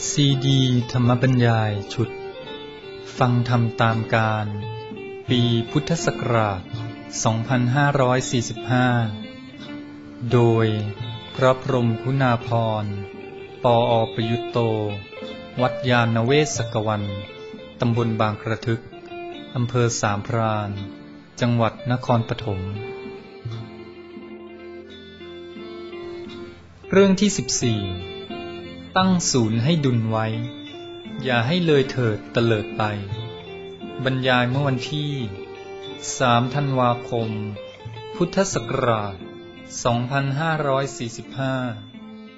ซีดีธรรมบรรยายชุดฟังธรรมตามการปีพุทธศักราช 2545 โดยพระพรหมคุณาภรณ์ ปอ.ประยุตโต วัดยานเวศกวันตำบลบางกระทึก อำเภอสามพรานจังหวัดนครปฐมเรื่องที่ 14 ตั้งศูนย์ให้ดุลไว้อย่าให้เลยเถิดเตลิดไปบรรยายเมื่อวันที่3 ธันวาคม พุทธศักราช 2545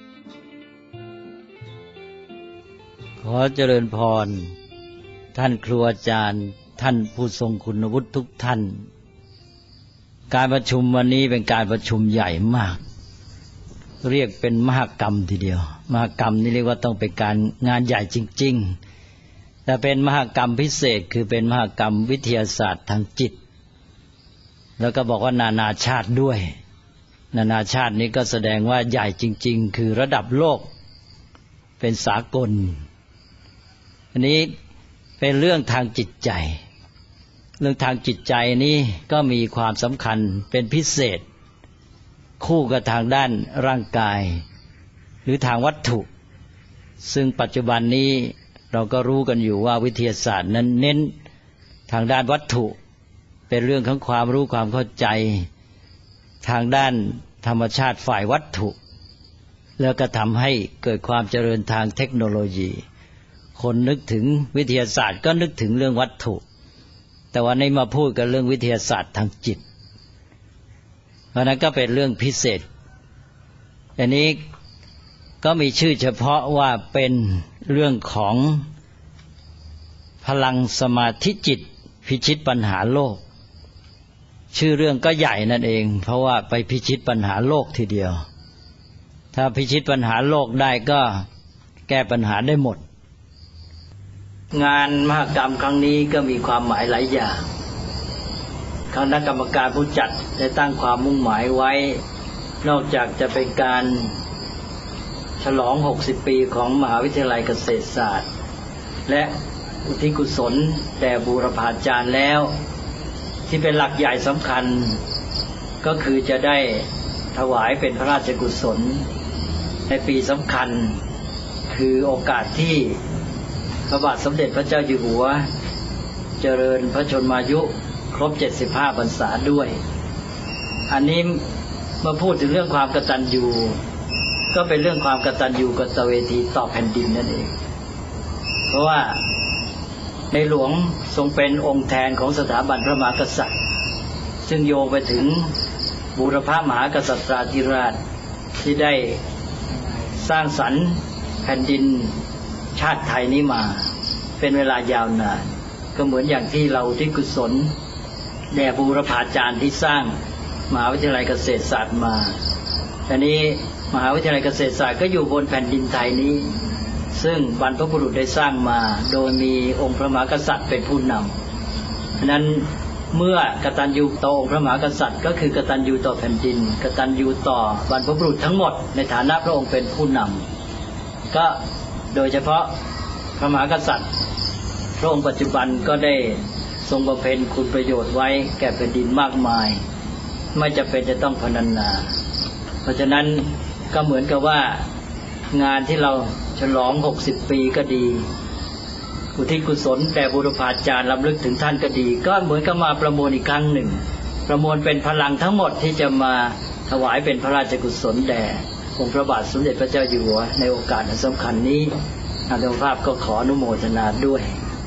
ขอเจริญพรท่านครูอาจารย์ท่านผู้ทรงคุณวุฒิทุกท่านการประชุมวันนี้เป็นการประชุมใหญ่มากเรียกเป็นมหกรรมทีเดียวมหกรรมนี่เรียกว่าต้องเป็นการงานใหญ่จริงๆแต่เป็นมหกรรมพิเศษคือเป็นมหกรรมวิทยาศาสตร์ทางจิตแล้วก็บอกว่านานาชาติด้วยนานาชาตินี้ก็แสดงว่าใหญ่จริงๆคือระดับโลกเป็นสากลอันนี้เป็นเรื่องทางจิตใจเรื่องทางจิตใจนี้ก็มีความสำคัญเป็นพิเศษคู่กับทางด้านร่างกายหรือทางวัตถุซึ่งปัจจุบันนี้เราก็รู้กันอยู่ว่าวิทยาศาสตร์นั้นเน้นทางด้านวัตถุเป็นเรื่องของความรู้ความเข้าใจทางด้านธรรมชาติฝ่ายวัตถุแล้วก็ทำให้เกิดความเจริญทางเทคโนโลยีคนนึกถึงวิทยาศาสตร์ก็นึกถึงเรื่องวัตถุแต่วันนี้มาพูดกันเรื่องวิทยาศาสตร์ทางจิตเพราะนั้นก็เป็นเรื่องพิเศษอันนี้ก็มีชื่อเฉพาะว่าเป็นเรื่องของพลังสมาธิจิตพิชิตปัญหาโลกชื่อเรื่องก็ใหญ่นั่นเองเพราะว่าไปพิชิตปัญหาโลกทีเดียวถ้าพิชิตปัญหาโลกได้ก็แก้ปัญหาได้หมดงานมหกรรมครั้งนี้ก็มีความหมายหลายอย่างคณะกรรมการผู้จัดได้ตั้งความมุ่งหมายไว้นอกจากจะเป็นการฉลอง60 ปีของมหาวิทยาลัยเกษตรศาสตร์และอุทิศกุศลแด่บูรพาจารย์แล้วที่เป็นหลักใหญ่สำคัญก็คือจะได้ถวายเป็นพระราชกุศลในปีสำคัญคือโอกาสที่พระบาทสมเด็จพระเจ้าอยู่หัวเจริญพระชนมายุครบ75 พรรษาด้วยอันนี้เมื่อพูดถึงเรื่องความกตัญญูก็เป็นเรื่องความกตัญญูกตเวทีต่อแผ่นดินนั่นเองเพราะว่าในหลวงทรงเป็นองค์แทนของสถาบันพระมหากษัตริย์ซึ่งโยงไปถึงบูรพมหากษัตราธิราชที่ได้สร้างสรรค์แผ่นดินชาติไทยนี้มาเป็นเวลายาวนานก็เหมือนอย่างที่เราที่กุศลแด่บูรพาจารย์ที่สร้างมหาวิทยาลัยเกษตรศาสตร์มาทีนี้มหาวิทยาลัยเกษตรศาสตร์ก็อยู่บนแผ่นดินไทยนี้ซึ่งบรรพบุรุษได้สร้างมาโดยมีองค์พระมหากษัตริย์เป็นผู้นำฉะนั้นเมื่อกตัญญูต่อองค์พระมหากษัตริย์ก็คือกตัญญูต่อแผ่นดินกตัญญูต่อบรรพบุรุษทั้งหมดในฐานะพระองค์เป็นผู้นำก็โดยเฉพาะพระมหากษัตริย์พระองค์ปัจจุบันก็ได้ทรงบำเพ็ญคุณประโยชน์ไว้แก่แผ่นดินมากมายไม่จำเป็นจะต้องพรรณนาเพราะฉะนั้นก็เหมือนกับว่างานที่เราฉลอง60 ปีก็ดีอุทิศกุศลแด่บูรพาจารย์รำลึกถึงท่านก็ดีก็เหมือนกับมาประมวลอีกครั้งหนึ่งประมวลเป็นพลังทั้งหมดที่จะมาถวายเป็นพระราชกุศลแด่องค์พระบาทสมเด็จพระเจ้าอยู่หัวในโอกาสอันสำคัญนี้อาตมาภาพก็ขออนุโมทนาด้วย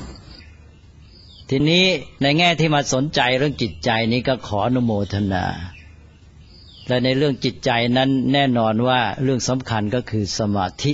ทีนี้ในแง่ที่มาสนใจเรื่องจิตใจนี้ก็ขออนุโมทนาและในเรื่องจิตใจนั้นแน่นอนว่าเรื่องสำคัญก็คือสมาธิ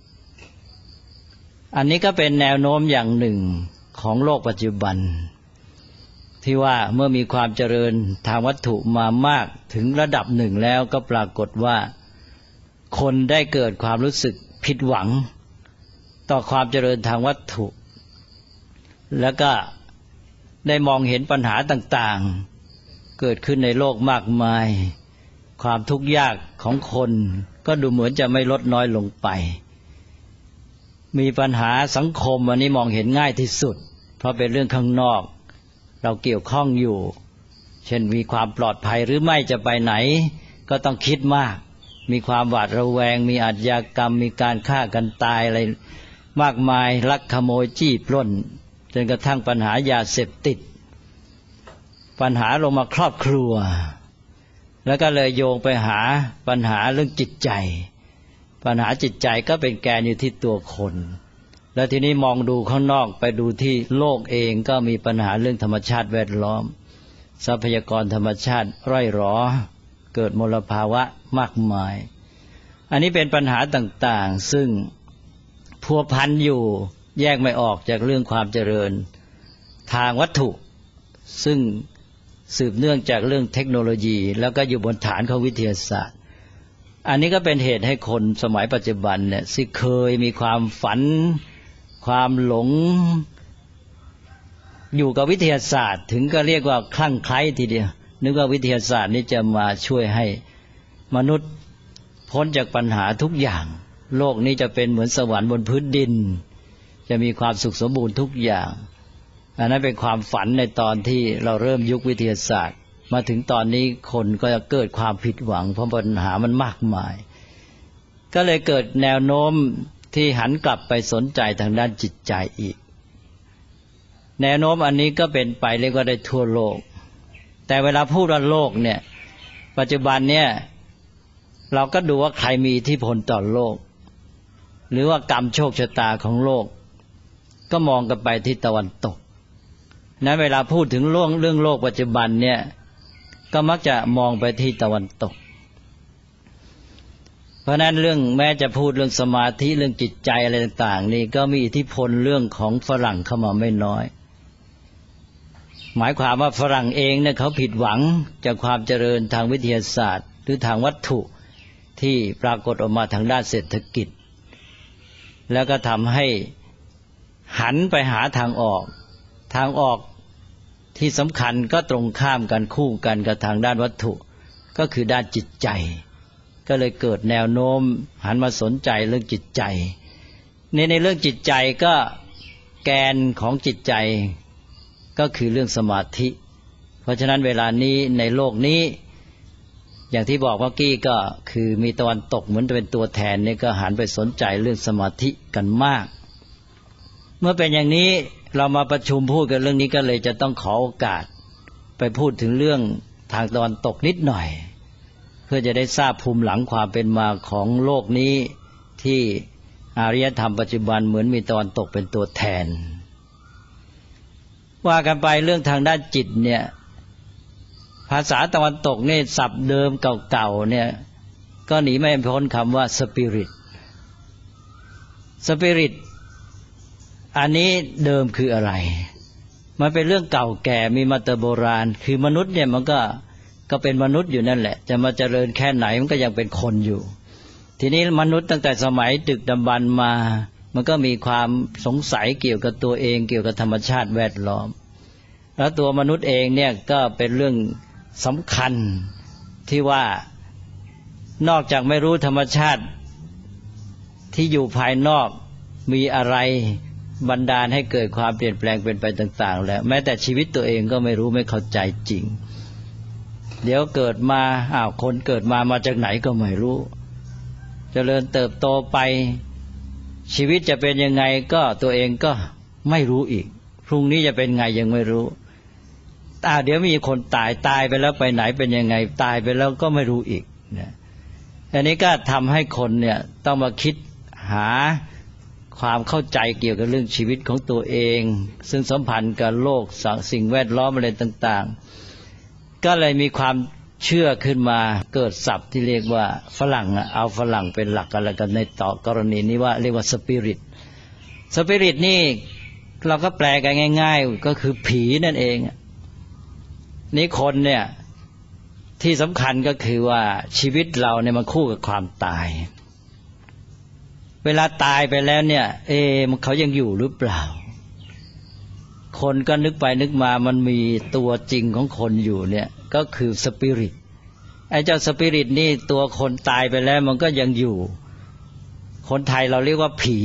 อันนี้ก็เป็นแนวโน้มอย่างหนึ่งของโลกปัจจุบันที่ว่าเมื่อมีความเจริญทางวัตถุมามากถึงระดับหนึ่งแล้วก็ปรากฏว่าคนได้เกิดความรู้สึกผิดหวังต่อความเจริญทางวัตถุแล้วก็ได้มองเห็นปัญหาต่างๆเกิดขึ้นในโลกมากมายความทุกข์ยากของคนก็ดูเหมือนจะไม่ลดน้อยลงไปมีปัญหาสังคมอันนี้มองเห็นง่ายที่สุดเพราะเป็นเรื่องข้างนอกเราเกี่ยวข้องอยู่เช่นมีความปลอดภัยหรือไม่จะไปไหนก็ต้องคิดมากมีความหวาดระแวงมีอาชญากรรมมีการฆ่ากันตายอะไรมากมายลักขโมยจี้ปล้นจนกระทั่งปัญหายาเสพติดปัญหาลงมาครอบครัวแล้วก็เลยโยงไปหาปัญหาเรื่องจิตใจปัญหาจิตใจก็เป็นแกนอยู่ที่ตัวคนแล้วทีนี้มองดูข้างนอกไปดูที่โลกเองก็มีปัญหาเรื่องธรรมชาติแวดล้อมทรัพยากรธรรมชาติร่อยหรอเกิดมลภาวะมากมายอันนี้เป็นปัญหาต่างๆซึ่งพัวพันอยู่แยกไม่ออกจากเรื่องความเจริญทางวัตถุซึ่งสืบเนื่องจากเรื่องเทคโนโลยีแล้วก็อยู่บนฐานของวิทยาศาสตร์อันนี้ก็เป็นเหตุให้คนสมัยปัจจุบันเนี่ยที่เคยมีความฝันความหลงอยู่กับวิทยาศาสตร์ถึงก็เรียกว่าคลั่งไคล้ทีเดียวนึกว่าวิทยาศาสตร์นี้จะมาช่วยให้มนุษย์พ้นจากปัญหาทุกอย่างโลกนี้จะเป็นเหมือนสวรรค์บนพื้นดินจะมีความสุขสมบูรณ์ทุกอย่างอันนั้นเป็นความฝันในตอนที่เราเริ่มยุควิทยาศาสตร์มาถึงตอนนี้คนก็จะเกิดความผิดหวังเพราะปัญหามันมากมายก็เลยเกิดแนวโน้มที่หันกลับไปสนใจทางด้านจิตใจอีกแนวโน้มอันนี้ก็เป็นไปเรียกว่าได้ทั่วโลกแต่เวลาพูดว่าโลกเนี่ยปัจจุบันเนี่ยเราก็ดูว่าใครมีอิทธิพลต่อโลกหรือว่ากรรมโชคชะตาของโลกก็มองกันไปที่ตะวันตกนั้นเวลาพูดถึงเรื่องโลกปัจจุบันเนี่ยก็มักจะมองไปที่ตะวันตกเพราะนั้นเรื่องแม้จะพูดเรื่องสมาธิเรื่องจิตใจอะไรต่างๆนี่ก็มีอิทธิพลเรื่องของฝรั่งเข้ามาไม่น้อยหมายความว่าฝรั่งเองเนี่ยเขาผิดหวังจากความเจริญทางวิทยาศาสตร์หรือทางวัตถุที่ปรากฏออกมาทางด้านเศรษฐกิจแล้วก็ทำให้หันไปหาทางออกที่สำคัญก็ตรงข้ามกันคู่กันกับทางด้านวัตถุก็คือด้านจิตใจก็เลยเกิดแนวโน้มหันมาสนใจเรื่องจิตใจในเรื่องจิตใจก็แกนของจิตใจก็คือเรื่องสมาธิเพราะฉะนั้นเวลานี้ในโลกนี้อย่างที่บอกเมื่อกี้ก็คือมีตะวันตกเหมือนเป็นตัวแทนนี่ก็หันไปสนใจเรื่องสมาธิกันมากเมื่อเป็นอย่างนี้เรามาประชุมพูดกันเรื่องนี้ก็เลยจะต้องขอโอกาสไปพูดถึงเรื่องทางตะวันตกนิดหน่อยเพื่อจะได้ทราบภูมิหลังความเป็นมาของโลกนี้ที่อารยธรรมปัจจุบันเหมือนมีตะวันตกเป็นตัวแทนว่ากันไปเรื่องทางด้านจิตเนี่ยภาษาตะวันตกนี่ศัพท์เดิมเก่าๆเนี่ยก็หนีไม่พ้นคำว่าสปิริตอันนี้เดิมคืออะไรมันเป็นเรื่องเก่าแก่มีมาแต่โบราณคือมนุษย์เนี่ยมันก็เป็นมนุษย์อยู่นั่นแหละจะมาเจริญแค่ไหนมันก็ยังเป็นคนอยู่ทีนี้มนุษย์ตั้งแต่สมัยดึกดำบรรพ์มามันก็มีความสงสัยเกี่ยวกับตัวเองเกี่ยวกับธรรมชาติแวดล้อมแล้วตัวมนุษย์เองเนี่ยก็เป็นเรื่องสำคัญที่ว่านอกจากไม่รู้ธรรมชาติที่อยู่ภายนอกมีอะไรบันดาลให้เกิดความเปลี่ยนแปลงเป็นไปต่างๆแล้วแม้แต่ชีวิตตัวเองก็ไม่รู้ไม่เข้าใจจริงเดี๋ยวเกิดมาคนเกิดมาจากไหนก็ไม่รู้เจริญเติบโตไปชีวิตจะเป็นยังไงก็ตัวเองก็ไม่รู้อีกพรุ่งนี้จะเป็นไงยังไม่รู้เดี๋ยวมีคนตายไปแล้วไปไหนเป็นยังไงตายไปแล้วก็ไม่รู้อีกนะอันนี้ก็ทำให้คนเนี่ยต้องมาคิดหาความเข้าใจเกี่ยวกับเรื่องชีวิตของตัวเองซึ่งสัมพันธ์กับโลกสิ่งแวดล้อมอะไรต่างๆก็เลยมีความเชื่อขึ้นมาเกิดศัพท์ที่เรียกว่าฝรั่งเอาฝรั่งเป็นหลักกันแล้วกันในต่อกรณีนี้ว่าเรียกว่าสปิริตนี่เราก็แปลกันง่ายๆก็คือผีนั่นเองนี่คนเนี่ยที่สำคัญก็คือว่าชีวิตเราเนี่ยมันคู่กับความตายเวลาตายไปแล้วเนี่ยเขายังอยู่หรือเปล่าคนก็นึกไปนึกมามันมีตัวจริงของคนอยู่เนี่ยก็คือสปิริตไอ้เจ้าสปิริตนี่ตัวคนตายไปแล้วมันก็ยังอยู่คนไทยเราเรียกว่าผี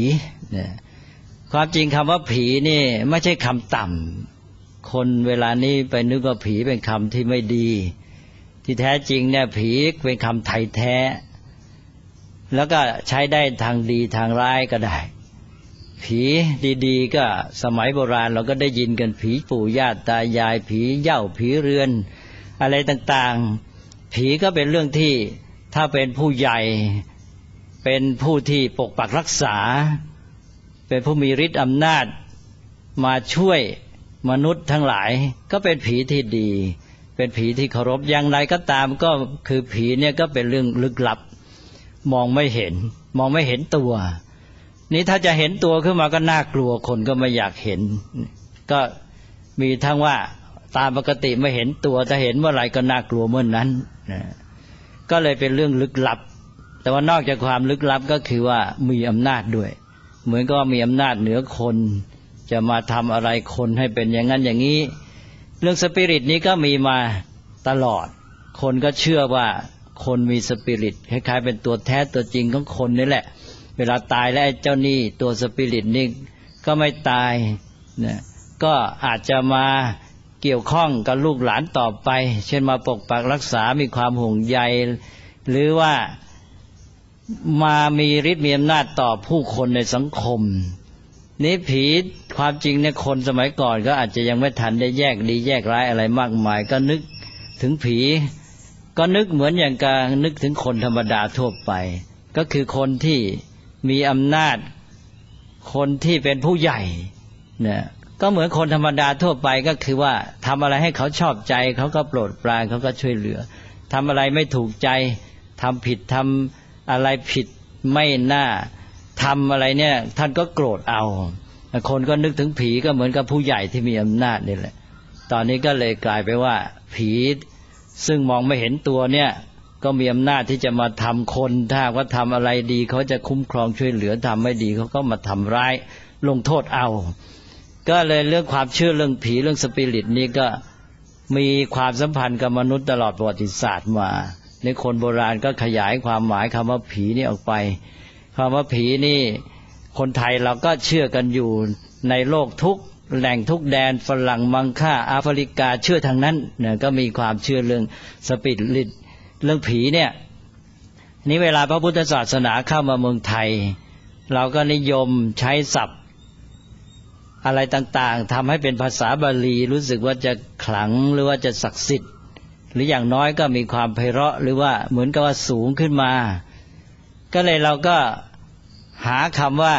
เนี่ยความจริงคำว่าผีนี่ไม่ใช่คำต่ำคนเวลานี้ไปนึกว่าผีเป็นคำที่ไม่ดีที่แท้จริงเนี่ยผีเป็นคำไทยแท้แล้วก็ใช้ได้ทางดีทางร้ายก็ได้ผีดีๆก็สมัยโบราณเราก็ได้ยินกันผีปู่ย่าตายายผีเหย้าผีเรือนอะไรต่างๆผีก็เป็นเรื่องที่ถ้าเป็นผู้ใหญ่เป็นผู้ที่ปกปักรักษาเป็นผู้มีฤทธิ์อำนาจมาช่วยมนุษย์ทั้งหลายก็เป็นผีที่ดีเป็นผีที่เคารพอย่างไรก็ตามก็คือผีเนี่ยก็เป็นเรื่องลึกลับมองไม่เห็นตัวนี่ถ้าจะเห็นตัวขึ้นมาก็น่ากลัวคนก็ไม่อยากเห็นก็มีทั้งว่าตามปกติไม่เห็นตัวถ้าเห็นเมื่อไหร่ก็น่ากลัวเมื่อนั้นก็เลยเป็นเรื่องลึกลับแต่ว่านอกจากความลึกลับก็คือว่ามีอำนาจด้วยเหมือนก็มีอำนาจเหนือคนจะมาทำอะไรคนให้เป็นอย่างนั้นอย่างนี้เรื่องสปิริตนี้ก็มีมาตลอดคนก็เชื่อว่าคนมีสปิริตคล้ายๆเป็นตัวแท้ตัวจริงของคนนี่แหละเวลาตายแล้วไอ้เจ้านี่ตัวสปิริตนี่ก็ไม่ตายนะก็อาจจะมาเกี่ยวข้องกับลูกหลานต่อไปเช่นมาปกปักรักษามีความห่วงใยหรือว่ามามีฤทธิ์มีอำนาจต่อผู้คนในสังคมนี้ผีความจริงเนี่ยคนสมัยก่อนก็อาจจะยังไม่ทันได้แยกดีแยกร้ายอะไรมากมายก็นึกถึงผีก็นึกเหมือนอย่างการนึกถึงคนธรรมดาทั่วไปก็คือคนที่มีอำนาจคนที่เป็นผู้ใหญ่เนี่ยก็เหมือนคนธรรมดาทั่วไปก็คือว่าทำอะไรให้เขาชอบใจเขาก็โปรดปรานเขาก็ช่วยเหลือทำอะไรไม่ถูกใจทำผิดทำอะไรผิดไม่น่าทำอะไรเนี่ยท่านก็โกรธเอาคนก็นึกถึงผีก็เหมือนกับผู้ใหญ่ที่มีอำนาจนี่แหละตอนนี้ก็เลยกลายไปว่าผีซึ่งมองไม่เห็นตัวเนี่ยก็มีอำนาจที่จะมาทำคนถ้าว่าทำอะไรดีเขาจะคุ้มครองช่วยเหลือทำไม่ดีเขาก็มาทำร้ายลงโทษเอาก็เลยเรื่องความเชื่อเรื่องผีเรื่องสปิริตนี้ก็มีความสัมพันธ์กับมนุษย์ตลอดประวัติศาสตร์มาในคนโบราณก็ขยายความหมายคำว่าผีนี่ออกไปคำว่าผีนี่คนไทยเราก็เชื่อกันอยู่ในโลกทุกแหล่งทุกแดนฝรั่งมังค่าแอฟริกาเชื่อทางนั้นเนี่ยก็มีความเชื่อเรื่องสปิริตเรื่องผีเนี่ยนี่เวลาพระพุทธศาสนาเข้ามาเมืองไทยเราก็นิยมใช้ศัพท์อะไรต่างๆทำให้เป็นภาษาบาลีรู้สึกว่าจะขลังหรือว่าจะศักดิ์สิทธิ์หรืออย่างน้อยก็มีความไพเราะหรือว่าเหมือนกับว่าสูงขึ้นมาก็เลยเราก็หาคำว่า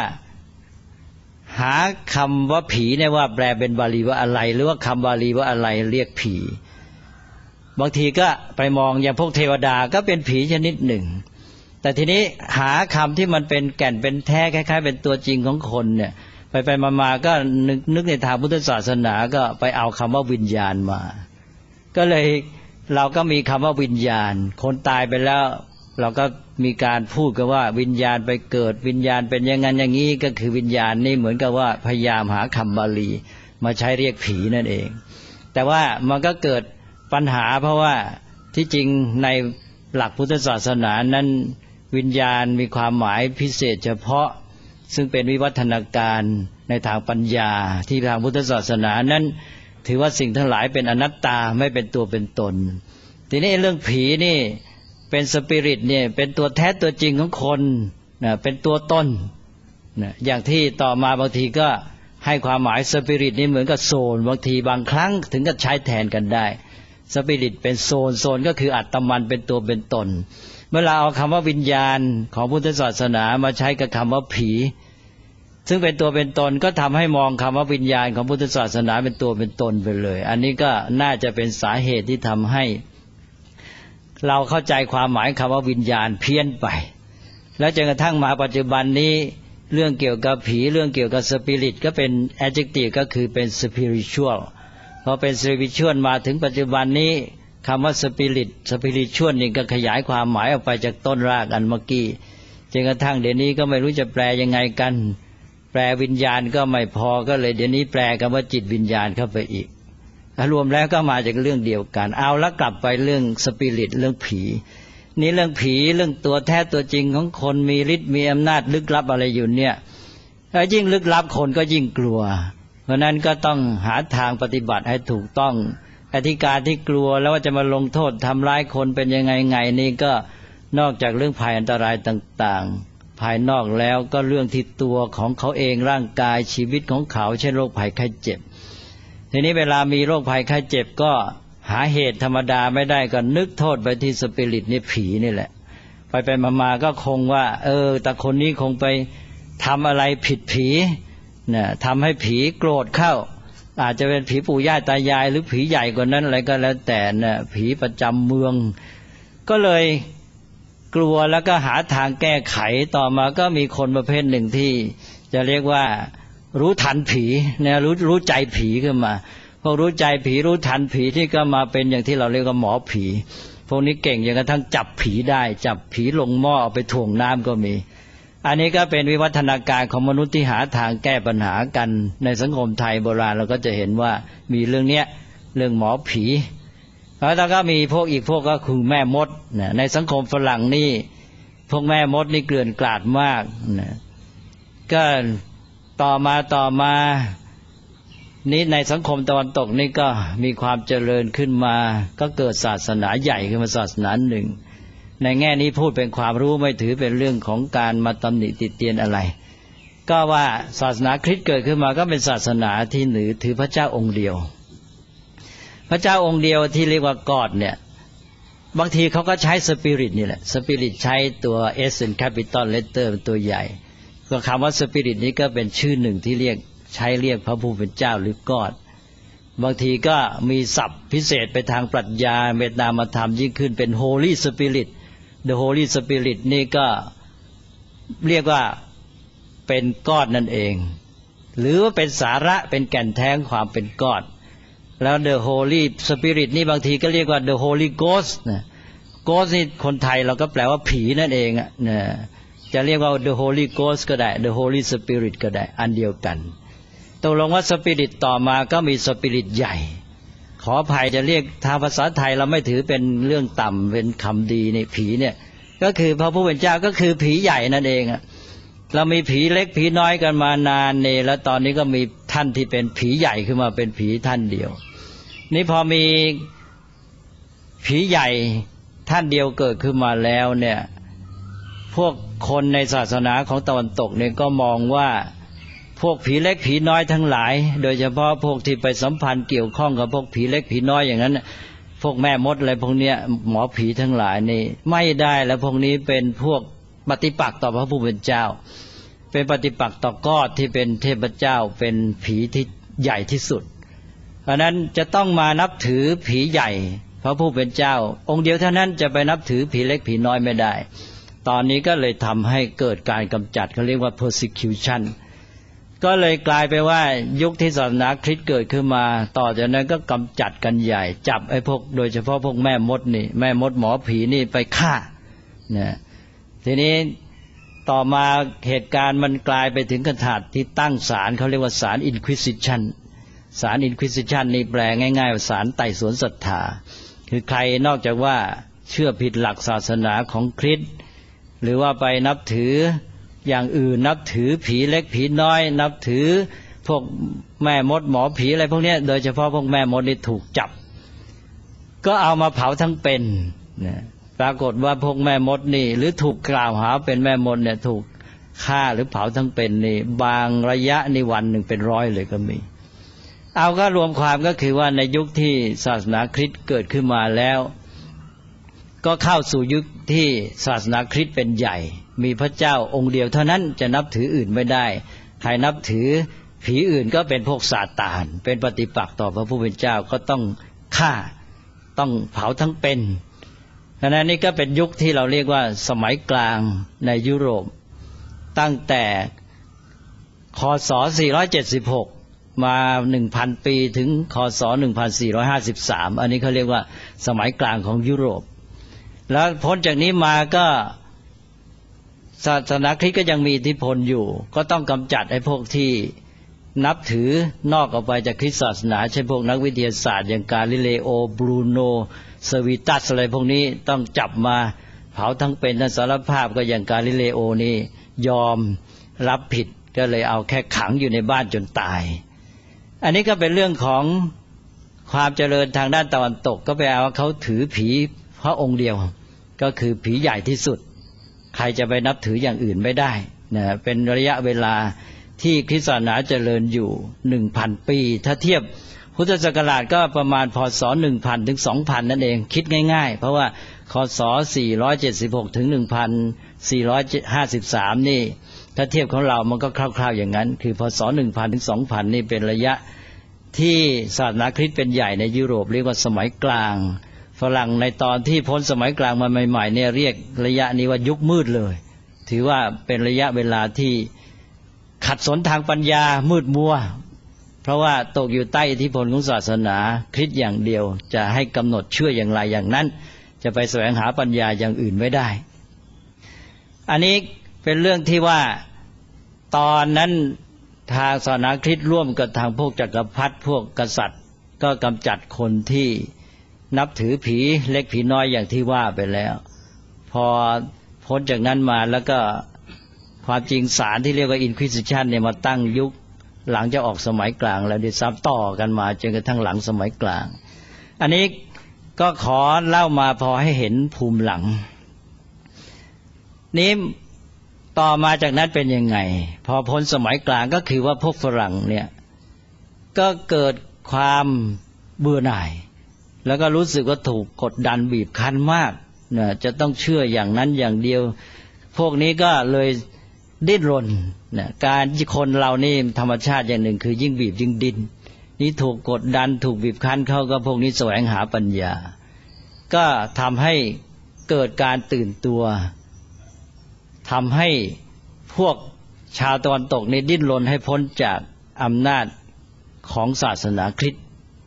ผีเนี่ยว่าแปลเป็นบาลีว่าอะไรหรือว่าคำบาลีว่าอะไรเรียกผีบางทีก็ไปมองอย่างพวกเทวดาก็เป็นผีชนิดหนึ่งแต่ทีนี้หาคำที่มันเป็นแก่นเป็นแท้คล้ายๆเป็นตัวจริงของคนเนี่ยไปมาก็นึกในทางพุทธศาสนาก็ไปเอาคำว่าวิญญาณมาก็เลยเราก็มีคำว่าวิญญาณคนตายไปแล้วเราก็มีการพูดกันว่าวิญญาณไปเกิดวิญญาณเป็นอย่างนั้นอย่างนี้ก็คือวิญญาณนี่เหมือนกับว่าพยายามหาคำบาลีมาใช้เรียกผีนั่นเองแต่ว่ามันก็เกิดปัญหาเพราะว่าที่จริงในหลักพุทธศาสนานั้นวิญญาณมีความหมายพิเศษเฉพาะซึ่งเป็นวิวัฒนาการในทางปัญญาที่ทางพุทธศาสนานั้นถือว่าสิ่งทั้งหลายเป็นอนัตตาไม่เป็นตัวเป็นตนทีนี้เรื่องผีนี่เป็นสปิริตเนี่ยเป็นตัวแท้ตัวจริงของคนนะเป็นตัวตนนะอย่างที่ต่อมาบางทีก็ให้ความหมายสปิริตนี่เหมือนกับโซนบางทีบางครั้งถึงกับใช้แทนกันได้สปิริตเป็นโซนก็คืออัตมันเป็นตัวเป็นตนเมื่อเราเอาคำว่าวิญญาณของพุทธศาสนามาใช้กับคำว่าผีซึ่งเป็นตัวเป็นตนก็ทำให้มองคำว่าวิญญาณของพุทธศาสนาเป็นตัวเป็นตนไปเลยอันนี้ก็น่าจะเป็นสาเหตุที่ทำให้เราเข้าใจความหมายคำว่าวิญญาณเพี้ยนไปแล้วจนกระทั่งมาปัจจุบันนี้เรื่องเกี่ยวกับผีเรื่องเกี่ยวกับสปิริตก็เป็น adjective ก็คือเป็น spiritual พอเป็น spiritual มาถึงปัจจุบันนี้คำว่า spiritual นี่ก็ขยายความหมายออกไปจากต้นรากอันเมื่อกี้จนกระทั่งเดี๋ยวนี้ก็ไม่รู้จะแปลยังไงกันแปลวิญญาณก็ไม่พอก็เลยเดี๋ยวนี้แปลคำว่าจิตวิญญาณเข้าไปอีกรวมแล้วก็มาจากเรื่องเดียวกันเอาแล้วกลับไปเรื่องสปิริตเรื่องผีนี่เรื่องผีเรื่องตัวแท้ตัวจริงของคนมีฤทธิ์มีอำนาจลึกลับอะไรอยู่เนี่ยแล้วยิ่งลึกลับคนก็ยิ่งกลัวเพราะนั้นก็ต้องหาทางปฏิบัติให้ถูกต้องอธิการที่กลัวแล้วว่าจะมาลงโทษทำร้ายคนเป็นยังไงนี่ก็นอกจากเรื่องภัยอันตรายต่างๆภายนอกแล้วก็เรื่องที่ตัวของเขาเองร่างกายชีวิตของเขาเช่นโรคภัยไข้เจ็บทีนี้เวลามีโรคภัยไข้เจ็บก็หาเหตุธรรมดาไม่ได้ก็นึกโทษไปที่สปิริตนี่ผีนี่แหละไปมาก็คงว่าแต่คนนี้คงไปทำอะไรผิดผีเนี่ยทำให้ผีโกรธเข้าอาจจะเป็นผีปู่ย่าตายายหรือผีใหญ่กว่านั้นอะไรก็แล้วแต่น่ะผีประจำเมืองก็เลยกลัวแล้วก็หาทางแก้ไขต่อมาก็มีคนประเภทหนึ่งที่จะเรียกว่ารู้ทันผีเนี่ยรู้ใจผีขึ้นมาพอรู้ใจผีรู้ทันผีที่ก็มาเป็นอย่างที่เราเรียกว่าหมอผีพวกนี้เก่งจนกระทั่งจับผีได้จับผีลงหม้อเอาไปถ่วงน้ำก็มีอันนี้ก็เป็นวิวัฒนาการของมนุษย์ที่หาทางแก้ปัญหากันในสังคมไทยโบราณเราก็จะเห็นว่ามีเรื่องเนี้ยเรื่องหมอผีแล้วก็มีพวกอีกพวกก็คือแม่มดในสังคมฝรั่งนี่พวกแม่มดนี่เกลื่อนกลาดมากก็ต่อมานี้ในสังคมตะวันตกนี่ก็มีความเจริญขึ้นมาก็เกิดศาสนาใหญ่ขึ้นมาศาสนาหนึ่งในแง่นี้พูดเป็นความรู้ไม่ถือเป็นเรื่องของการมาตำหนิติเตียนอะไรก็ว่าศาสนาคริสต์เกิดขึ้นมาก็เป็นศาสนาที่ถือพระเจ้าองค์เดียวพระเจ้าองค์เดียวที่เรียกว่ากอดเนี่ยบางทีเขาก็ใช้สปิริตนี่แหละสปิริตใช้ตัว S เป็น capital letter เป็นตัวใหญ่ก็คำว่าสปิริตนี้ก็เป็นชื่อหนึ่งที่ใช้เรียกพระผู้เป็นเจ้าหรือกอดบางทีก็มีศัพท์พิเศษไปทางปรัชญาเมตตามธรรมยิ่งขึ้นเป็น Holy Spirit The Holy Spirit นี่ก็เรียกว่าเป็นกอดนั่นเองหรือว่าเป็นสาระเป็นแก่นแท้งความเป็นกอดแล้ว The Holy Spirit นี่บางทีก็เรียกว่า The Holy Ghost นะ Ghost นี่คนไทยเราก็แปลว่าผีนั่นเองนะจะเรียกว่า The Holy Ghost ก็ได้ The Holy Spirit ก็ได้อันเดียวกันตกลงว่าสปิริตต่อมาก็มีสปิริตใหญ่ขออภัยจะเรียกทางภาษาไทยเราไม่ถือเป็นเรื่องต่ำเป็นคำดีในผีเนี่ยก็คือพระผู้เป็นเจ้าก็คือผีใหญ่นั่นเองเรามีผีเล็กผีน้อยกันมานานเนี่ยแล้วตอนนี้ก็มีท่านที่เป็นผีใหญ่ขึ้นมาเป็นผีท่านเดียวนี่พอมีผีใหญ่ท่านเดียวเกิดขึ้นมาแล้วเนี่ยพวกคนในศาสนาของตะวันตกเนี่ยก็มองว่าพวกผีเล็กผีน้อยทั้งหลายโดยเฉพาะพวกที่ไปสัมพันธ์เกี่ยวข้องกับพวกผีเล็กผีน้อยอย่างนั้นพวกแม่มดอะไรพวกเนี้ยหมอผีทั้งหลายนี่ไม่ได้แล้วพวกนี้เป็นพวกปฏิปักษ์ต่อพระผู้เป็นเจ้าเป็นปฏิปักษ์ต่อกอดที่เป็นเทพเจ้าเป็นผีที่ใหญ่ที่สุดเพราะนั้นจะต้องมานับถือผีใหญ่พระผู้เป็นเจ้าองค์เดียวเท่านั้นจะไปนับถือผีเล็กผีน้อยไม่ได้ตอนนี้ก็เลยทำให้เกิดการกำจัดเขาเรียกว่า persecutionก็เลยกลายไปว่ายุคที่ศาสนาคริสต์เกิดขึ้นมาต่อจากนั้นก็กำจัดกันใหญ่จับไอ้พวกโดยเฉพาะพวกแม่มดนี่แม่มดหมอผีนี่ไปฆ่านะทีนี้ต่อมาเหตุการณ์มันกลายไปถึงขนาดที่ตั้งศาลเขาเรียกว่าศาล Inquisition ศาล Inquisition นี่แปลง่ายๆว่าศาลไต่สวนศรัทธาคือใครนอกจากว่าเชื่อผิดหลักศาสนาของคริสต์หรือว่าไปนับถืออย่างอื่นนับถือผีเล็กผีน้อยนับถือพวกแม่มดหมอผีอะไรพวกนี้โดยเฉพาะพวกแม่มดนี่ถูกจับก็เอามาเผาทั้งเป็นนะปรากฏว่าพวกแม่มดนี่หรือถูกกล่าวหาเป็นแม่มดเนี่ยถูกฆ่าหรือเผาทั้งเป็นนี่บางระยะในวันหนึ่งเป็นร้อยเลยก็มีเอาก็รวมความก็คือว่าในยุคที่ศาสนาคริสต์เกิดขึ้นมาแล้วก็เข้าสู่ยุคที่ศาสนาคริสต์เป็นใหญ่มีพระเจ้าองค์เดียวเท่านั้นจะนับถืออื่นไม่ได้ใครนับถือผีอื่นก็เป็นพวกซาตานเป็นปฏิปักษ์ต่อพระผู้เป็นเจ้าก็ต้องฆ่าต้องเผาทั้งเป็นขณะนี้ก็เป็นยุคที่เราเรียกว่าสมัยกลางในยุโรปตั้งแต่คศ476มา 1,000 ปีถึงคศ1453อันนี้เขาเรียกว่าสมัยกลางของยุโรปแล้วพ้นจากนี้มาก็ศาสนาคริสต์ก็ยังมีอิทธิพลอยู่ก็ต้องกำจัดไอ้พวกที่นับถือนอกออกไปจากคริสตศาสนาเช่นพวกนักวิทยาศาสตร์อย่างกาลิเลโอบรูโนเซอร์วิตัสอะไรพวกนี้ต้องจับมาเผาทั้งเป็นสารภาพก็อย่างกาลิเลโอนี่ยอมรับผิดก็เลยเอาแค่ขังอยู่ในบ้านจนตายอันนี้ก็เป็นเรื่องของความเจริญทางด้านตะวันตกก็แปลว่าเขาถือผีพระองค์เดียวก็คือผีใหญ่ที่สุดใครจะไปนับถืออย่างอื่นไม่ได้นะเป็นระยะเวลาที่คริสตศาสนาเจริญอยู่ 1,000 ปีถ้าเทียบพุทธศักราชก็ประมาณพศ1,000ถึง 2,000 นั่นเองคิดง่ายๆเพราะว่าคศ476ถึง1,453นี่ถ้าเทียบของเรามันก็คร่าวๆอย่างนั้นคือพศ1,000ถึง 2,000นี่เป็นระยะที่ศาสนาคริสต์เป็นใหญ่ในยุโรปเรียกว่าสมัยกลางฝรั่งในตอนที่พ้นสมัยกลางมาใหม่ๆเนี่ยเรียกระยะนี้ว่ายุคมืดเลยถือว่าเป็นระยะเวลาที่ขัดสนทางปัญญามืดมัวเพราะว่าตกอยู่ใต้อิทธิพลของศาสนาคริสต์อย่างเดียวจะให้กำหนดเชื่ออย่างไรอย่างนั้นจะไปแสวงหาปัญญาอย่างอื่นไม่ได้อันนี้เป็นเรื่องที่ว่าตอนนั้นทางศาสนาคริสต์ร่วมกับทางพวกจักรพรรดิพวกกษัตริย์ก็กำจัดคนที่นับถือผีเล็กผีน้อยอย่างที่ว่าไปแล้วพอพ้นจากนั้นมาแล้วก็ความจริงศาลที่เรียกว่า Inquisition เนี่ยมาตั้งยุคหลังจะออกสมัยกลางแล้วได้ซ้ำต่อกันมาจนกระทั่งหลังสมัยกลางอันนี้ก็ขอเล่ามาพอให้เห็นภูมิหลังนี้ต่อมาจากนั้นเป็นยังไงพอพ้นสมัยกลางก็คือว่าพวกฝรั่งเนี่ยก็เกิดความเบื่อหน่ายแล้วก็รู้สึกว่าถูกกดดันบีบคั้นมากนะจะต้องเชื่ออย่างนั้นอย่างเดียวพวกนี้ก็เลยดิ้นรนนะการที่คนเรานี่ธรรมชาติอย่างหนึ่งคือยิ่งบีบยิ่งดิ้นนี่ถูกกดดันถูกบีบคั้นเข้าก็พวกนี้แสวงหาปัญญาก็ทำให้เกิดการตื่นตัวทำให้พวกชาวตะวันตกนี่ดิ้นรนให้พ้นจากอำนาจของศาสนาคริสต์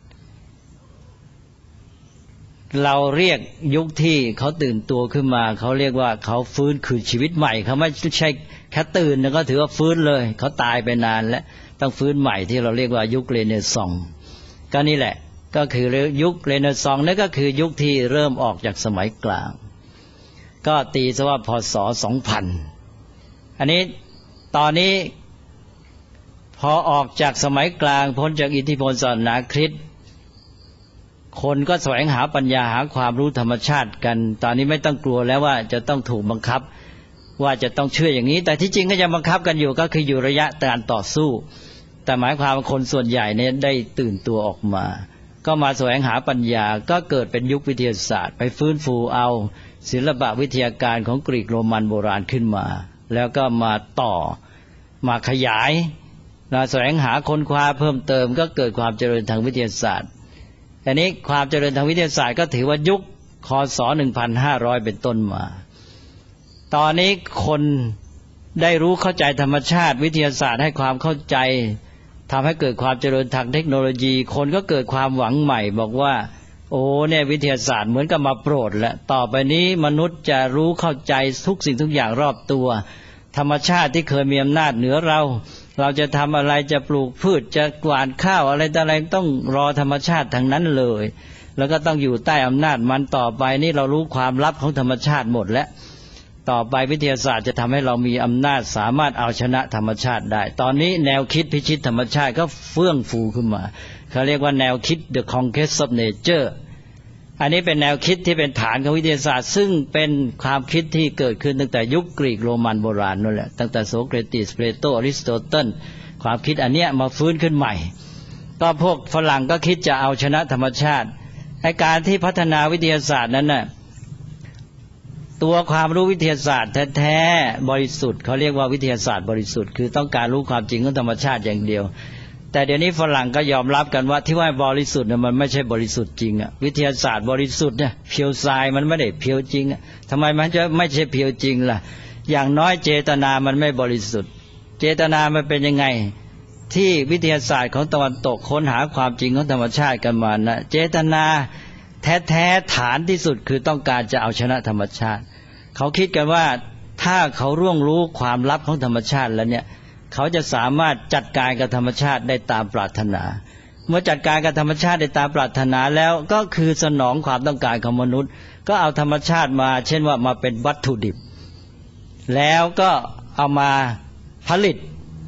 เราเรียกยุคที่เขาตื่นตัวขึ้นมาเขาเรียกว่าเขาฟื้นคืนชีวิตใหม่เขาไม่ใช่แค่ตื่นนะก็ถือว่าฟื้นเลยเขาตายไปนานแล้วต้องฟื้นใหม่ที่เราเรียกว่ายุคเรเนซองส์ก็นี่แหละก็คือยุคเรเนซองส์นั่นก็คือยุคที่เริ่มออกจากสมัยกลางก็ตีซะว่าพศ2000อันนี้ตอนนี้พอออกจากสมัยกลางพ้นจากอิทธิพลศาสนาคริสต์คนก็แสวงหาปัญญาหาความรู้ธรรมชาติกันตอนนี้ไม่ต้องกลัวแล้วว่าจะต้องถูกบังคับว่าจะต้องเชื่ออย่างนี้แต่ที่จริงก็ยังบังคับกันอยู่ก็คืออยู่ระยะการต่อสู้แต่หมายความว่าคนส่วนใหญ่เนี่ยได้ตื่นตัวออกมาก็มาแสวงหาปัญญาก็เกิดเป็นยุควิทยาศาสตร์ไปฟื้นฟูเอาศิลปะวิทยาการของกรีกโรมันโบราณขึ้นมาแล้วก็มาต่อมาขยายมาแสวงหาค้นคว้าเพิ่มเติมก็เกิดความเจริญทางวิทยาศาสตร์อันนี้ความเจริญทางวิทยาศาสตร์ก็ถือว่ายุคคศ1,500เป็นต้นมาตอนนี้คนได้รู้เข้าใจธรรมชาติวิทยาศาสตร์ให้ความเข้าใจทำให้เกิดความเจริญทางเทคโนโลยีคนก็เกิดความหวังใหม่บอกว่าโอ้เนี่ยวิทยาศาสตร์เหมือนกับมาโปรดแล้วต่อไปนี้มนุษย์จะรู้เข้าใจทุกสิ่งทุกอย่างรอบตัวธรรมชาติที่เคยมีอำนาจเหนือเราจะทำอะไรจะปลูกพืชจะหว่านข้าวอะไรต่ออะไรต้องรอธรรมชาติทั้งนั้นเลยแล้วก็ต้องอยู่ใต้อำนาจมันต่อไปนี่เรารู้ความลับของธรรมชาติหมดแล้วต่อไปวิทยาศาสตร์จะทำให้เรามีอำนาจสามารถเอาชนะธรรมชาติได้ตอนนี้แนวคิดพิชิตธรรมชาติก็เฟื่องฟูขึ้นมาเขาเรียกว่าแนวคิด The Conquest of Nature อันนี้เป็นแนวคิดที่เป็นฐานของวิทยาศาสตร์ซึ่งเป็นความคิดที่เกิดขึ้นตั้งแต่ยุคกรีกโรมันโบราณนั่นแหละตั้งแต่โสเครติสเพลโตอริสโตเติลความคิดอันเนี้ยมาฟื้นขึ้นใหม่ก็พวกฝรั่งก็คิดจะเอาชนะธรรมชาติในการที่พัฒนาวิทยาศาสตร์นั้นน่ะตัวความรู้วิทยาศาสตร์แท้ๆบริสุทธิ์เขาเรียกว่าวิทยาศาสตร์บริสุทธิ์คือต้องการรู้ความจริงของธรรมชาติอย่างเดียวแต่เดี๋ยวนี้ฝรั่งก็ยอมรับกันว่าที่ว่าบริสุทธิ์เนี่ยมันไม่ใช่บริสุทธิ์จริงอ่ะวิทยาศาสตร์บริสุทธิ์เนี่ยเพียวทรายมันไม่ได้เพียวจริงทำไมมันจะไม่ใช่เพียวจริงล่ะอย่างน้อยเจตนามันไม่บริสุทธิ์เจตนามันเป็นยังไงที่วิทยาศาสตร์ของตะวันตกค้นหาความจริงของธรรมชาติกันมานะเจตนาแท้ๆฐานที่สุดคือต้องการจะเอาชนะธรรมชาติเขาคิดกันว่าถ้าเขาร่วงรู้ความลับของธรรมชาติแล้วเนี่ยเขาจะสามารถจัดการกับธรรมชาติได้ตามปรารถนาเมื่อจัดการกับธรรมชาติได้ตามปรารถนาแล้วก็คือสนองความต้องการของมนุษย์ก็เอาธรรมชาติมาเช่นว่ามาเป็นวัตถุดิบแล้วก็เอามาผลิต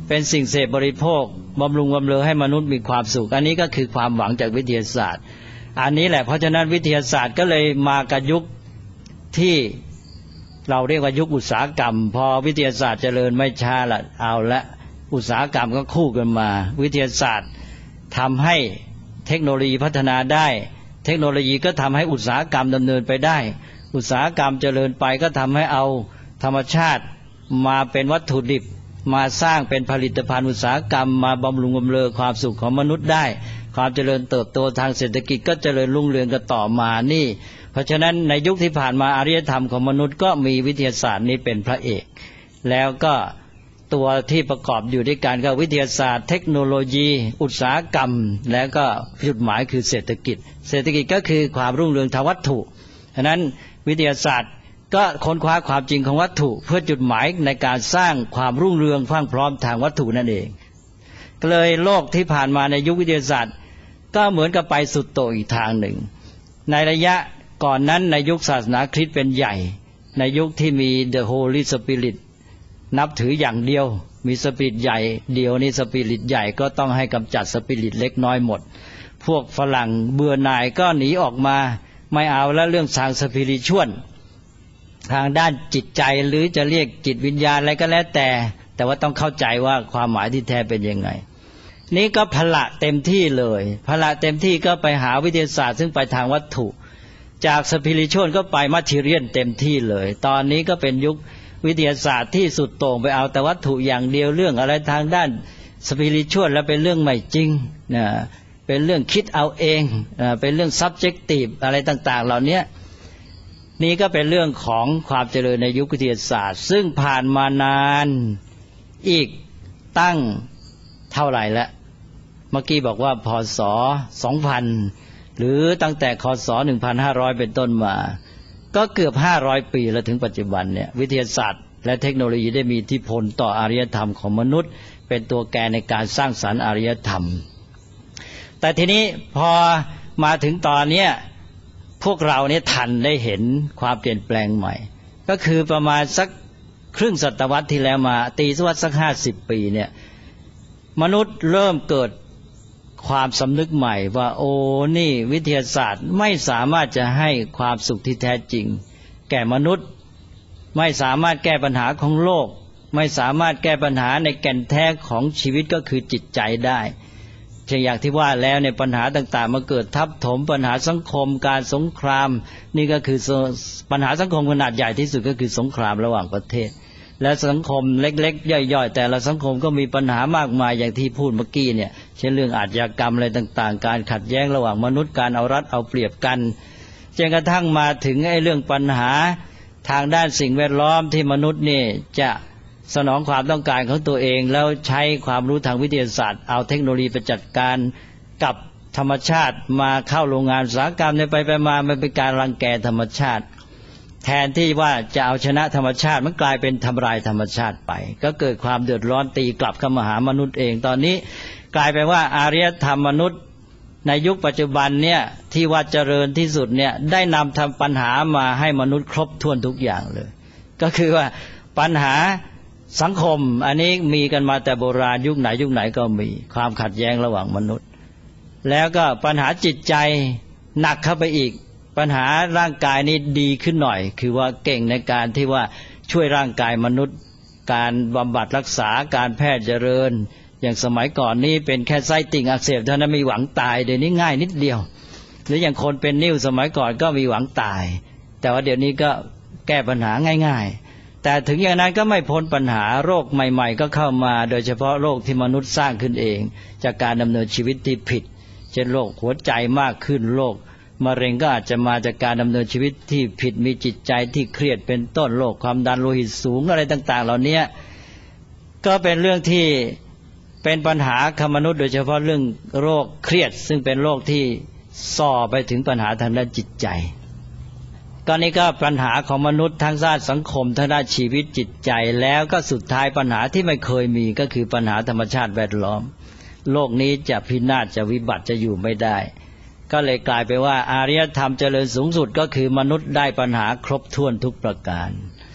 เป็นสิ่งเสพบริโภคบำรุงบำเรอให้มนุษย์มีความสุขอันนี้ก็คือความหวังจากวิทยาศาสตร์อันนี้แหละเพราะฉะนั้นวิทยาศาสตร์ก็เลยมากับยุคที่เราเรียกว่ายุคอุตสาหกรรมพอวิทยาศาสตร์เจริญไม่ช้าละเอาละอุตสาหกรรมก็คู่กันมาวิทยาศาสตร์ทำให้เทคโนโลยีพัฒนาได้เทคโนโลยีก็ทำให้อุตสาหกรรมดำเนินไปได้อุตสาหกรรมเจริญไปก็ทำให้เอาธรรมชาติมาเป็นวัตถุดิบมาสร้างเป็นผลิตภัณฑ์อุตสาหกรรมมาบำรุงบำเรอความสุขของมนุษย์ได้ความเจริญเติบโตทางเศรษฐกิจก็เจริญรุ่งเรืองกันต่อมานี่เพราะฉะนั้นในยุคที่ผ่านมาอารยธรรมของมนุษย์ก็มีวิทยาศาสตร์นี้เป็นพระเอกแล้วก็ตัวที่ประกอบอยู่ด้วยกันก็วิทยาศาสตร์เทคโนโลยีอุตสาหกรรมแล้วก็จุดหมายคือเศรษฐกิจเศรษฐกิจก็คือความรุ่งเรืองทางวัตถุฉะนั้นวิทยาศาสตร์ก็ค้นคว้าความจริงของวัตถุเพื่อจุดหมายในการสร้างความรุ่งเรืองพร้อมทางวัตถุนั่นเองก็เลยโลกที่ผ่านมาในยุควิทยาศาสตร์ก็เหมือนกับไปสุดโต่งอีกทางหนึ่งในระยะก่อนนั้นในยุคศาสนาคริสต์เป็นใหญ่ในยุคที่มี The Holy Spirit นับถืออย่างเดียวมีสปิริตใหญ่เดียวนี่สปิริตใหญ่ก็ต้องให้กำจัดสปิริตเล็กน้อยหมดพวกฝรั่งเบื่อหน่ายก็หนีออกมาไม่เอาแล้วเรื่องทางสปิริตชวลทางด้านจิตใจหรือจะเรียกจิตวิญญาณอะไรก็แล้วแต่ว่าต้องเข้าใจว่าความหมายที่แท้เป็นยังไงนี่ก็พละเต็มที่เลยพละเต็มที่ก็ไปหาวิทยาศาสตร์ซึ่งไปทางวัตถุจากสปิริตชวลก็ไปมัททีเรียลเต็มที่เลยตอนนี้ก็เป็นยุควิทยาศาสตร์ที่สุดโต่งไปเอาแต่วัตถุอย่างเดียวเรื่องอะไรทางด้านสปิริตชวลแล้วเป็นเรื่องไม่จริงนะเป็นเรื่องคิดเอาเองเป็นเรื่อง subjective อะไรต่างๆเหล่านี้นี่ก็เป็นเรื่องของความเจริญในยุควิทยาศาสตร์ซึ่งผ่านมานานอีกตั้งเท่าไหร่แล้วเมื่อกี้บอกว่าพ.ศ. 2000หรือตั้งแต่ค.ศ. 1500เป็นต้นมาก็เกือบ500ปีแล้วถึงปัจจุบันเนี่ยวิทยาศาสตร์และเทคโนโลยีได้มีอิทธิพลต่ออารยธรรมของมนุษย์เป็นตัวแกนในการสร้างสรรค์อารยธรรมแต่ทีนี้พอมาถึงตอนนี้พวกเราเนี่ยทันได้เห็นความเปลี่ยนแปลงใหม่ก็คือประมาณสักครึ่งศตวรรษที่แล้วมาตีสัก50 ปีเนี่ยมนุษย์เริ่มเกิดความสำนึกใหม่ว่าโอ้นี่วิทยาศาสตร์ไม่สามารถจะให้ความสุขที่แท้จริงแก่มนุษย์ไม่สามารถแก้ปัญหาของโลกไม่สามารถแก้ปัญหาในแก่นแท้ของชีวิตก็คือจิตใจได้เช่นอย่างที่ว่าแล้วในปัญหาต่างๆมาเกิดทับถมปัญหาสังคมการสงครามนี่ก็คือปัญหาสังคมขนาดใหญ่ที่สุดก็คือสงครามระหว่างประเทศและสังคมเล็กๆย่อยๆแต่ละสังคมก็มีปัญหามากมายอย่างที่พูดเมื่อกี้เนี่ยเช่นเรื่องอาชญากรรมอะไรต่างๆการขัดแย้งระหว่างมนุษย์การเอารัดเอาเปรียบกันจนกระทั่งมาถึงไอ้เรื่องปัญหาทางด้านสิ่งแวดล้อมที่มนุษย์นี่จะสนองความต้องการของตัวเองแล้วใช้ความรู้ทางวิทยาศาสตร์เอาเทคโนโลยีไปจัดการกับธรรมชาติมาเข้าโรงงานอุตสาหกรรมเนี่ยไปมามันเป็นการรังแกธรรมชาติแทนที่ว่าจะเอาชนะธรรมชาติมันกลายเป็นทำลายธรรมชาติไปก็เกิดความเดือดร้อนตีกลับเข้ามาหามนุษย์เองตอนนี้กลายไปว่าอารยธรรมมนุษย์ในยุคปัจจุบันเนี่ยที่ว่าเจริญที่สุดเนี่ยได้นำทำปัญหามาให้มนุษย์ครบถ้วนทุกอย่างเลยก็คือว่าปัญหาสังคมอันนี้มีกันมาแต่โบราณยุคไหนก็มีความขัดแย้งระหว่างมนุษย์แล้วก็ปัญหาจิตใจหนักเข้าไปอีกปัญหาร่างกายนี้ดีขึ้นหน่อยคือว่าเก่งในการที่ว่าช่วยร่างกายมนุษย์การบำบัดรักษาการแพทย์เจริญอย่างสมัยก่อนนี้เป็นแค่ไส้ติ่งอักเสบเท่านั้นมีหวังตายเดี๋ยวนี้ง่ายนิดเดียวหรืออย่างคนเป็นนิ่วสมัยก่อนก็มีหวังตายแต่ว่าเดี๋ยวนี้ก็แก้ปัญหาง่ายๆแต่ถึงอย่างนั้นก็ไม่พ้นปัญหาโรคใหม่ๆก็เข้ามาโดยเฉพาะโรคที่มนุษย์สร้างขึ้นเองจากการดำเนินชีวิตที่ผิดเช่นโรคหัวใจมากขึ้นโรคมะเร็งก็อาจจะมาจากการดำเนินชีวิตที่ผิดมีจิตใจที่เครียดเป็นต้นโรคความดันโลหิตสูงอะไรต่างๆเหล่านี้ก็เป็นเรื่องที่เป็นปัญหาของมนุษย์โดยเฉพาะเรื่องโรคเครียดซึ่งเป็นโรคที่ส่อไปถึงปัญหาทางด้านจิตใจก็นี่ก็ปัญหาของมนุษย์ทั้งด้านสังคมทั้งด้านชีวิตจิตใจแล้วก็สุดท้ายปัญหาที่ไม่เคยมีก็คือปัญหาธรรมชาติแวดล้อมโลกนี้จะพินาศจะวิบัติจะอยู่ไม่ได้ก็เลยกลายไปว่าอารยธรรมเจริญสูงสุดก็คือมนุษย์ได้ปัญหาครบถ้วนทุกประการเพ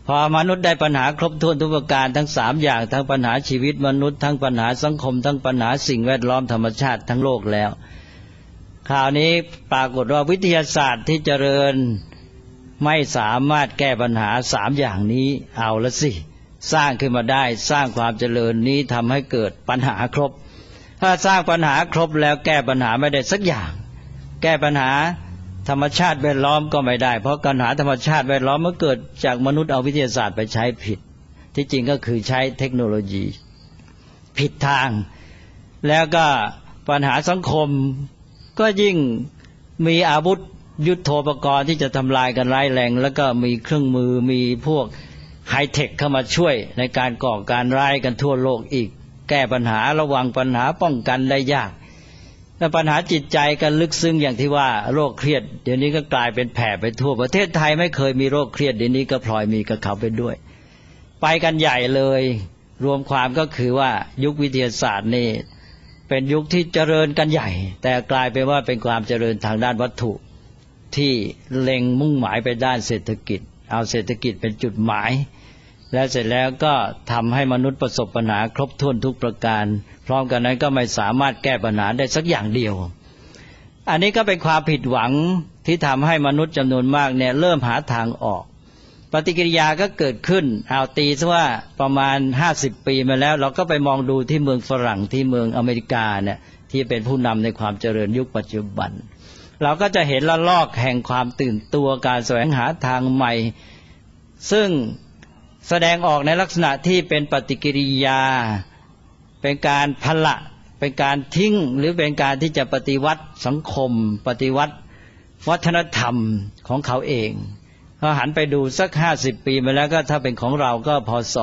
พอมนุษย์ได้ปัญหาครบถ้วนทุกประการทั้ง3อย่างทั้งปัญหาชีวิตมนุษย์ทั้งปัญหาสังคมทั้งปัญหาสิ่งแวดล้อมธรรมชาติทั้งโลกแล้วคราวนี้ปรากฏว่าวิทยาศาสตร์ที่เจริญไม่สามารถแก้ปัญหา3อย่างนี้เอาละสิสร้างขึ้นมาได้สร้างความเจริญนี้ทำให้เกิดปัญหาครบถ้าสร้างปัญหาครบแล้วแก้ปัญหาไม่ได้สักอย่างแก้ปัญหาธรรมชาติแวดล้อมก็ไม่ได้เพราะปัญหาธรรมชาติแวดล้อมมันเกิดจากมนุษย์เอาวิทยาศาสตร์ไปใช้ผิดที่จริงก็คือใช้เทคโนโลยีผิดทางแล้วก็ปัญหาสังคมก็ยิ่งมีอาวุธยุทโธปกรณ์ที่จะทำลายกันร้ายแรงแล้วก็มีเครื่องมือมีพวกไฮเทคเข้ามาช่วยในการก่อการร้ายกันทั่วโลกอีกแก้ปัญหาระวังปัญหาป้องกันได้ยากและปัญหาจิตใจกันลึกซึ้งอย่างที่ว่าโรคเครียดเดี๋ยวนี้ก็กลายเป็นแผ่ไปทั่วประเทศไทยไม่เคยมีโรคเครียดเดี๋ยวนี้ก็พลอยมีกับเขาไปด้วยไปกันใหญ่เลยรวมความก็คือว่ายุควิทยาศาสตร์นี่เป็นยุคที่เจริญกันใหญ่แต่กลายเป็นว่าเป็นความเจริญทางด้านวัตถุที่เล็งมุ่งหมายไปด้านเศรษฐกิจเอาเศรษฐกิจเป็นจุดหมายและเสร็จแล้วก็ทำให้มนุษย์ประสบปัญหาครบถ้วนทุกประการพร้อมกันนั้นก็ไม่สามารถแก้ปัญหาได้สักอย่างเดียวอันนี้ก็เป็นความผิดหวังที่ทำให้มนุษย์จำนวนมากเนี่ยเริ่มหาทางออกปฏิกิริยาก็เกิดขึ้นเอาตีซะว่าประมาณ50 ปีมาแล้วเราก็ไปมองดูที่เมืองฝรั่งที่เมืองอเมริกาเนี่ยที่เป็นผู้นำในความเจริญยุคปัจจุบันเราก็จะเห็นละลอกแห่งความตื่นตัวการแสวงหาทางใหม่ซึ่งแสดงออกในลักษณะที่เป็นปฏิกิริยาเป็นการพละเป็นการทิ้งหรือเป็นการที่จะปฏิวัติสังคมปฏิวัติวัฒนธรรมของเขาเองพอหันไปดูสัก50 ปีมาแล้วก็ถ้าเป็นของเราก็พศ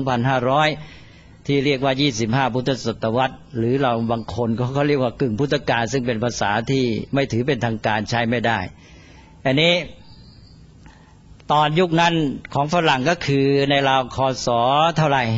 2500ที่เรียกว่า25พุทธศตวรรษหรือเราบางคนเขาเรียกว่ากึ่งพุทธกาลซึ่งเป็นภาษาที่ไม่ถือเป็นทางการใช้ไม่ได้อันนี้ตอนยุคนั้นของฝรั่งก็คือในราวคศเท่าไหร่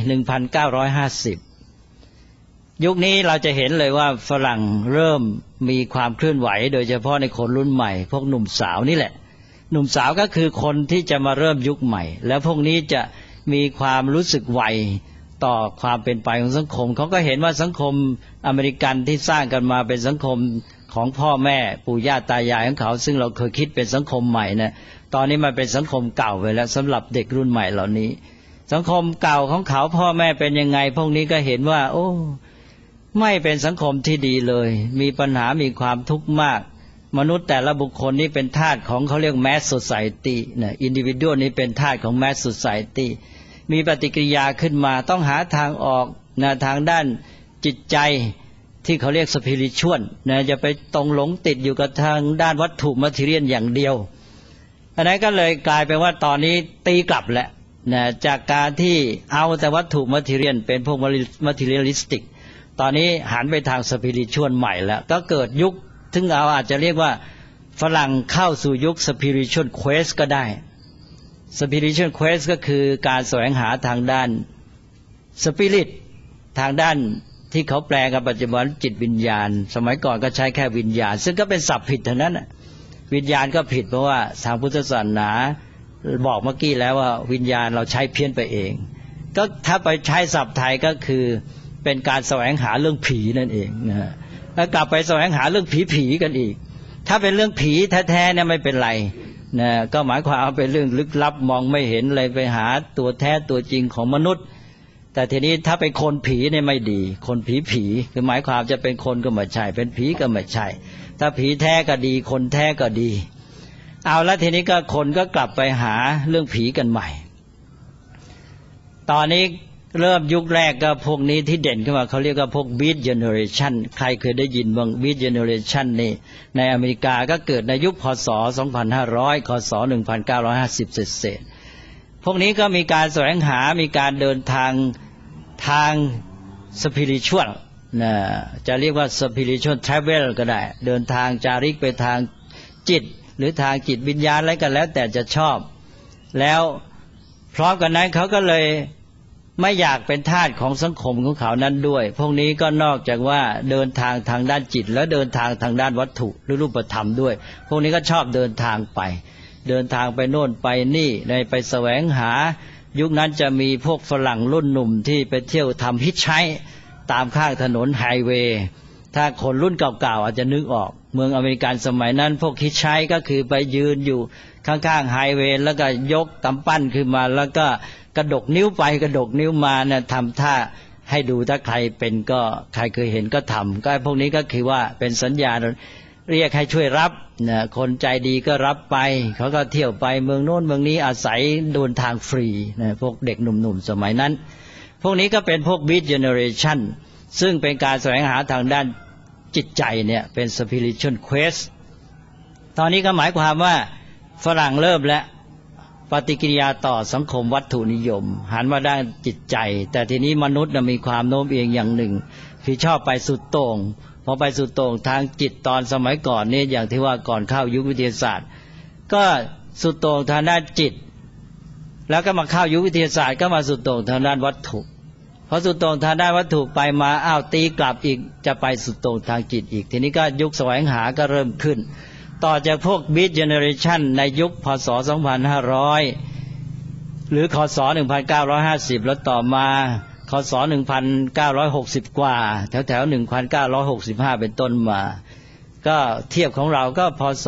1950ยุคนี้เราจะเห็นเลยว่าฝรั่งเริ่มมีความเคลื่อนไหวโดยเฉพาะในคนรุ่นใหม่พวกหนุ่มสาวนี่แหละหนุ่มสาวก็คือคนที่จะมาเริ่มยุคใหม่แล้วพวกนี้จะมีความรู้สึกไวต่อความเป็นไปของสังคมเขาก็เห็นว่าสังคมอเมริกันที่สร้างกันมาเป็นสังคมของพ่อแม่ปู่ย่าตายายของเขาซึ่งเราเคยคิดเป็นสังคมใหม่นะตอนนี้มันเป็นสังคมเก่าไปแล้วสำหรับเด็กรุ่นใหม่เหล่านี้สังคมเก่าของเขาพ่อแม่เป็นยังไงพวกนี้ก็เห็นว่าโอ้ไม่เป็นสังคมที่ดีเลยมีปัญหามีความทุกข์มากมนุษย์แต่ละบุคคลนี้เป็นทาสของเขาเรียก mass society นะ individual นี้เป็นทาสของ mass society มีปฏิกิริยาขึ้นมาต้องหาทางออกนะทางด้านจิตใจที่เขาเรียก spiritual นะจะไปตรงหลงติดอยู่กับทางด้านวัตถุ material อย่างเดียวอันนั้นก็เลยกลายเป็นว่าตอนนี้ตีกลับแหละนะจากการที่เอาแต่วัตถุ material เป็นพวก materialistic ตอนนี้หันไปทาง spiritual ใหม่แล้วก็เกิดยุคถึงเราอาจจะเรียกว่าฝรั่งเข้าสู่ยุค spiritual quest ก็ได้ spiritual quest ก็คือการแสวงหาทางด้าน spirit ทางด้านที่เขาแปลกันปัจจุบันจิตวิญญาณสมัยก่อนก็ใช้แค่วิญญาณซึ่งก็เป็นศัพท์ผิดเท่านั้นวิญญาณก็ผิดเพราะว่าทางพุทธศาสนาบอกเมื่อกี้แล้วว่าวิญญาณเราใช้เพี้ยนไปเองก็ถ้าไปใช้ศัพท์ไทยก็คือเป็นการแสวงหาเรื่องผีนั่นเองนะฮะแล้วกลับไปแสวงหาเรื่องผีกันอีกถ้าเป็นเรื่องผีแท้ๆเนี่ยไม่เป็นไรนะก็หมายความว่าเป็นเรื่องลึกลับมองไม่เห็นเลยไปหาตัวแท้ตัวจริงของมนุษย์แต่ทีนี้ถ้าเป็นคนผีเนี่ยไม่ดีคนผีคือหมายความจะเป็นคนก็ไม่ใช่เป็นผีก็ไม่ใช่ถ้าผีแท้ก็ดีคนแท้ก็ดีเอาแล้วทีนี้ก็คนก็กลับไปหาเรื่องผีกันใหม่ตอนนี้เริ่มยุคแรกก็พวกนี้ที่เด่นขึ้นมาเขาเรียกว่าพวก Beat Generation ใครเคยได้ยินบ้าง Beat Generation นี่ในอเมริกาก็เกิดในยุคพศ2500คศ1950เศษพวกนี้ก็มีการแสวงหามีการเดินทาง spiritual นะจะเรียกว่า spiritual travel ก็ได้เดินทางจาริกไปทางจิตหรือทางจิตวิญญาณอะไรก็แล้วแต่จะชอบแล้วพร้อมกันนั้นเขาก็เลยไม่อยากเป็นทาสของสังคมของเขานั้นด้วยพวกนี้ก็นอกจากว่าเดินทางด้านจิตแล้วเดินทางด้านวัตถุหรือรูปธรรมด้วยพวกนี้ก็ชอบเดินทางไปโน่นไปนี่ไปแสวงหายุคนั้นจะมีพวกฝรั่งรุ่นหนุ่มที่ไปเที่ยวทำฮิตไชค์ตามข้างถนนไฮเวย์ถ้าคนรุ่นเก่าๆอาจจะนึกออกเมืองอเมริกันสมัยนั้นพวกฮิตไชค์ก็คือไปยืนอยู่ข้างๆไฮเวย์แล้วก็ยกกำปั้นขึ้นมาแล้วก็กระดกนิ้วไปกระดกนิ้วมาเนี่ยทำท่าให้ดูถ้าใครเป็นก็ใครเคยเห็นก็ทำก็พวกนี้ก็คือว่าเป็นสัญญาณเรียกให้ช่วยรับนะคนใจดีก็รับไปเขาก็เที่ยวไปเมืองโน้นเมืองนี้อาศัยเดินทางฟรีนะพวกเด็กหนุ่มๆสมัยนั้นพวกนี้ก็เป็นพวก Beat Generation ซึ่งเป็นการแสวงหาทางด้านจิตใจเนี่ยเป็น Spiritual Quest ตอนนี้ก็หมายความว่าฝรั่งเริ่มและปฏิกิริยาต่อสังคมวัตถุนิยมหันมาด้านจิตใจแต่ทีนี้มนุษย์มีความโน้มเอียงอย่างหนึ่งคือชอบไปสุดโต่งพอไปสุดโต่งทางจิตตอนสมัยก่อนนี่อย่างที่ว่าก่อนเข้ายุควิทยาศาสตร์ก็สุดโต่งทางด้านจิตแล้วก็มาเข้ายุควิทยาศาสตร์ก็มาสุดโต่งทางด้านวัตถุพอสุดโต่งทางด้านวัตถุไปมาตีกลับอีกจะไปสุดโต่งทางจิตอีกทีนี้ก็ยุคแสวงหาก็เริ่มขึ้นต่อจากพวก Beat Generation ในยุคพ.ศ. 2500หรือค.ศ. 1950แล้วต่อมาค.ศ. 1960กว่าแถวๆ1965เป็นต้นมาก็เทียบของเราก็พ.ศ.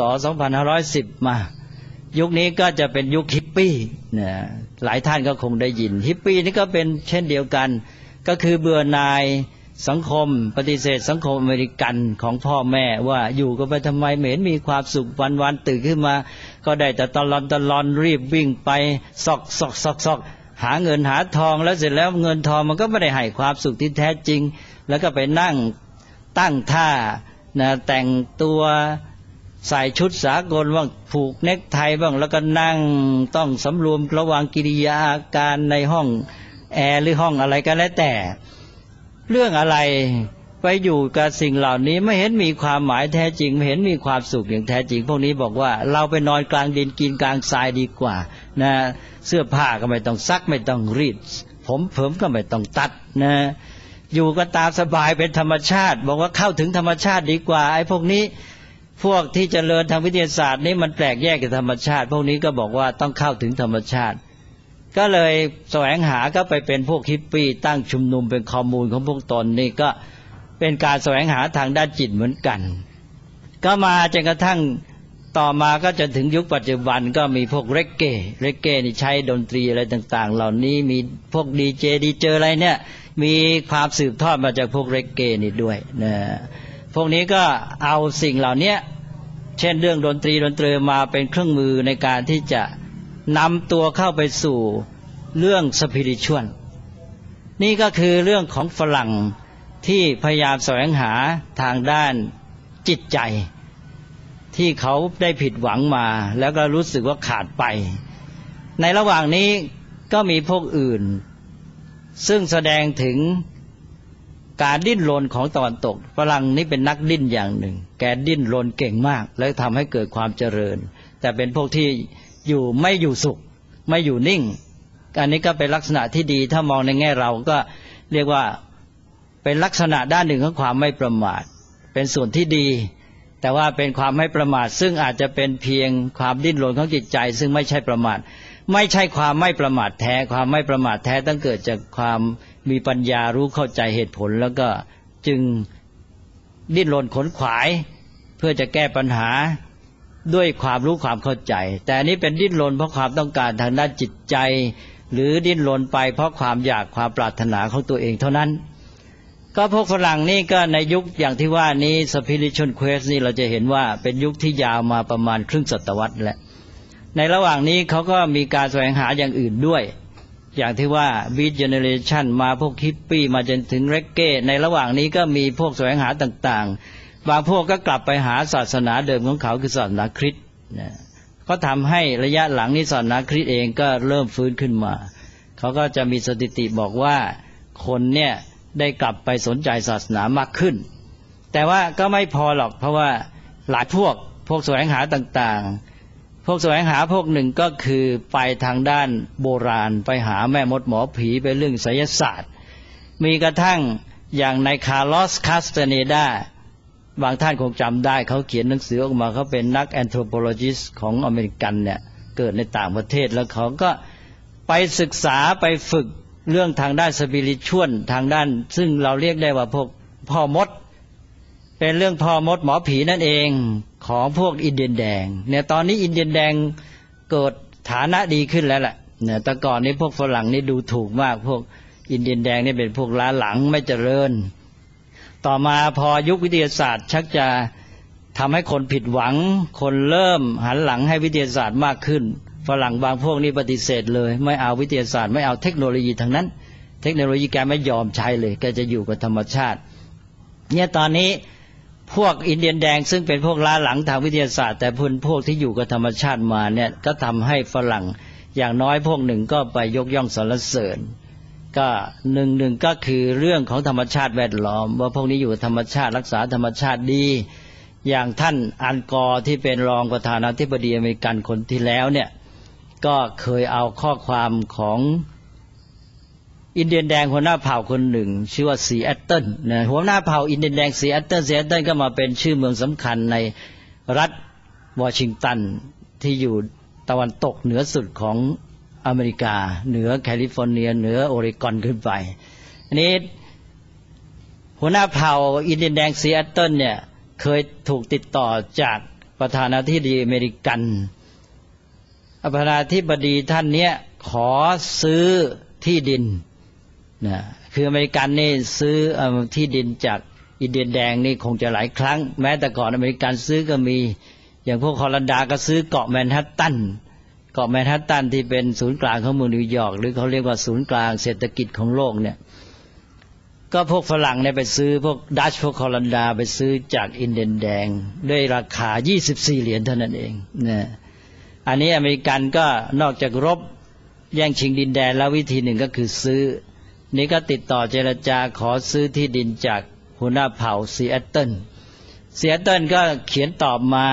2510มายุคนี้ก็จะเป็นยุคฮิปปี้นะหลายท่านก็คงได้ยินฮิปปี้นี่ก็เป็นเช่นเดียวกันก็คือเบื่อหน่ายสังคมปฏิเสธสังคมอเมริกันของพ่อแม่ว่าอยู่กันไปทำไมไม่เห็นมีความสุขวันๆตื่นขึ้นมาก็ได้แต่ตะลอนรีบวิ่งไปซอกหาเงินหาทองแล้วเสร็จแล้วเงินทองมันก็ไม่ได้ให้ความสุขที่แท้จริงแล้วก็ไปนั่งตั้งท่านะแต่งตัวใส่ชุดสากลบ้างผูกเน็กไทบ้างแล้วก็นั่งต้องสำรวมระวังกิริยาอาการในห้องแอร์หรือห้องอะไรก็แล้วแต่เรื่องอะไรไปอยู่กับสิ่งเหล่านี้ไม่เห็นมีความหมายแท้จริงไม่เห็นมีความสุขอย่างแท้จริงพวกนี้บอกว่าเราไปนอนกลางดินกินกลางทรายดีกว่านะเสื้อผ้าก็ไม่ต้องซักไม่ต้องรีดผมเผิมก็ไม่ต้องตัดนะอยู่ก็ตามสบายเป็นธรรมชาติบอกว่าเข้าถึงธรรมชาติดีกว่าไอ้พวกนี้พวกที่เจริญทางวิทยาศาสตร์นี้มันแปลกแยกกับธรรมชาติพวกนี้ก็บอกว่าต้องเข้าถึงธรรมชาติก็เลยแสวงหาก็ไปเป็นพวกฮิปปี้ตั้งชุมนุมเป็นคอมมูนของพวกตนนี่ก็เป็นการแสวงหาทางด้านจิตเหมือนกันก็มาจนกระทั่งต่อมาก็จนถึงยุคปัจจุบันก็มีพวกเรกเก้นี่ใช้ดนตรีอะไรต่างๆเหล่านี้มีพวกดีเจอะไรเนี่ยมีความสืบทอดมาจากพวกเรกเก้นี่ด้วยนะพวกนี้ก็เอาสิ่งเหล่านี้เช่นเรื่องดนตรีมาเป็นเครื่องมือในการที่จะนำตัวเข้าไปสู่เรื่องสปิริตชวลนี่ก็คือเรื่องของฝรั่งที่พยายามแสวงหาทางด้านจิตใจที่เขาได้ผิดหวังมาแล้วก็รู้สึกว่าขาดไปในระหว่างนี้ก็มีพวกอื่นซึ่งแสดงถึงการดิ้นรนของตะวันตกฝรั่งนี่เป็นนักดิ้นอย่างหนึ่งแกดิ้นรนเก่งมากแล้วทำให้เกิดความเจริญแต่เป็นพวกที่ไม่อยู่สุขไม่อยู่นิ่งอันนี้ก็เป็นลักษณะที่ดีถ้ามองในแง่เราก็เรียกว่าเป็นลักษณะด้านหนึ่งของความไม่ประมาทเป็นส่วนที่ดีแต่ว่าเป็นความไม่ประมาทซึ่งอาจจะเป็นเพียงความดิ้นรนของจิตใจซึ่งไม่ใช่ประมาทไม่ใช่ความไม่ประมาทแท้ความไม่ประมาทแท้ต้องเกิดจากความมีปัญญารู้เข้าใจเหตุผลแล้วก็จึงดิ้นรนขนขวายเพื่อจะแก้ปัญหาด้วยความรู้ความเข้าใจแต่อันนี้เป็นดิ้นรนเพราะความต้องการทางด้านจิตใจหรือดิ้นรนไปเพราะความอยากความปรารถนาของตัวเองเท่านั้นก็พวกฝรั่งนี่ก็ในยุคอย่างที่ว่านี้ Spiritual Quest นี่เราจะเห็นว่าเป็นยุคที่ยาวมาประมาณครึ่งศตวรรษแล้วในระหว่างนี้เขาก็มีการแสวงหาอย่างอื่นด้วยอย่างที่ว่า Beat Generation มาพวกฮิปปี้มาจนถึงเรกเก้ในระหว่างนี้ก็มีพวกแสวงหาต่างๆบางพวกก็กลับไปหาศาสนาเดิมของเขาคือศาสนาคริสต์ก็ทำให้ระยะหลังนี้ศาสนาคริสต์เองก็เริ่มฟื้นขึ้นมาเขาก็จะมีสถิติบอกว่าคนเนี่ยได้กลับไปสนใจศาสนามากขึ้นแต่ว่าก็ไม่พอหรอกเพราะว่าหลายพวกแสวงหาต่างๆพวกแสวงหาพวกหนึ่งก็คือไปทางด้านโบราณไปหาแม่มดหมอผีไปเรื่องไสยศาสตร์มีกระทั่งอย่างในคาร์ลอสคาสเตเนดาบางท่านคงจำได้เขาเขียนหนังสือออกมาเขาเป็นนักแอนโทรโพโลจิสต์ของอเมริกันเนี่ยเกิดในต่างประเทศแล้วเขาก็ไปศึกษาไปฝึกเรื่องทางด้านสปิริตชวลทางด้านซึ่งเราเรียกได้ว่าพวกพ่อมดเป็นเรื่องพ่อมดหมอผีนั่นเองของพวกอินเดียนแดงเนี่ยตอนนี้อินเดียนแดงเกิดฐานะดีขึ้นแล้วแหละเนี่ยแต่ก่อนนี้พวกฝรั่งนี่ดูถูกมากพวกอินเดียนแดงนี่เป็นพวกล้าหลังไม่เจริญต่อมาพอยุควิทยาศาสตร์ชักจะทำให้คนผิดหวังคนเริ่มหันหลังให้วิทยาศาสตร์มากขึ้นฝรั่งบางพวกนี้ปฏิเสธเลยไม่เอาวิทยาศาสตร์ไม่เอาเทคโนโลยีทั้งนั้นเทคโนโลยีแกไม่ยอมใช้เลยแกจะอยู่กับธรรมชาติเนี่ยตอนนี้พวกอินเดียนแดงซึ่งเป็นพวกล้าหลังทางวิทยาศาสตร์แต่พวกที่อยู่กับธรรมชาติมาเนี่ยก็ทำให้ฝรั่งอย่างน้อยพวกหนึ่งก็ไปยกย่องสรรเสริญก็หนึ่งก็คือเรื่องของธรรมชาติแวดล้อมว่าพวกนี้อยู่กับธรรมชาติรักษาธรรมชาติดีอย่างท่านอัลกอร์ที่เป็นรองประธานาธิบดีอเมริกันคนที่แล้วเนี่ยก็เคยเอาข้อความของอินเดียนแดงหัวหน้าเผ่าคนหนึ่งชื่อว่าซีแอตเทิลนะหัวหน้าเผ่าอินเดียนแดงซีแอตเทิลก็มาเป็นชื่อเมืองสำคัญในรัฐวอชิงตันที่อยู่ตะวันตกเหนือสุดของอเมริกาเหนือแคลิฟอร์เนียเหนือโอเรกอนขึ้นไปอันนี้หัวหน้าเผ่าอินเดียนแดงซีแอตเทิลเนี่ยเคยถูกติดต่อจากประธานาธิบดีอเมริกันประธานาธิบดีท่านเนี้ยขอซื้อที่ดินนะคืออเมริกันนี่ซื้อที่ดินจากอินเดียนแดงนี่คงจะหลายครั้งแม้แต่ก่อนอเมริกันซื้อก็มีอย่างพวกฮอลันดาก็ซื้อเกาะแมนฮัตตันที่เป็นศูนย์กลางของเมืองนิวยอร์กหรือเขาเรียกว่าศูนย์กลางเศรษฐกิจของโลกเนี่ยก็พวกฝรั่งเนี่ยไปซื้อพวกดัชพวกฮอลันดาไปซื้อจากอินเดียนแดงด้วยราคา24เหรียญเท่านั้นเองนะอันนี้อเมริกันก็นอกจากรบแย่งชิงดินแดนแล้ววิธีหนึ่งก็คือซื้อนี่ก็ติดต่อเจรจาขอซื้อที่ดินจากหัวหน้าเผ่าซีแอตเทิลก็เขียนตอบมา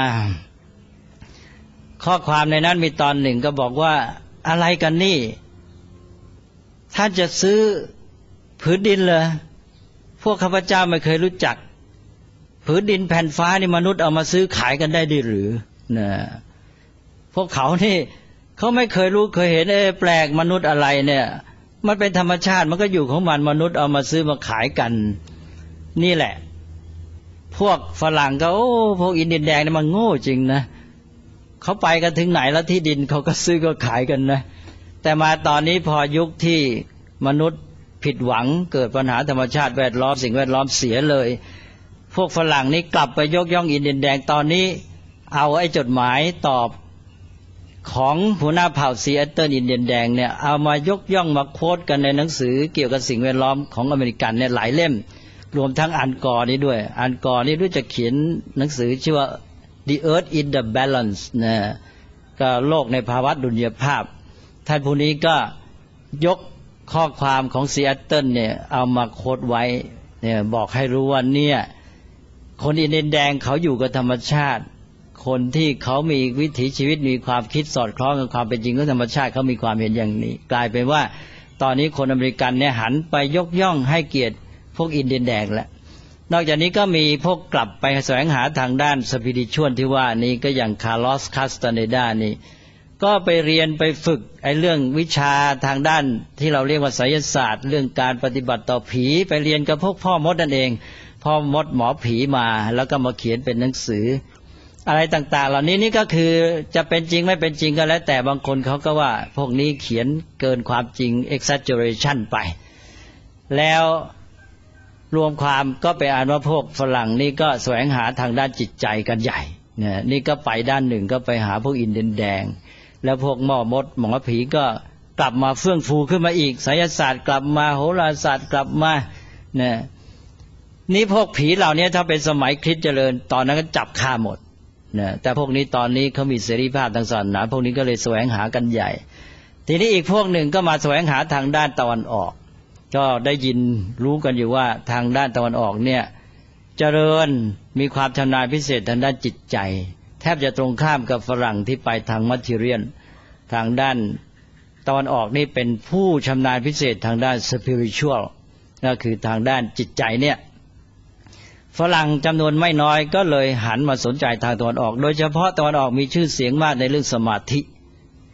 ข้อความในนั้นมีตอนหนึ่งก็บอกว่าอะไรกันนี่ท่านจะซื้อผืนดินเหรอพวกข้าพเจ้าไม่เคยรู้จักผืนดินแผ่นฟ้านี่มนุษย์เอามาซื้อขายกันได้ดีหรือนะพวกเขานี่เขาไม่เคยรู้เคยเห็นแปลกมนุษย์อะไรเนี่ยมันเป็นธรรมชาติมันก็อยู่ของมันมนุษย์เอามาซื้อมาขายกันนี่แหละพวกฝรั่งก็พวกอินเดียนแดงนี่มันโง่จริงนะเขาไปกันถึงไหนแล้วที่ดินเขาก็ซื้อก็ขายกันนะแต่มาตอนนี้พอยุคที่มนุษย์ผิดหวังเกิดปัญหาธรรมชาติแวดล้อมสิ่งแวดล้อมเสียเลยพวกฝรั่งนี่กลับไปยกย่องอินเดียนแดงตอนนี้เอาไอ้จดหมายตอบของหัวหน้าเผ่าซีแอตเทิลอินเดียนแดงเนี่ยเอามายกย่องมาโค้ดกันในหนังสือเกี่ยวกับสิ่งแวดล้อมของอเมริกันเนี่ยหลายเล่มรวมทั้งอัลกอร์นี่ด้วยอัลกอร์นี่รู้จะเขียนหนังสือชื่อว่า The Earth in the Balance นะก็โลกในภาวะดุลยภาพท่านผู้นี้ก็ยกข้อความของซีแอตเทิลเนี่ยเอามาโค้ดไว้เนี่ยบอกให้รู้ว่าเนี่ยคนอินเดียนแดงเขาอยู่กับธรรมชาติคนที่เขามีวิถีชีวิตมีความคิดสอดคล้องกับความเป็นจริงของธรรมชาติเขามีความเห็นอย่างนี้กลายเป็นว่าตอนนี้คนอเมริกันเนี่ยหันไปยกย่องให้เกียรติพวกอินเดียนแดงแล้วนอกจากนี้ก็มีพวกกลับไปแสวงหาทางด้านสปิริตชวลที่ว่านี้ก็อย่างคาร์ลอสคาสตาเนดานี่ก็ไปเรียนไปฝึกไอ้เรื่องวิชาทางด้านที่เราเรียกว่าไสยศาสตร์เรื่องการปฏิบัติต่อผีไปเรียนกับพวกพ่อมดนั่นเองพ่อมดหมอผีมาแล้วก็มาเขียนเป็นหนังสืออะไรต่างๆเหล่านี้นี่ก็คือจะเป็นจริงไม่เป็นจริงก็แล้วแต่บางคนเขาก็ว่าพวกนี้เขียนเกินความจริง exaggeration ไปแล้วรวมความก็ไปอ่านว่าพวกฝรั่งนี่ก็แสวงหาทางด้านจิตใจกันใหญ่เนี่ยนี่ก็ไปด้านหนึ่งก็ไปหาพวกอินเดียนแดงแล้วพวกหมอมดหมอผีก็กลับมาเฟื่องฟูขึ้นมาอีกไสยศาสตร์กลับมาโหราศาสตร์กลับมาเนี่ยนี่พวกผีเหล่านี้ถ้าเป็นสมัยคริสต์เจริญตอนนั้นก็จับฆ่าหมดนะแต่พวกนี้ตอนนี้เขามีเสรีภาพทางศาสนาพวกนี้ก็เลยแสวงหากันใหญ่ทีนี้อีกพวกหนึ่งก็มาแสวงหาทางด้านตะวันออกก็ได้ยินรู้กันอยู่ว่าทางด้านตะวันออกเนี่ยเจริญมีความชำนาญพิเศษทางด้านจิตใจแทบจะตรงข้ามกับฝรั่งที่ไปทางมัทีเรียนทางด้านตะวันออกนี่เป็นผู้ชำนาญพิเศษทางด้านสปิริตชัวลก็คือทางด้านจิตใจเนี่ยฝรั่งจำนวนไม่น้อยก็เลยหันมาสนใจทางตะวันออกโดยเฉพาะตะวันออกมีชื่อเสียงมากในเรื่องสมาธิ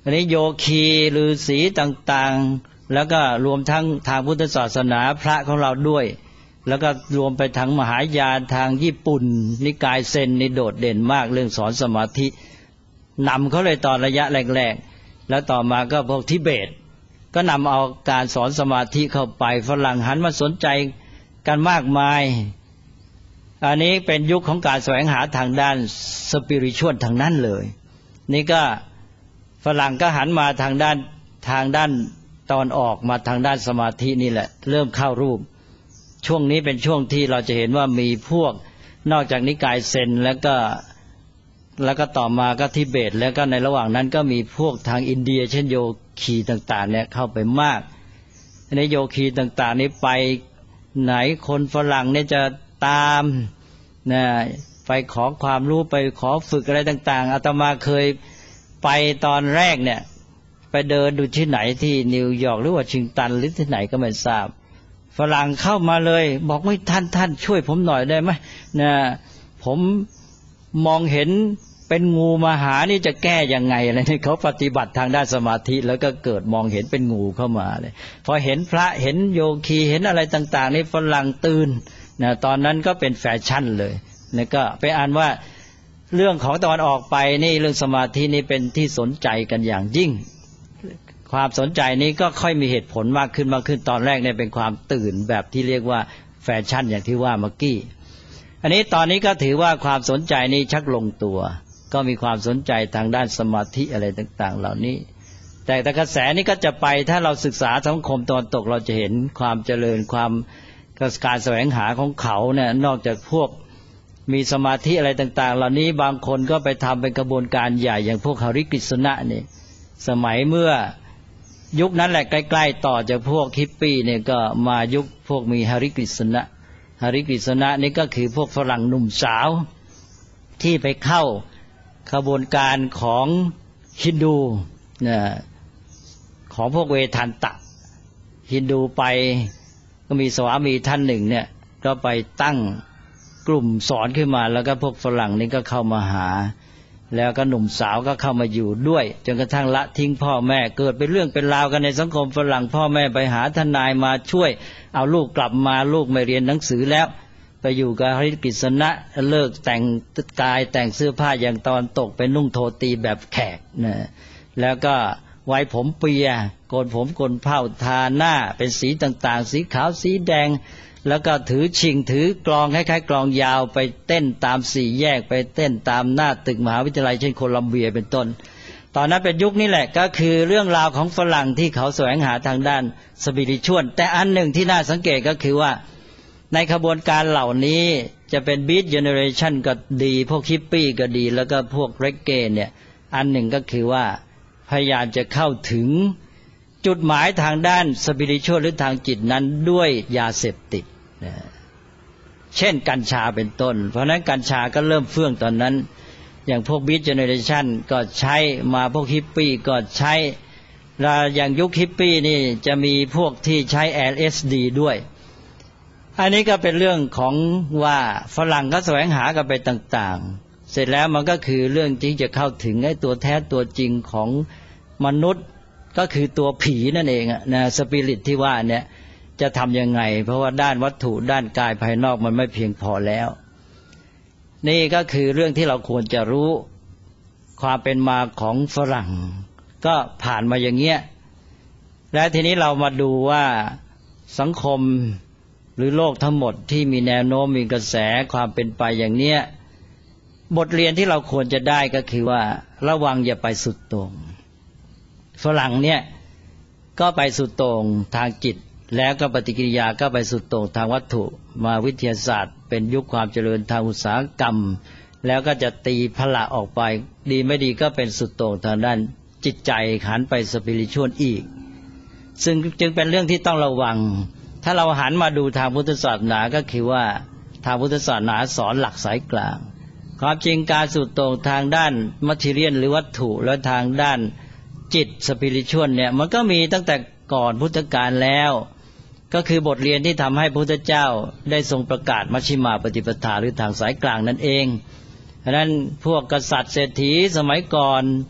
อันนี้โยคีฤาษีต่างๆแล้วก็รวมทั้งทางพุทธศาสนาพระของเราด้วยแล้วก็รวมไปทั้งมหายานทางญี่ปุ่นนิกายเซนนี่โดดเด่นมากเรื่องสอนสมาธินำเขาเลยตอนระยะแรกๆแล้วต่อมาก็พวกทิเบตก็นำเอาการสอนสมาธิเข้าไปฝรั่งหันมาสนใจกันมากมายอันนี้เป็นยุคของการแสวงหาทางด้านสปิริชวลทางนั้นเลยนี่ก็ฝรั่งก็หันมาทางด้านตอนออกมาทางด้านสมาธินี่แหละเริ่มเข้ารูปช่วงนี้เป็นช่วงที่เราจะเห็นว่ามีพวกนอกจากนิกายเซนแล้วก็ต่อมาก็ทิเบตแล้วก็ในระหว่างนั้นก็มีพวกทางอินเดียเช่นโยคีต่างๆเนี่ยเข้าไปมากในโยคีต่างๆนี้ไปไหนคนฝรั่งเนี่ยจะตามนะไปขอความรู้ไปขอฝึกอะไรต่างๆอาตมาเคยไปตอนแรกเนี่ยไปเดินดูที่ไหนที่นิวยอร์กหรือวอชิงตันหรือที่ไหนก็ไม่ทราบฝรั่งเข้ามาเลยบอกว่าท่านช่วยผมหน่อยได้ไหมนะผมมองเห็นเป็นงูมาหานี่จะแก้ยังไงอะไรนี่เขาปฏิบัติทางด้านสมาธิแล้วก็เกิดมองเห็นเป็นงูเข้ามาเลยพอเห็นพระเห็นโยคีเห็นอะไรต่างๆนี่ฝรั่งตื่นนะตอนนั้นก็เป็นแฟชั่นเลยนะก็ไปอ่านว่าเรื่องของตะวันออกไปนี่เรื่องสมาธินี่เป็นที่สนใจกันอย่างยิ่งความสนใจนี้ก็ค่อยมีเหตุผลมากขึ้นตอนแรกเนี่ยเป็นความตื่นแบบที่เรียกว่าแฟชั่นอย่างที่ว่าเมื่อกี้อันนี้ตอนนี้ก็ถือว่าความสนใจนี้ชักลงตัวก็มีความสนใจทางด้านสมาธิอะไรต่างๆเหล่านี้แต่กระแสนี้ก็จะไปถ้าเราศึกษาสังคมตะวันตกเราจะเห็นความเจริญความการแสวงหาของเขาเนี่ยนอกจากพวกมีสมาธิอะไรต่างๆเหล่านี้บางคนก็ไปทำเป็นกระบวนการใหญ่อย่างพวกหริกฤษณะนี่สมัยเมื่อยุคนั้นแหละใกล้ๆต่อจากพวกฮิปปี้เนี่ยก็มายุคพวกมีหริกฤษณะนี่ก็คือพวกฝรั่งหนุ่มสาวที่ไปเข้าขบวนการของฮินดูนะของพวกเวทันตะฮินดูไปก็มีสวามีท่านหนึ่งเนี่ยก็ไปตั้งกลุ่มสอนขึ้นมาแล้วก็พวกฝรั่งนี่ก็เข้ามาหาแล้วก็หนุ่มสาวก็เข้ามาอยู่ด้วยจนกระทั่งละทิ้งพ่อแม่เกิดเป็นเรื่องเป็นราวกันในสังคมฝรั่งพ่อแม่ไปหาทนายมาช่วยเอาลูกกลับมาลูกไม่เรียนหนังสือแล้วไปอยู่กับหริกฤษณะเลิกแต่งกายแต่งเสื้อผ้าอย่างตอนตกไปนุ่งโทตีแบบแขกนะแล้วก็ไว้ผมเปียโกนผมโกนเผ้าทาหน้าเป็นสีต่างๆสีขาวสีแดงแล้วก็ถือชิงถือกลองคล้ายๆกลองยาวไปเต้นตามสี่แยกไปเต้นตามหน้าตึกมหาวิทยาลัยเช่นโคลัมเบียเป็นต้นตอนนั้นเป็นยุคนี้แหละก็คือเรื่องราวของฝรั่งที่เขาแสวงหาทางด้านสปิริชวลแต่อันหนึ่งที่น่าสังเกตก็คือว่าในขบวนการเหล่านี้จะเป็นบีทเจเนอเรชันก็ดีพวกฮิปปี้ก็ดีแล้วก็พวกเรกเก้เนี่ยอันหนึ่งก็คือว่าพยายามจะเข้าถึงจุดหมายทางด้านสปิริชวลหรือทางจิตนั้นด้วยยาเสพติดเช่นกัญชาเป็นต้นเพราะนั้นกัญชาก็เริ่มเฟื่องตอนนั้นอย่างพวกบีทเจเนอเรชันก็ใช้มาพวกฮิปปี้ก็ใช้อย่างยุคฮิปปี้นี่จะมีพวกที่ใช้ LSD ด้วยอันนี้ก็เป็นเรื่องของว่าฝรั่งก็แสวงหากันไปต่างๆเสร็จแล้วมันก็คือเรื่องที่จะเข้าถึงไอ้ตัวแท้ตัวจริงของมนุษย์ก็คือตัวผีนั่นเองนะสปิริตที่ว่าเนี่ยจะทำยังไงเพราะว่าด้านวัตถุด้านกายภายนอกมันไม่เพียงพอแล้วนี่ก็คือเรื่องที่เราควรจะรู้ความเป็นมาของฝรั่งก็ผ่านมาอย่างเงี้ยและทีนี้เรามาดูว่าสังคมหรือโลกทั้งหมดที่มีแนวโน้มมีกระแสความเป็นไปอย่างเนี้ยบทเรียนที่เราควรจะได้ก็คือว่าระวังอย่าไปสุดโต่งฝรั่งเนี่ยก็ไปสุดโต่งทางจิตแล้วก็ปฏิกิริยาก็ไปสุดโต่งทางวัตถุมาวิทยาศาสตร์เป็นยุคความเจริญทางอุตสาหกรรมแล้วก็จะตีพละออกไปดีไม่ดีก็เป็นสุดโต่งทางด้านจิตใจหันไปสปิริชวลอีกซึ่งจึงเป็นเรื่องที่ต้องระวังถ้าเราหันมาดูทางพุทธศาสนาก็คือว่าทางพุทธศาสนาสอนหลักสายกลางความจริงการสุดโต่งทางด้านมัททีเรียนหรือวัตถุและทางด้านจิตสปิริชวลเนี่ยมันก็มีตั้งแต่ก่อนพุทธกาลแล้วก็คือบทเรียนที่ทำให้พระพุทธเจ้าได้ทรงประกาศมัชฌิมาปฏิปทาหรือทางสายกลางนั่นเองเพราะนั้นพวกกษัตริย์เศรษฐีสมัยก่อน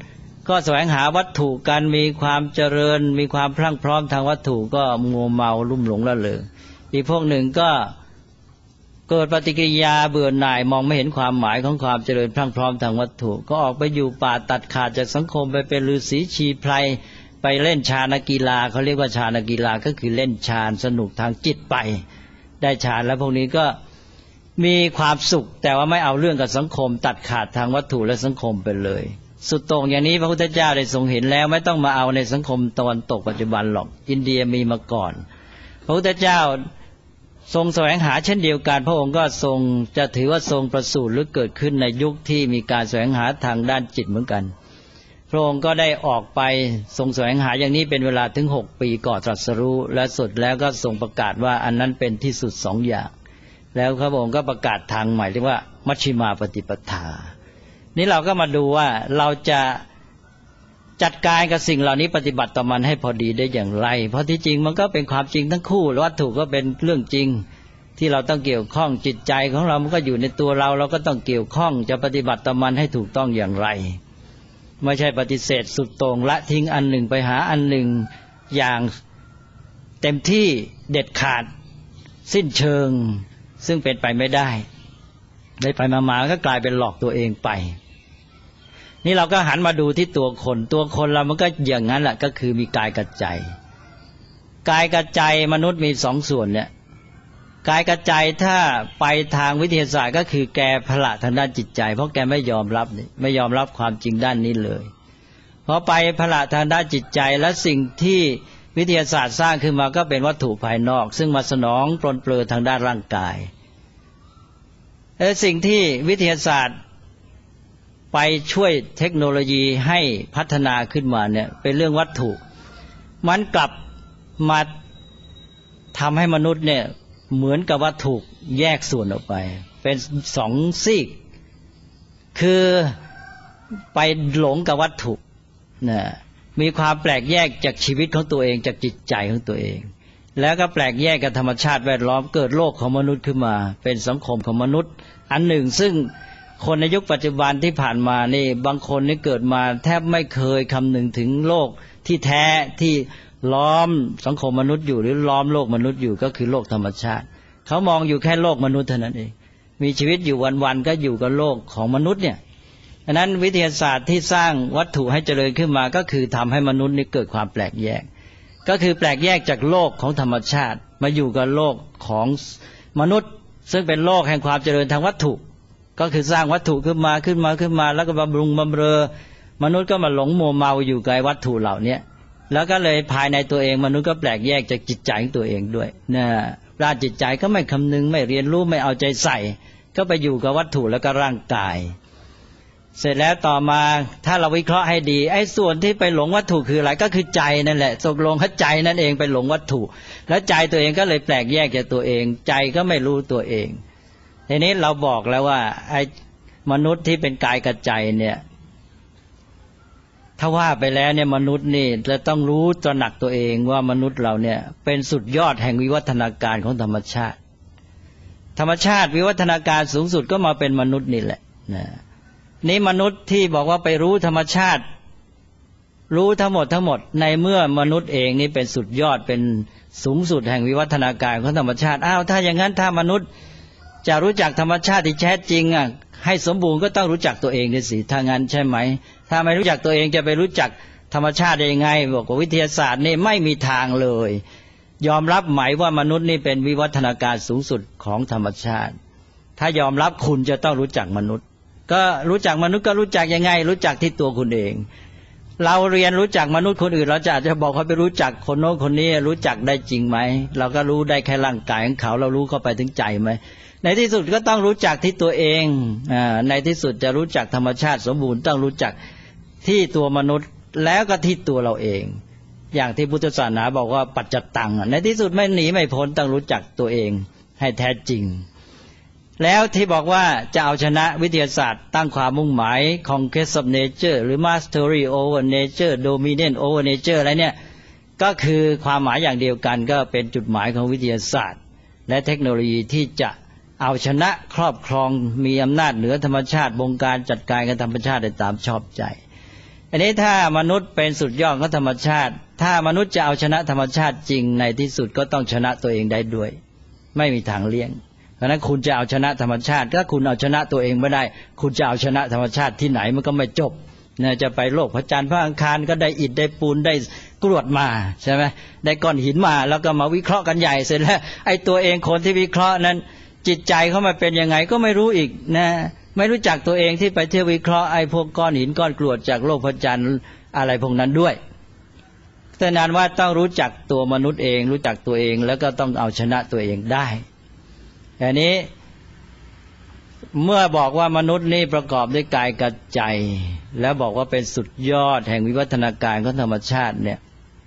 ก็แสวงหาวัตถุกันมีความเจริญมีความพรั่งพร้อมทางวัตถุก็มัวเมาลุ่มหลงละเลงอีกพวกหนึ่งก็เกิดปฏิกิริยาเบื่อหน่ายมองไม่เห็นความหมายของความเจริญพรั่งพร้อมทางวัตถุก็ออกไปอยู่ป่าตัดขาดจากสังคมไปเป็นฤาษีชีไพรไปเล่นฌานกีฬาเขาเรียกว่าฌานกีฬาก็คือเล่นฌานสนุกทางจิตไปได้ฌานแล้วพวกนี้ก็มีความสุขแต่ว่าไม่เอาเรื่องกับสังคมตัดขาดทางวัตถุและสังคมไปเลยสุดโต่งอย่างนี้พระพุทธเจ้าได้ทรงเห็นแล้วไม่ต้องมาเอาในสังคมตะวันตกปัจจุบันหรอกอินเดียมีมาก่อนพระพุทธเจ้าทรงแสวงหาเช่นเดียวกันพระองค์ก็ทรงจะถือว่าทรงประสูติหรือเกิดขึ้นในยุคที่มีการแสวงหาทางด้านจิตเหมือนกันพระองค์ก็ได้ออกไปทรงแสวงหาอย่างนี้เป็นเวลาถึง6 ปีก่อนตรัสรู้และสุดแล้วก็ทรงประกาศว่าอันนั้นเป็นที่สุด2 อย่างแล้วพระองค์ก็ประกาศทางใหม่เรียกว่ามัชฌิมาปฏิปทานี้เราก็มาดูว่าเราจะจัดการกับสิ่งเหล่านี้ปฏิบัติต่อมันให้พอดีได้อย่างไรเพราะที่จริงมันก็เป็นความจริงทั้งคู่วัตถุก็เป็นเรื่องจริงที่เราต้องเกี่ยวข้องจิตใจของเรามันก็อยู่ในตัวเราเราก็ต้องเกี่ยวข้องจะปฏิบัติต่อมันให้ถูกต้องอย่างไรไม่ใช่ปฏิเสธสุดโต่งละทิ้งอันหนึ่งไปหาอันหนึ่งอย่างเต็มที่เด็ดขาดสิ้นเชิงซึ่งเป็นไปไม่ได้ไปมาก็กลายเป็นหลอกตัวเองไปนี่เราก็หันมาดูที่ตัวคนเรามันก็อย่างนั้นแหละก็คือมีกายกับใจกายกับใจมนุษย์มี2 ส่วนเนี่ยกายกับใจถ้าไปทางวิทยาศาสตร์ก็คือแกผละทางด้านจิตใจเพราะแกไม่ยอมรับความจริงด้านนี้เลยพอไปผละทางด้านจิตใจและสิ่งที่วิทยาศาสตร์สร้างขึ้นมาก็เป็นวัตถุภายนอกซึ่งมาสนองปรนเปลือทางด้านร่างกายและสิ่งที่วิทยาศาสตร์ไปช่วยเทคโนโลยีให้พัฒนาขึ้นมาเนี่ยเป็นเรื่องวัตถุมันกลับมาทำให้มนุษย์เนี่ยเหมือนกับว่าถูกแยกส่วนออกไปเป็น2 ซีกคือไปหลงกับวัตถุนะมีความแปลกแยกจากชีวิตของตัวเองจากจิตใจของตัวเองแล้วก็แปลกแยกกับธรรมชาติแวดล้อมเกิดโลกของมนุษย์ขึ้นมาเป็นสังคมของมนุษย์อันหนึ่งซึ่งคนในยุคปัจจุบันที่ผ่านมานี่บางคนนี่เกิดมาแทบไม่เคยคำนึงถึงโลกที่แท้ที่ล้อมสังคมมนุษย์อยู่หรือล้อมโลกมนุษย์อยู่ก็คือโลกธรรมชาติเขามองอยู่แค่โลกมนุษย์เท่านั้นเองมีชีวิตอยู่วันๆก็อยู่กับโลกของมนุษย์เนี่ยดังนั้นวิทยาศาสตร์ที่สร้างวัตถุให้เจริญขึ้นมาก็คือทำให้มนุษย์นี่เกิดความแปลกแยกก็คือแปลกแยกจากโลกของธรรมชาติมาอยู่กับโลกของมนุษย์ซึ่งเป็นโลกแห่งความเจริญทางวัตถุก็คือสร้างวัตถุขึ้นมาแล้วก็บำรุงบำเรอมนุษย์ก็มาหลงมัวเมาอยู่กับวัตถุเหล่านี้แล้วก็เลยภายในตัวเองมนุษย์ก็แปลกแยกจากจิตใจของตัวเองด้วยนะด้านจิตใจก็ไม่คำนึงไม่เรียนรู้ไม่เอาใจใส่ก็ไปอยู่กับวัตถุแล้วก็ร่างกายเสร็จแล้วต่อมาถ้าเราวิเคราะห์ให้ดีไอ้ส่วนที่ไปหลงวัตถุคืออะไรก็คือใจนั่นแหละตกลงให้ใจนั่นเองไปหลงวัตถุแล้วใจตัวเองก็เลยแปลกแยกจากตัวเองใจก็ไม่รู้ตัวเองทีนี้เราบอกแล้วว่าไอ้มนุษย์ที่เป็นกายกับใจเนี่ยถ้าว่าไปแล้วเนี่ยมนุษย์นี่จะต้องรู้ตระหนักตัวเองว่ามนุษย์เราเนี่ยเป็นสุดยอดแห่งวิวัฒนาการของธรรมชาติวิวัฒนาการสูงสุดก็มาเป็นมนุษย์นี่แหละนะนี่มนุษย์ที่บอกว่าไปรู้ธรรมชาติรู้ทั้งหมดในเมื่อมนุษย์เองนี่เป็นสุดยอดเป็นสูงสุดแห่งวิวัฒนาการของธรรมชาติอ้าวถ้าอย่างนั้นถ้ามนุษย์จะรู้จักธรรมชาติที่แท้จริงอ่ะให้สมบูรณ์ก็ต้องรู้จักตัวเองด้วยสิถ้างั้นใช่ไหมถ้าไม่รู้จักตัวเองจะไปรู้จักธรรมชาติได้ยังไงบอกว่าวิทยาศาสตร์นี่ไม่มีทางเลยยอมรับไหมว่ามนุษย์นี่เป็นวิวัฒนาการสูงสุดของธรรมชาติถ้ายอมรับคุณจะต้องรู้จักมนุษย์ก็รู้จักมนุษย์ก็รู้จักยังไงรู้จักที่ตัวคุณเองเราเรียนรู้จักมนุษย์คนอื่นเราจะอาจจะบอกเขาไปรู้จักคนโน้นคนนี้รู้จักได้จริงไหมเราก็รู้ได้แค่ร่างกายของเขาเรารู้เข้าไปถึงใจไหมในที่สุดก็ต้องรู้จักที่ตัวเองในที่สุดจะรู้จักธรรมชาติสมบูรณ์ต้องรู้จักที่ตัวมนุษย์แล้วก็ที่ตัวเราเองอย่างที่พุทธศาสนาบอกว่าปัจจตังในที่สุดไม่หนีไม่พ้นต้องรู้จักตัวเองให้แท้จริงแล้วที่บอกว่าจะเอาชนะวิทยาศาสตร์ตั้งความมุ่งหมาย Conquest of Nature หรือ Mastery over Nature Dominance over Nature อะไรเนี่ยก็คือความหมายอย่างเดียวกันก็เป็นจุดหมายของวิทยาศาสตร์และเทคโนโลยีที่จะเอาชนะครอบครองมีอำนาจเหนือธรรมชาติบงการจัดการกับธรรมชาติได้ตามชอบใจอันนี้ถ้ามนุษย์เป็นสุดยอดของธรรมชาติถ้ามนุษย์จะเอาชนะธรรมชาติจริงในที่สุดก็ต้องชนะตัวเองได้ด้วยไม่มีทางเลี่ยงเพราะฉะนั้นคุณจะเอาชนะธรรมชาติถ้าคุณเอาชนะตัวเองไม่ได้คุณจะเอาชนะธรรมชาติที่ไหนมันก็ไม่จบเนี่ยจะไปโลกพระจันทร์พระอังคารก็ได้อิฐได้ปูนได้กรวดมาใช่ไหมได้ก้อนหินมาแล้วก็มาวิเคราะห์กันใหญ่เสร็จแล้วไอ้ตัวเองคนที่วิเคราะห์นั้นจิตใจเขามาเป็นยังไงก็ไม่รู้อีกนะไม่รู้จักตัวเองที่ไปเที่ยววิเคราะห์ไอ้พวกก้อนหินก้อนกรวดจากโลกพระจันทร์อะไรพวกนั้นด้วยแต่นานว่าต้องรู้จักตัวมนุษย์เองรู้จักตัวเองแล้วก็ต้องเอาชนะตัวเองได้อันนี้เมื่อบอกว่ามนุษย์นี่ประกอบด้วยกายกับใจแล้วบอกว่าเป็นสุดยอดแห่งวิวัฒนาการของธรรมชาติเนี่ย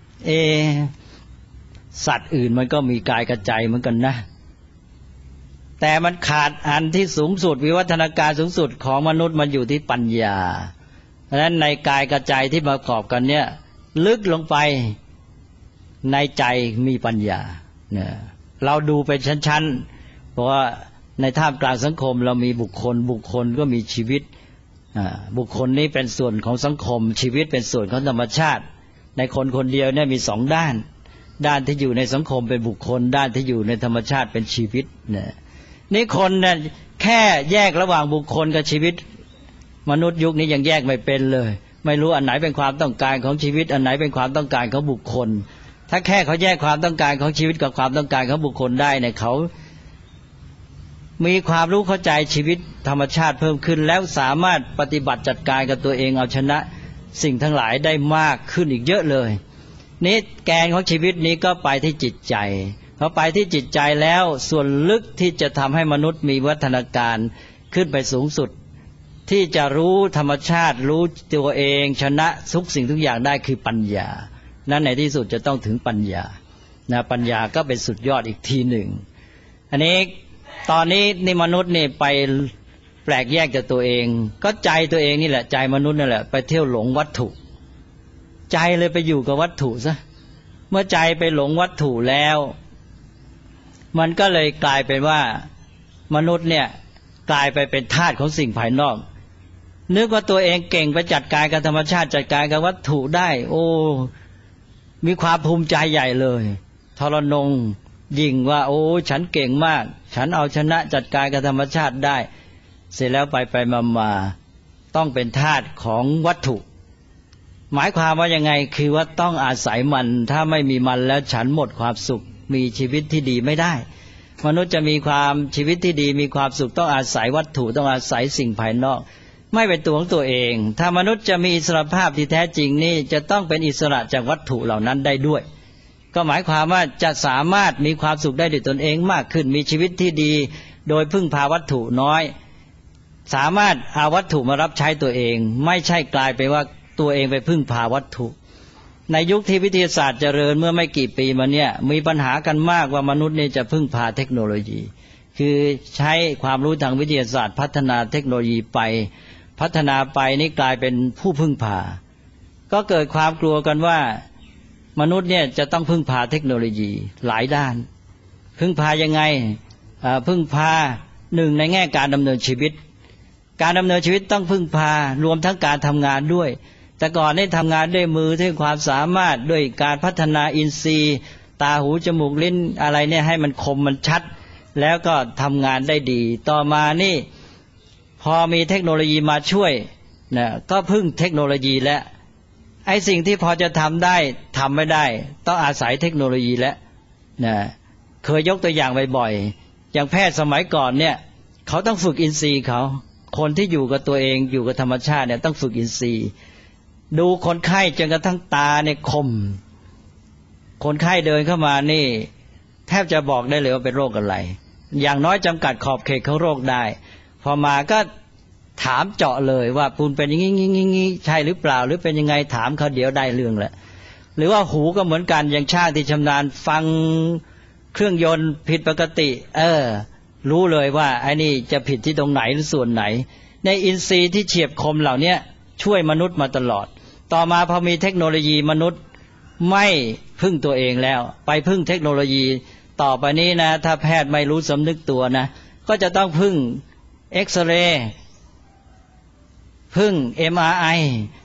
สัตว์อื่นมันก็มีกายกับใจเหมือนกันนะแต่มันขาดอันที่สูงสุดวิวัฒนาการสูงสุดของมนุษย์มันอยู่ที่ปัญญาเพราะฉะนั้นในกายกับใจที่ประกอบกันเนี่ยลึกลงไปในใจมีปัญญาเนี่ยเราดูเป็นชั้นๆเพราะว่าในท่ามกลางสังคมเรามีบุคคลก็มีชีวิตบุคคลนี้เป็นส่วนของสังคมชีวิตเป็นส่วนของธรรมชาติในคนคนเดียวเนี่ยมีสองด้านด้านที่อยู่ในสังคมเป็นบุคคลด้านที่อยู่ในธรรมชาติเป็นชีวิตเนี่ยนี่คนเนี่ยแค่แยกระหว่างบุคคลกับชีวิตมนุษย์ยุคนี้ยังแยกไม่เป็นเลยไม่รู้อันไหนเป็นความต้องการของชีวิตอันไหนเป็นความต้องการของบุคคลถ้าแค่เขาแยกความต้องการของชีวิตกับความต้องการของบุคคลได้เนี่ยเขามีความรู้เข้าใจชีวิตธรรมชาติเพิ่มขึ้นแล้วสามารถปฏิบัติจัดการกับตัวเองเอาชนะสิ่งทั้งหลายได้มากขึ้นอีกเยอะเลยนี่แกนของชีวิตนี้ก็ไปที่จิตใจพอไปที่จิตใจแล้วส่วนลึกที่จะทำให้มนุษย์มีวิวัฒนาการขึ้นไปสูงสุดที่จะรู้ธรรมชาติรู้ตัวเองชนะทุกสิ่งทุกอย่างได้คือปัญญานั้นในที่สุดจะต้องถึงปัญญานะปัญญาก็เป็นสุดยอดอีกทีหนึ่งอันนี้ตอนนี้นี่มนุษย์นี่ไปแปลกแยกจากตัวเองก็ใจตัวเองนี่แหละใจมนุษย์นั่นแหละไปเที่ยวหลงวัตถุใจเลยไปอยู่กับวัตถุซะเมื่อใจไปหลงวัตถุแล้วมันก็เลยกลายเป็นว่ามนุษย์เนี่ยกลายไปเป็นทาสของสิ่งภายนอกนึกว่าตัวเองเก่งไปจัดการกับธรรมชาติจัดการกับวัตถุได้โอ้มีความภูมิใจใหญ่เลยทรนงยิ่งว่าโอ้ฉันเก่งมากฉันเอาชนะจัดการกับธรรมชาติได้เสร็จแล้วไปมาต้องเป็นทาสของวัตถุหมายความว่ายังไงคือว่าต้องอาศัยมันถ้าไม่มีมันแล้วฉันหมดความสุขมีชีวิตที่ดีไม่ได้มนุษย์จะมีความชีวิตที่ดีมีความสุขต้องอาศัยวัตถุต้องอาศัยสิ่งภายนอกไม่เป็นตัวของตัวเองถ้ามนุษย์จะมีอิสรภาพที่แท้จริงนี่จะต้องเป็นอิสระจากวัตถุเหล่านั้นได้ด้วยก็หมายความว่าจะสามารถมีความสุขได้ด้วยตนเองมากขึ้นมีชีวิตที่ดีโดยพึ่งพาวัตถุน้อยสามารถเอาวัตถุมารับใช้ตัวเองไม่ใช่กลายไปว่าตัวเองไปพึ่งพาวัตถุในยุคที่วิทยาศาสตร์เจริญเมื่อไม่กี่ปีมาเนี่ยมีปัญหากันมากว่ามนุษย์นี่จะพึ่งพาเทคโนโลยีคือใช้ความรู้ทางวิทยาศาสตร์พัฒนาเทคโนโลยีไปพัฒนาไปนี่กลายเป็นผู้พึ่งพาก็เกิดความกลัวกันว่ามนุษย์เนี่ยจะต้องพึ่งพาเทคโนโลยีหลายด้านพึ่งพายังไงพึ่งพาหนึ่งในแง่การดำเนินชีวิตการดำเนินชีวิตต้องพึ่งพารวมทั้งการทำงานด้วยแต่ก่อนนี่ทำงานด้วยมือด้วยความสามารถด้วยการพัฒนาอินทรีย์ตาหูจมูกลิ้นอะไรเนี่ยให้มันคมมันชัดแล้วก็ทำงานได้ดีต่อมานี่พอมีเทคโนโลยีมาช่วยนะก็พึ่งเทคโนโลยีและไอ้สิ่งที่พอจะทำได้ทำไม่ได้ต้องอาศัยเทคโนโลยีแล้วนะเคยยกตัวอย่างบ่อยๆอย่างแพทย์สมัยก่อนเนี่ยเขาต้องฝึกอินทรีย์เขาคนที่อยู่กับตัวเองอยู่กับธรรมชาติเนี่ยต้องฝึกอินทรีย์ดูคนไข้จนกระทั่งตาเนี่ยคมคนไข้เดินเข้ามานี่แทบจะบอกได้เลยว่าเป็นโรคอะไรอย่างน้อยจำกัดขอบเขตของโรคได้พอมาก็ถามเจาะเลยว่าคุณเป็นอย่างนี้ใช่หรือเปล่าหรือเป็นยังไงถามเขาเดี๋ยวได้เรื่องแหละหรือว่าหูก็เหมือนกันอย่างช่างที่ชำนาญฟังเครื่องยนต์ผิดปกติรู้เลยว่าไอ้นี่จะผิดที่ตรงไหนหรือส่วนไหนในอินทรีย์ที่เฉียบคมเหล่านี้ช่วยมนุษย์มาตลอดต่อมาพอมีเทคโนโลยีมนุษย์ไม่พึ่งตัวเองแล้วไปพึ่งเทคโนโลยีต่อไปนี้นะถ้าแพทย์ไม่รู้สำนึกตัวนะก็จะต้องพึ่งเอ็กซเรย์พึ่ง MRI พ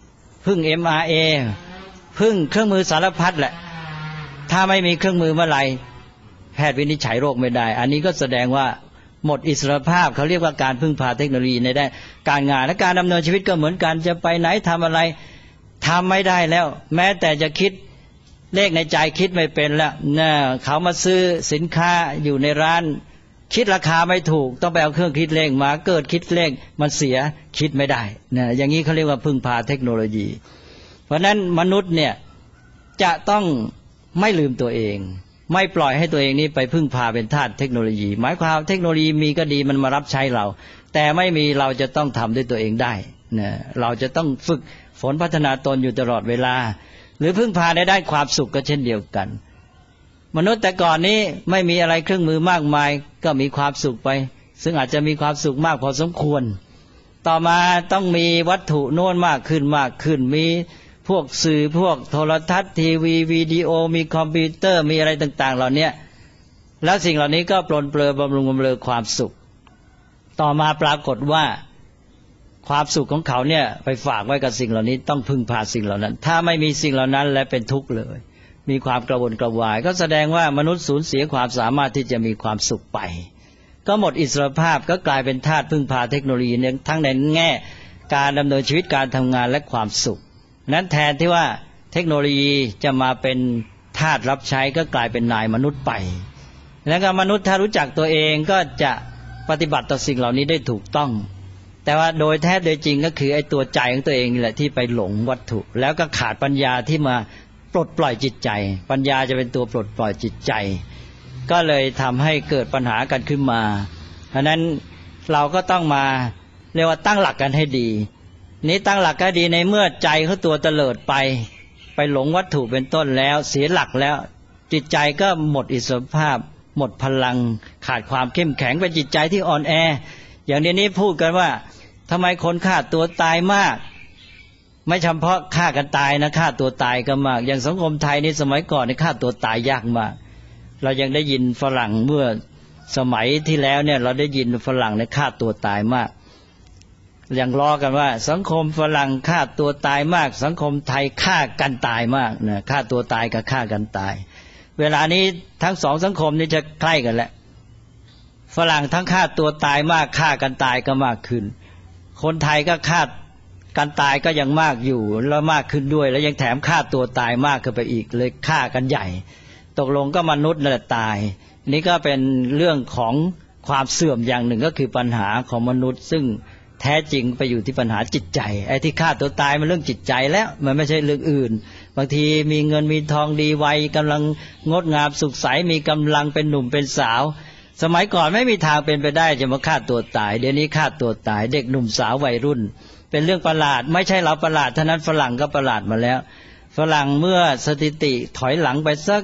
พึ่ง MRA พึ่งเครื่องมือสารพัดแหละถ้าไม่มีเครื่องมือเมื่อไหร่แพทย์วินิจฉัยโรคไม่ได้อันนี้ก็แสดงว่าหมดอิสรภาพเขาเรียกว่าการพึ่งพาเทคโนโลยีในด้านการงานและการดำเนินชีวิตก็เหมือนกันจะไปไหนทำอะไรทำไม่ได้แล้วแม้แต่จะคิดเลขในใจคิดไม่เป็นแล้วนะเขามาซื้อสินค้าอยู่ในร้านคิดราคาไม่ถูกต้องไปเอาเครื่องคิดเลขมาเกิดคิดเลขมันเสียคิดไม่ได้นะอย่างนี้เขาเรียกว่าพึ่งพาเทคโนโลยีเพราะนั้นมนุษย์เนี่ยจะต้องไม่ลืมตัวเองไม่ปล่อยให้ตัวเองนี้ไปพึ่งพาเป็นทาสเทคโนโลยีหมายความเทคโนโลยีมีก็ดีมันมารับใช้เราแต่ไม่มีเราจะต้องทำด้วยตัวเองได้นะเราจะต้องฝึกฝนพัฒนาตนอยู่ตลอดเวลาหรือพึ่งพาในด้านความสุขก็เช่นเดียวกันมนุษย์แต่ก่อนนี้ไม่มีอะไรเครื่องมือมากมายก็มีความสุขไปซึ่งอาจจะมีความสุขมากพอสมควรต่อมาต้องมีวัตถุโน้นมากขึ้นมีพวกสื่อพวกโทรทัศน์ทีวีวิดีโอมีคอมพิวเตอร์มีอะไรต่างๆเหล่านี้แล้วสิ่งเหล่านี้ก็ปลนเปลือบำรุงบำเรอความสุขต่อมาปรากฏว่าความสุขของเขาเนี่ยไปฝากไว้กับสิ่งเหล่านี้ต้องพึ่งพาสิ่งเหล่านั้นถ้าไม่มีสิ่งเหล่านั้นและเป็นทุกข์เลยมีความกระวนกระวายก็แสดงว่ามนุษย์สูญเสียความสามารถที่จะมีความสุขไปก็หมดอิสรภาพก็กลายเป็นทาสพึ่งพาเทคโนโลยีทั้งในแง่การดำเนินชีวิตการทำงานและความสุขนั้นแทนที่ว่าเทคโนโลยีจะมาเป็นทาสรับใช้ก็กลายเป็นนายมนุษย์ไปแล้วก็มนุษย์ถ้ารู้จักตัวเองก็จะปฏิบัติต่อสิ่งเหล่านี้ได้ถูกต้องแต่ว่าโดยแท้โดยจริงก็คือไอ้ตัวใจของตัวเองนี่แหละที่ไปหลงวัตถุแล้วก็ขาดปัญญาที่มาปลดปล่อยจิตใจปัญญาจะเป็นตัวปลดปล่อยจิตใจก็เลยทำให้เกิดปัญหากันขึ้นมาเพราะนั้นเราก็ต้องมาเรียกว่าตั้งหลักกันให้ดีนี้ตั้งหลักก็ดีในเมื่อใจเขาตัวเตลิดไปหลงวัตถุเป็นต้นแล้วเสียหลักแล้วจิตใจก็หมดอิสรภาพหมดพลังขาดความเข้มแข็งเป็นจิตใจที่อ่อนแออย่างนี้พูดกันว่าทำไมคนฆ่าตัวตายมากไม่เฉพาะฆ่ากันตายนะฆ่าตัวตายก็มากอย่างสังคมไทยในสมัยก่อนในฆ่าตัวตายยากมากเรายังได้ยินฝรั่งเมื่อสมัยที่แล้วเนี่ยเราได้ยินฝรั่งในฆ่าตัวตายมากยังล้อกันว่าสังคมฝรั่งฆ่าตัวตายมากสังคมไทยฆ่ากันตายมากนะฆ่าตัวตายกับฆ่ากันตายเวลานี้ทั้งสองสังคมนี้จะใกล้กันแหละฝรั่งทั้งฆ่าตัวตายมากฆ่ากันตายก็มากขึ้นคนไทยก็ฆ่ากันตายก็ยังมากอยู่แล้วมากขึ้นด้วยแล้วยังแถมฆ่าตัวตายมากขึ้นไปอีกเลยฆ่ากันใหญ่ตกลงก็มนุษย์นั่นแหละตายนี่ก็เป็นเรื่องของความเสื่อมอย่างหนึ่งก็คือปัญหาของมนุษย์ซึ่งแท้จริงไปอยู่ที่ปัญหาจิตใจไอ้ที่ฆ่าตัวตายมันเรื่องจิตใจแล้วมันไม่ใช่เรื่องอื่นบางทีมีเงินมีทองดีวัยกำลังงดงามสุขใสมีกำลังเป็นหนุ่มเป็นสาวสมัยก่อนไม่มีทางเป็นไปได้จะมาฆ่าตัวตายเดี๋ยวนี้ฆ่าตัวตายเด็กหนุ่มสาววัยรุ่นเป็นเรื่องประหลาดไม่ใช่เราประหลาดเท่านั้นฝรั่งก็ประหลาดมาแล้วฝรั่งเมื่อสถิติถอยหลังไปสัก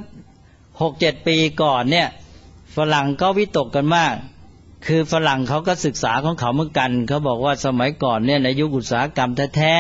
6-7 ปีก่อนเนี่ยฝรั่งก็วิตกกันมากคือฝรั่งเขาก็ศึกษาของเขาเหมือนกันเขาบอกว่าสมัยก่อนเนี่ยในยุคอุตสาหกรรมแท้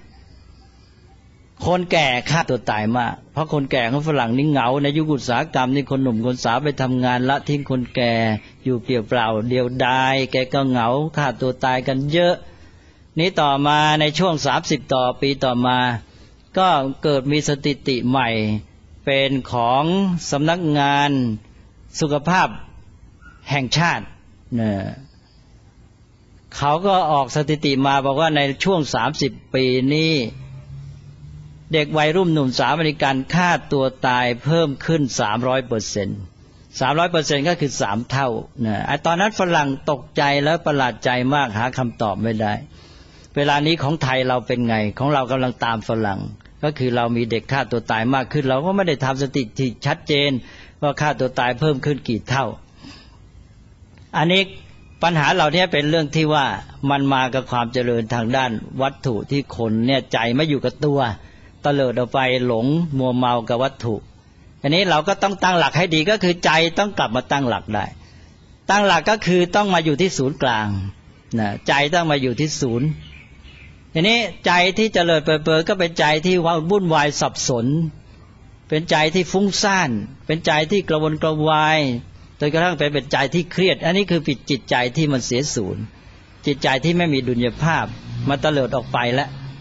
ๆคนแก่ฆ่าตัวตายมากเพราะคนแก่ของฝรั่งนี่เหงาในยุคอุตสาหกรรมนี่คนหนุ่มคนสาวไปทำงานละทิ้งคนแก่อยู่เปลี่ยวเปล่าเดียวดายแกก็เหงาฆ่าตัวตายกันเยอะนี้ต่อมาในช่วง30ต่อปีต่อมาก็เกิดมีสถิติใหม่เป็นของสำนักงานสุขภาพแห่งชาติเนี่ยเขาก็ออกสถิติมาบอกว่าในช่วง30ปีนี้เด็กวัยรุ่นหนุ่มสาวอเมริกันฆ่าตัวตายเพิ่มขึ้น 300% 300% ก็คือ3เท่านะไอ้ตอนนั้นฝรั่งตกใจแล้วประหลาดใจมากหาคำตอบไม่ได้เวลานี้ของไทยเราเป็นไงของเรากำลังตามฝรั่งก็คือเรามีเด็กฆ่าตัวตายมากขึ้นเราก็ไม่ได้ทำสถิติชัดเจนว่าฆ่าตัวตายเพิ่มขึ้นกี่เท่าอันนี้ปัญหาเหล่านี้เป็นเรื่องที่ว่ามันมากับความเจริญทางด้านวัตถุที่คนเนี่ยใจไม่อยู่กับตัวตะเลิดออกไปหลงมัวเมากับวัตถุอันนี้เราก็ต้องตั้งหลักให้ดีก็คือใจต้องกลับมาตั้งหลักได้ตั้งหลักก็คือต้องมาอยู่ที่ศูนย์กลางนะใจต้องมาอยู่ที่ศูนย์ทีนี้ใจที่เจริญเปิดเผยก็เป็นใจที่วุ่นวายสับสนเป็นใจที่ฟุ้งซ่านเป็นใจที่กระวนกระวายจนกระทั่งเป็นใจที่เครียดอันนี้คือจิตใจที่มันเสียศูนย์จิตใจที่ไม่มีดุลยภาพมาเตลิดออกไปแล้ว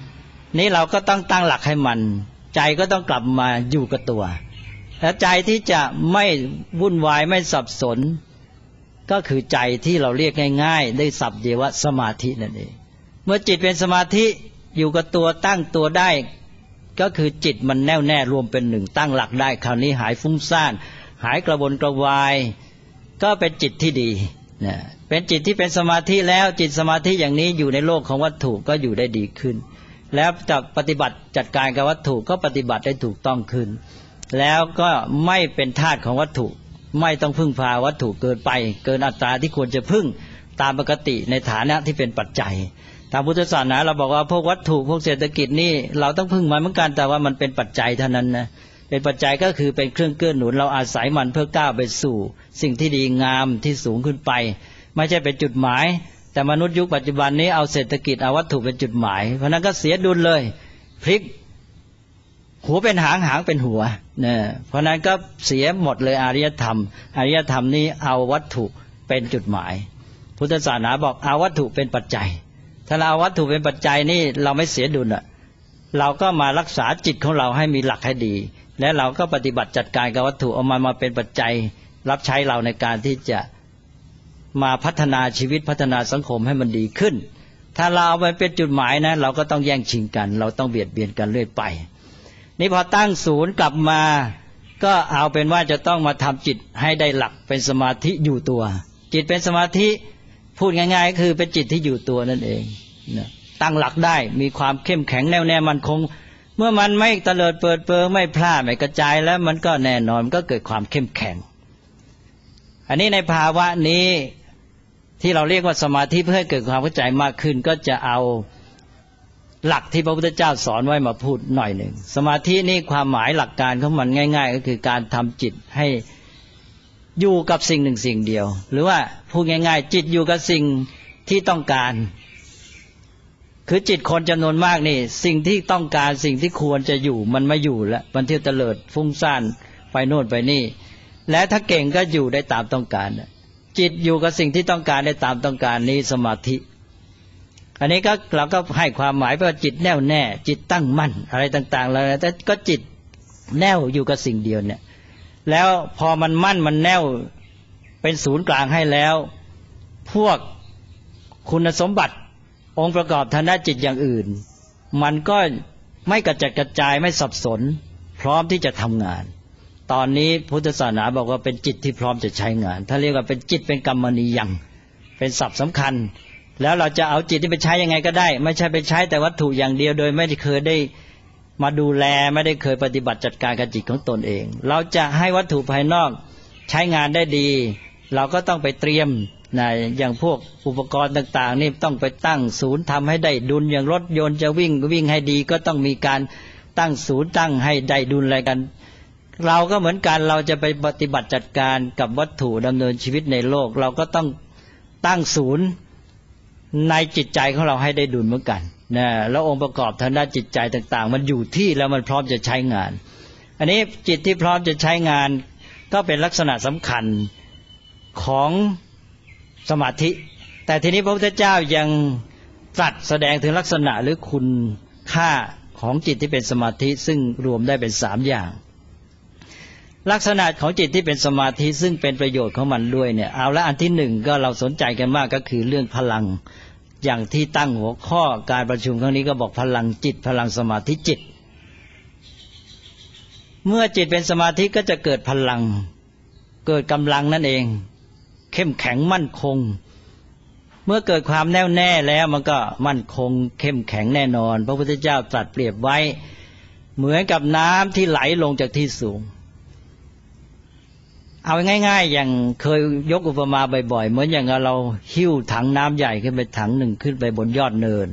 นี้เราก็ต้องตั้งหลักให้มันใจก็ต้องกลับมาอยู่กับตัวและใจที่จะไม่วุ่นวายไม่สับสนก็คือใจที่เราเรียกง่ายๆได้ศัพท์เดียวว่าสมาธินั่นเองเมื่อจิตเป็นสมาธิอยู่กับตัวตั้งตัวได้ก็คือจิตมันแน่วแน่รวมเป็นหนึ่งตั้งหลักได้คราวนี้หายฟุ้งซ่านหายกระวนกระวายก็เป็นจิตที่ดีนะเป็นจิตที่เป็นสมาธิแล้วจิตสมาธิอย่างนี้อยู่ในโลกของวัตถุก็อยู่ได้ดีขึ้นแล้วจะปฏิบัติจัดการกับวัตถุก็ปฏิบัติได้ถูกต้องขึ้นแล้วก็ไม่เป็นทาสของวัตถุไม่ต้องพึ่งพาวัตถุเกินไปเกินอัตราที่ควรจะพึ่งตามปกติในฐานะที่เป็นปัจจัยทางพุทธศาสนาเราบอกว่าพวกวัตถุพวกเศรษฐกิจนี่เราต้องพึ่งมันเหมือนกันแต่ว่ามันเป็นปัจจัยเท่านั้นนะเป็นปัจจัยก็คือเป็นเครื่องเกื้อหนุนเราอาศัยมันเพื่อก้าวไปสู่สิ่งที่ดีงามที่สูงขึ้นไปไม่ใช่เป็นจุดหมายแต่มนุษย์ยุคปัจจุบันนี้เอาเศรษฐกิจเอาวัตถุเป็นจุดหมายเพราะนั้นก็เสียดุลเลยพลิกหัวเป็นหางหางเป็นหัวเนี่ยเพราะนั้นก็เสียหมดเลยอารยธรรมนี้เอาวัตถุเป็นจุดหมายพุทธศาสนาบอกเอาวัตถุเป็นปัจจัยถ้าเราเอาวัตถุเป็นปัจจัยนี่เราไม่เสียดุลอ่ะเราก็มารักษาจิตของเราให้มีหลักให้ดีและเราก็ปฏิบัติจัดการกับวัตถุเอามาเป็นปัจจัยรับใช้เราในการที่จะมาพัฒนาชีวิตพัฒนาสังคมให้มันดีขึ้นถ้าเราเอาไปเป็นจุดหมายนะเราก็ต้องแย่งชิงกันเราต้องเบียดเบียนกันเรื่อยไปนี่พอตั้งศูนย์กลับมาก็เอาเป็นว่าจะต้องมาทำจิตให้ได้หลักเป็นสมาธิอยู่ตัวจิตเป็นสมาธิพูดง่ายๆก็คือเป็นจิตที่อยู่ตัวนั่นเองนะตั้งหลักได้มีความเข้มแข็งแน่วแน่มั่นคงเมื่อมันไม่เตลิดเปิดเปิงไม่พลาดไม่กระจายแล้วมันก็แน่นอนมันก็เกิดความเข้มแข็งอันนี้ในภาวะนี้ที่เราเรียกว่าสมาธิเพื่อให้เกิดความเข้าใจมากขึ้นก็จะเอาหลักที่พระพุทธเจ้าสอนไว้มาพูดหน่อยหนึ่งสมาธินี่ความหมายหลักการของมันง่ายๆก็คือการทำจิตให้อยู่กับสิ่งหนึ่งสิ่งเดียวหรือว่าพูดง่ายๆจิตอยู่กับสิ่งที่ต้องการคือจิตคนจำนวนมากนี่สิ่งที่ต้องการสิ่งที่ควรจะอยู่มันไม่อยู่แล้วมันเที่ยวเตลิดฟุ้งซ่านไปโน่นไปนี่และถ้าเก่งก็อยู่ได้ตามต้องการจิตอยู่กับสิ่งที่ต้องการได้ตามต้องการนี้สมาธิอันนี้ก็เราก็ให้ความหมายว่าจิตแน่วแน่จิตตั้งมั่นอะไรต่างๆแล้วแต่ก็จิตแน่วอยู่กับสิ่งเดียวเนี่ยแล้วพอมันมั่นมันแน่วเป็นศูนย์กลางให้แล้วพวกคุณสมบัติองค์ประกอบทางด้านจิตอย่างอื่นมันก็ไม่กระจัดกระจายไม่สับสนพร้อมที่จะทำงานตอนนี้พุทธศาสนาบอกว่าเป็นจิตที่พร้อมจะใช้งานถ้าเรียกว่าเป็นจิตเป็นกัมมณียังเป็นศัพท์สำคัญแล้วเราจะเอาจิตที่ไปใช้ยังไงก็ได้ไม่ใช่ไปใช้แต่วัตถุอย่างเดียวโดยไม่ได้เคยได้มาดูแลไม่ได้เคยปฏิบัติจัดการกับจิตของตนเองเราจะให้วัตถุภายนอกใช้งานได้ดีเราก็ต้องไปเตรียมนะอย่างพวกอุปกรณ์ต่างๆนี่ต้องไปตั้งศูนย์ทำให้ได้ดุลอย่างรถยนต์จะวิ่งให้ดีก็ต้องมีการตั้งศูนย์ตั้งให้ได้ดุลอะไรกันเราก็เหมือนกันเราจะไปปฏิบัติจัดการกับวัตถุดำเนินชีวิตในโลกเราก็ต้องตั้งศูนย์ในจิตใจของเราให้ได้ดุลเหมือนกันนะแล้วองค์ประกอบทางด้านจิตใจต่างๆมันอยู่ที่แล้วมันพร้อมจะใช้งานอันนี้จิตที่พร้อมจะใช้งานก็เป็นลักษณะสำคัญของสมาธิแต่ทีนี้พระพุทธเจ้ายังตรัสแสดงถึงลักษณะหรือคุณค่าของจิตที่เป็นสมาธิซึ่งรวมได้เป็น3อย่างลักษณะของจิตที่เป็นสมาธิซึ่งเป็นประโยชน์ของมันด้วยเนี่ยเอาละอันที่1ก็เราสนใจกันมากก็คือเรื่องพลังอย่างที่ตั้งหัวข้อการประชุมครั้งนี้ก็บอกพลังจิตพลังสมาธิจิตเมื่อจิตเป็นสมาธิก็จะเกิดพลังเกิดกำลังนั่นเองเข้มแข็งมั่นคงเมื่อเกิดความแน่วแน่แล้วมันก็มั่นคงเข้มแข็งแน่นอนพระพุทธเจ้าตรัสเปรียบไว้เหมือนกับน้ำที่ไหลลงจากที่สูงเอาง่ายๆอย่างเคยยกอุปมาบ่อยๆเหมือนอย่างเราหิ้วถังน้ำใหญ่ขึ้นไปถังหนึ่งขึ้นไปบนยอดเนิน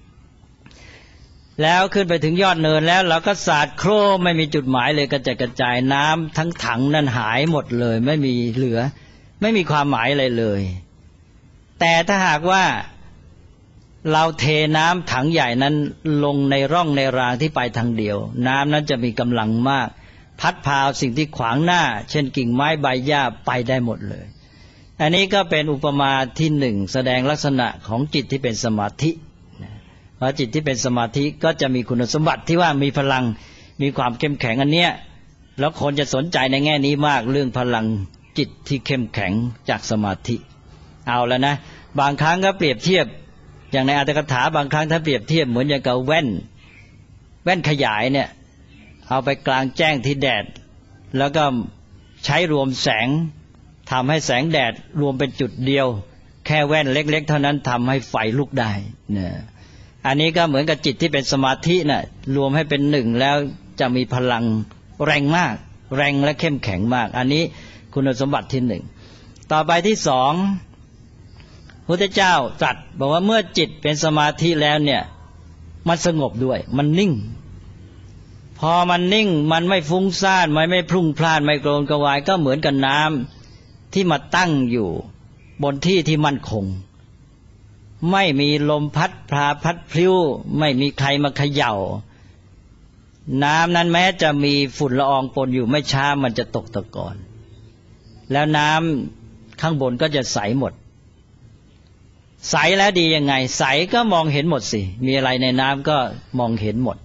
แล้วขึ้นไปถึงยอดเนินแล้วเราก็สาดโครมไม่มีจุดหมายเลยกระจัดกระจายน้ำทั้งถังนั้นหายหมดเลยไม่มีเหลือไม่มีความหมายอะไรเลยแต่ถ้าหากว่าเราเทน้ำถังใหญ่นั้นลงในร่องในรางที่ไปทางเดียวน้ำนั้นจะมีกำลังมากพัดพาสิ่งที่ขวางหน้าเช่นกิ่งไม้ใบหญ้าไปได้หมดเลยอันนี้ก็เป็นอุปมาที่1แสดงลักษณะของจิตที่เป็นสมาธิเพราะจิตที่เป็นสมาธิก็จะมีคุณสมบัติที่ว่ามีพลังมีความเข้มแข็งอันเนี้ยแล้วคนจะสนใจในแง่นี้มากเรื่องพลังจิตที่เข้มแข็งจากสมาธิเอาแล้วนะบางครั้งก็เปรียบเทียบอย่างในอรรถกถาบางครั้งถ้าเปรียบเทียบเหมือนอย่างกับแว่นขยายเนี่ยเอาไปกลางแจ้งที่แดดแล้วก็ใช้รวมแสงทำให้แสงแดดรวมเป็นจุดเดียวแค่แว่นเล็กๆเท่านั้นทำให้ไฟลุกได้เนี่ยอันนี้ก็เหมือนกับจิตที่เป็นสมาธิน่ะรวมให้เป็นหนึ่งแล้วจะมีพลังแรงมากแรงและเข้มแข็งมากอันนี้คุณสมบัติที่หนึ่งต่อไปที่สองพระพุทธเจ้าตรัสบอกว่าเมื่อจิตเป็นสมาธิแล้วเนี่ยมันสงบด้วยมันนิ่งพอมันนิ่งมันไม่ฟุ้งซ่านไม่พลุ่งพล่านไม่โกรนกระวายก็เหมือนกับน้ำที่มาตั้งอยู่บนที่ที่มั่นคงไม่มีลมพัดพาพัดพลิ้วไม่มีใครมาเขย่าน้ำนั้นแม้จะมีฝุ่นละอองปนอยู่ไม่ช้ามันจะตกตะกอนแล้วน้ำข้างบนก็จะใสหมดใสแล้วดียังไงใสก็มองเห็นหมดสิมีอะไรในน้ำก็มองเห็นหมด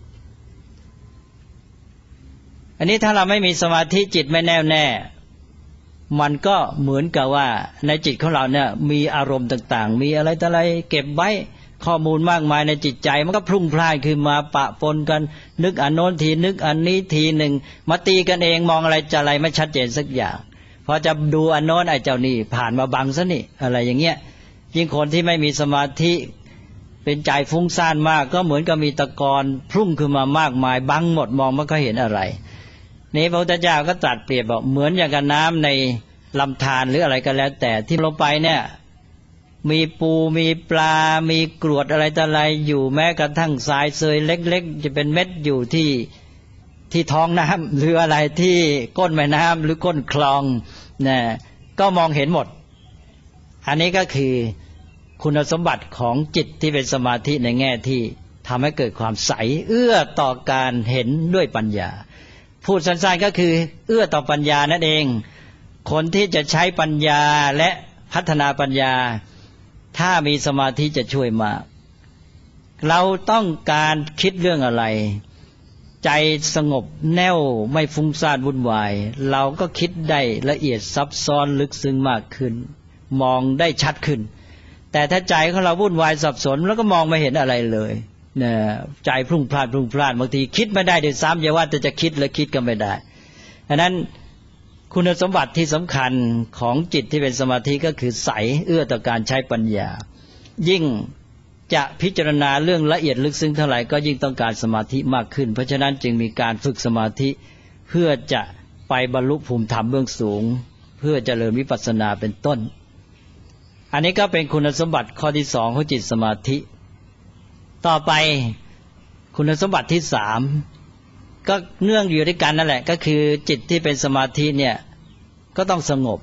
อันนี้ถ้าเราไม่มีสมาธิจิตไม่แน่วแน่มันก็เหมือนกับว่าในจิตของเราเนี่ยมีอารมณ์ต่างๆมีอะไรต่ออะไรเก็บไว้ข้อมูลมากมายในจิตใจมันก็พลุ่งพล่านขึ้นมาปะปนกันนึกอันโน้นทีนึกอันนี้ทีหนึ่งมาตีกันเองมองอะไรจะอะไรไม่ชัดเจนสักอย่างพอจะดูอันโน้นไอ้เจ้านี่ผ่านมาบังซะนี่อะไรอย่างเงี้ยยิ่งคนที่ไม่มีสมาธิเป็นใจฟุ้งซ่านมากก็เหมือนกับมีตะกอนพุ่งขึ้นมามากมายบังหมดมองไม่ค่อยเห็นอะไรนี่พระพุทธเจ้าก็ตรัสเปรียบบอกเหมือนอย่างกับน้ำในลำธารหรืออะไรก็แล้วแต่ที่ลงไปเนี่ยมีปูมีปลามีกรวดอะไรต่ออะไรอยู่แม้กระทั่งทรายเซยเล็กๆจะเป็นเม็ดอยู่ที่ท้องน้ำหรืออะไรที่ก้นแม่น้ำหรือก้นคลองเนี่ยก็มองเห็นหมดอันนี้ก็คือคุณสมบัติของจิตที่เป็นสมาธิในแง่ที่ทำให้เกิดความใสเอื้อต่อการเห็นด้วยปัญญาพูดสั้นๆก็คือเอื้อต่อปัญญานั่นเองคนที่จะใช้ปัญญาและพัฒนาปัญญาถ้ามีสมาธิจะช่วยมากเราต้องการคิดเรื่องอะไรใจสงบแน่วไม่ฟุ้งซ่านวุ่นวายเราก็คิดได้ละเอียดซับซ้อนลึกซึ้งมากขึ้นมองได้ชัดขึ้นแต่ถ้าใจของเราวุ่นวายสับสนแล้วก็มองไม่เห็นอะไรเลยเนี่ยใจพลุ่งพล่านบางทีคิดไม่ได้ด้วยซ้ำอย่าว่าแต่จะคิดแล้วคิดก็ไม่ได้ฉะนั้นคุณสมบัติที่สำคัญของจิตที่เป็นสมาธิก็คือใสเอื้อต่อการใช้ปัญญายิ่งจะพิจารณาเรื่องละเอียดลึกซึ้งเท่าไหร่ก็ยิ่งต้องการสมาธิมากขึ้นเพราะฉะนั้นจึงมีการฝึกสมาธิเพื่อจะไปบรรลุภูมิธรรมเบื้องสูงเพื่อเจริญวิปัสสนาเป็นต้นอันนี้ก็เป็นคุณสมบัติข้อที่สองของจิตสมาธิต่อไปคุณสมบัติที่สามก็เนื่องอยู่ด้วยกันนั่นแหละก็คือจิตที่เป็นสมาธิเนี่ยก็ต้องสงบ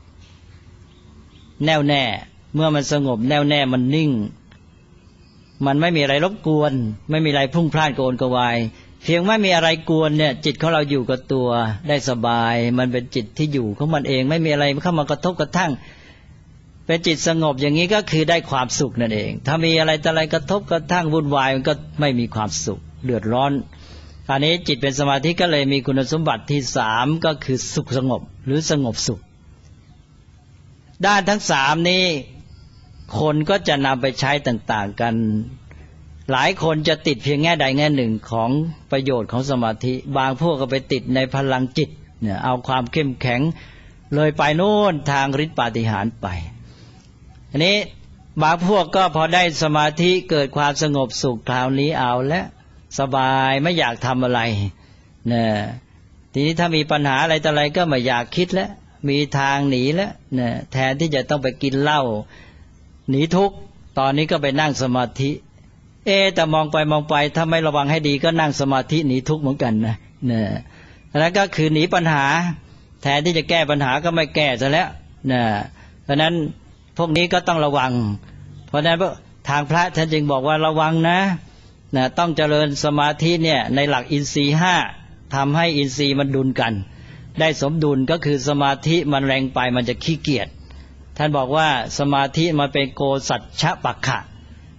แน่วแน่เมื่อมันสงบแน่วแน่มันนิ่งมันไม่มีอะไรรบกวนไม่มีอะไรพลุ่งพล่านโกนกวายเพียงไม่มีอะไรกวนเนี่ยจิตของเราอยู่กับตัวได้สบายมันเป็นจิตที่อยู่ของมันเองไม่มีอะไรเข้ามากระทบกระทั่งเป็นจิตสงบอย่างนี้ก็คือได้ความสุขนั่นเองถ้ามีอะไรแต่อะไรกระทบกระทั่งวุ่นวายมันก็ไม่มีความสุขเดือดร้อนอันนี้จิตเป็นสมาธิก็เลยมีคุณสมบัติที่สามก็คือสุขสงบหรือสงบสุขด้านทั้งสามนี้คนก็จะนำไปใช้ต่างๆกันหลายคนจะติดเพียงแง่ใดแง่หนึ่งของประโยชน์ของสมาธิบางพวกก็ไปติดในพลังจิตเนี่ยเอาความเข้มแข็งเลยไปโน่นทางฤทธิปาฏิหาริย์ไปอันนี้บางพวกก็พอได้สมาธิเกิดความสงบสุขคราวนี้เอาแล้วสบายไม่อยากทำอะไรเนี่ยทีนี้ถ้ามีปัญหาอะไรต่ออะไรก็ไม่อยากคิดแล้วมีทางหนีแล้วเนี่ยแทนที่จะต้องไปกินเหล้าหนีทุกข์ตอนนี้ก็ไปนั่งสมาธิแต่มองไปถ้าไม่ระวังให้ดีก็นั่งสมาธิหนีทุกข์เหมือนกันนะเนี่ยแล้วก็คือหนีปัญหาแทนที่จะแก้ปัญหาก็ไม่แก้ซะแล้วเนี่ยเพราะนั้นพวกนี้ก็ต้องระวังเพราะนั้นทางพระท่านจึงบอกว่าระวังนะต้องเจริญสมาธิเนี่ยในหลักอินทรีย์ห้าทำให้อินทรีย์มันดุลกันได้สมดุลก็คือสมาธิมันแรงไปมันจะขี้เกียจท่านบอกว่าสมาธิมันเป็นโกสัจฉปักขะ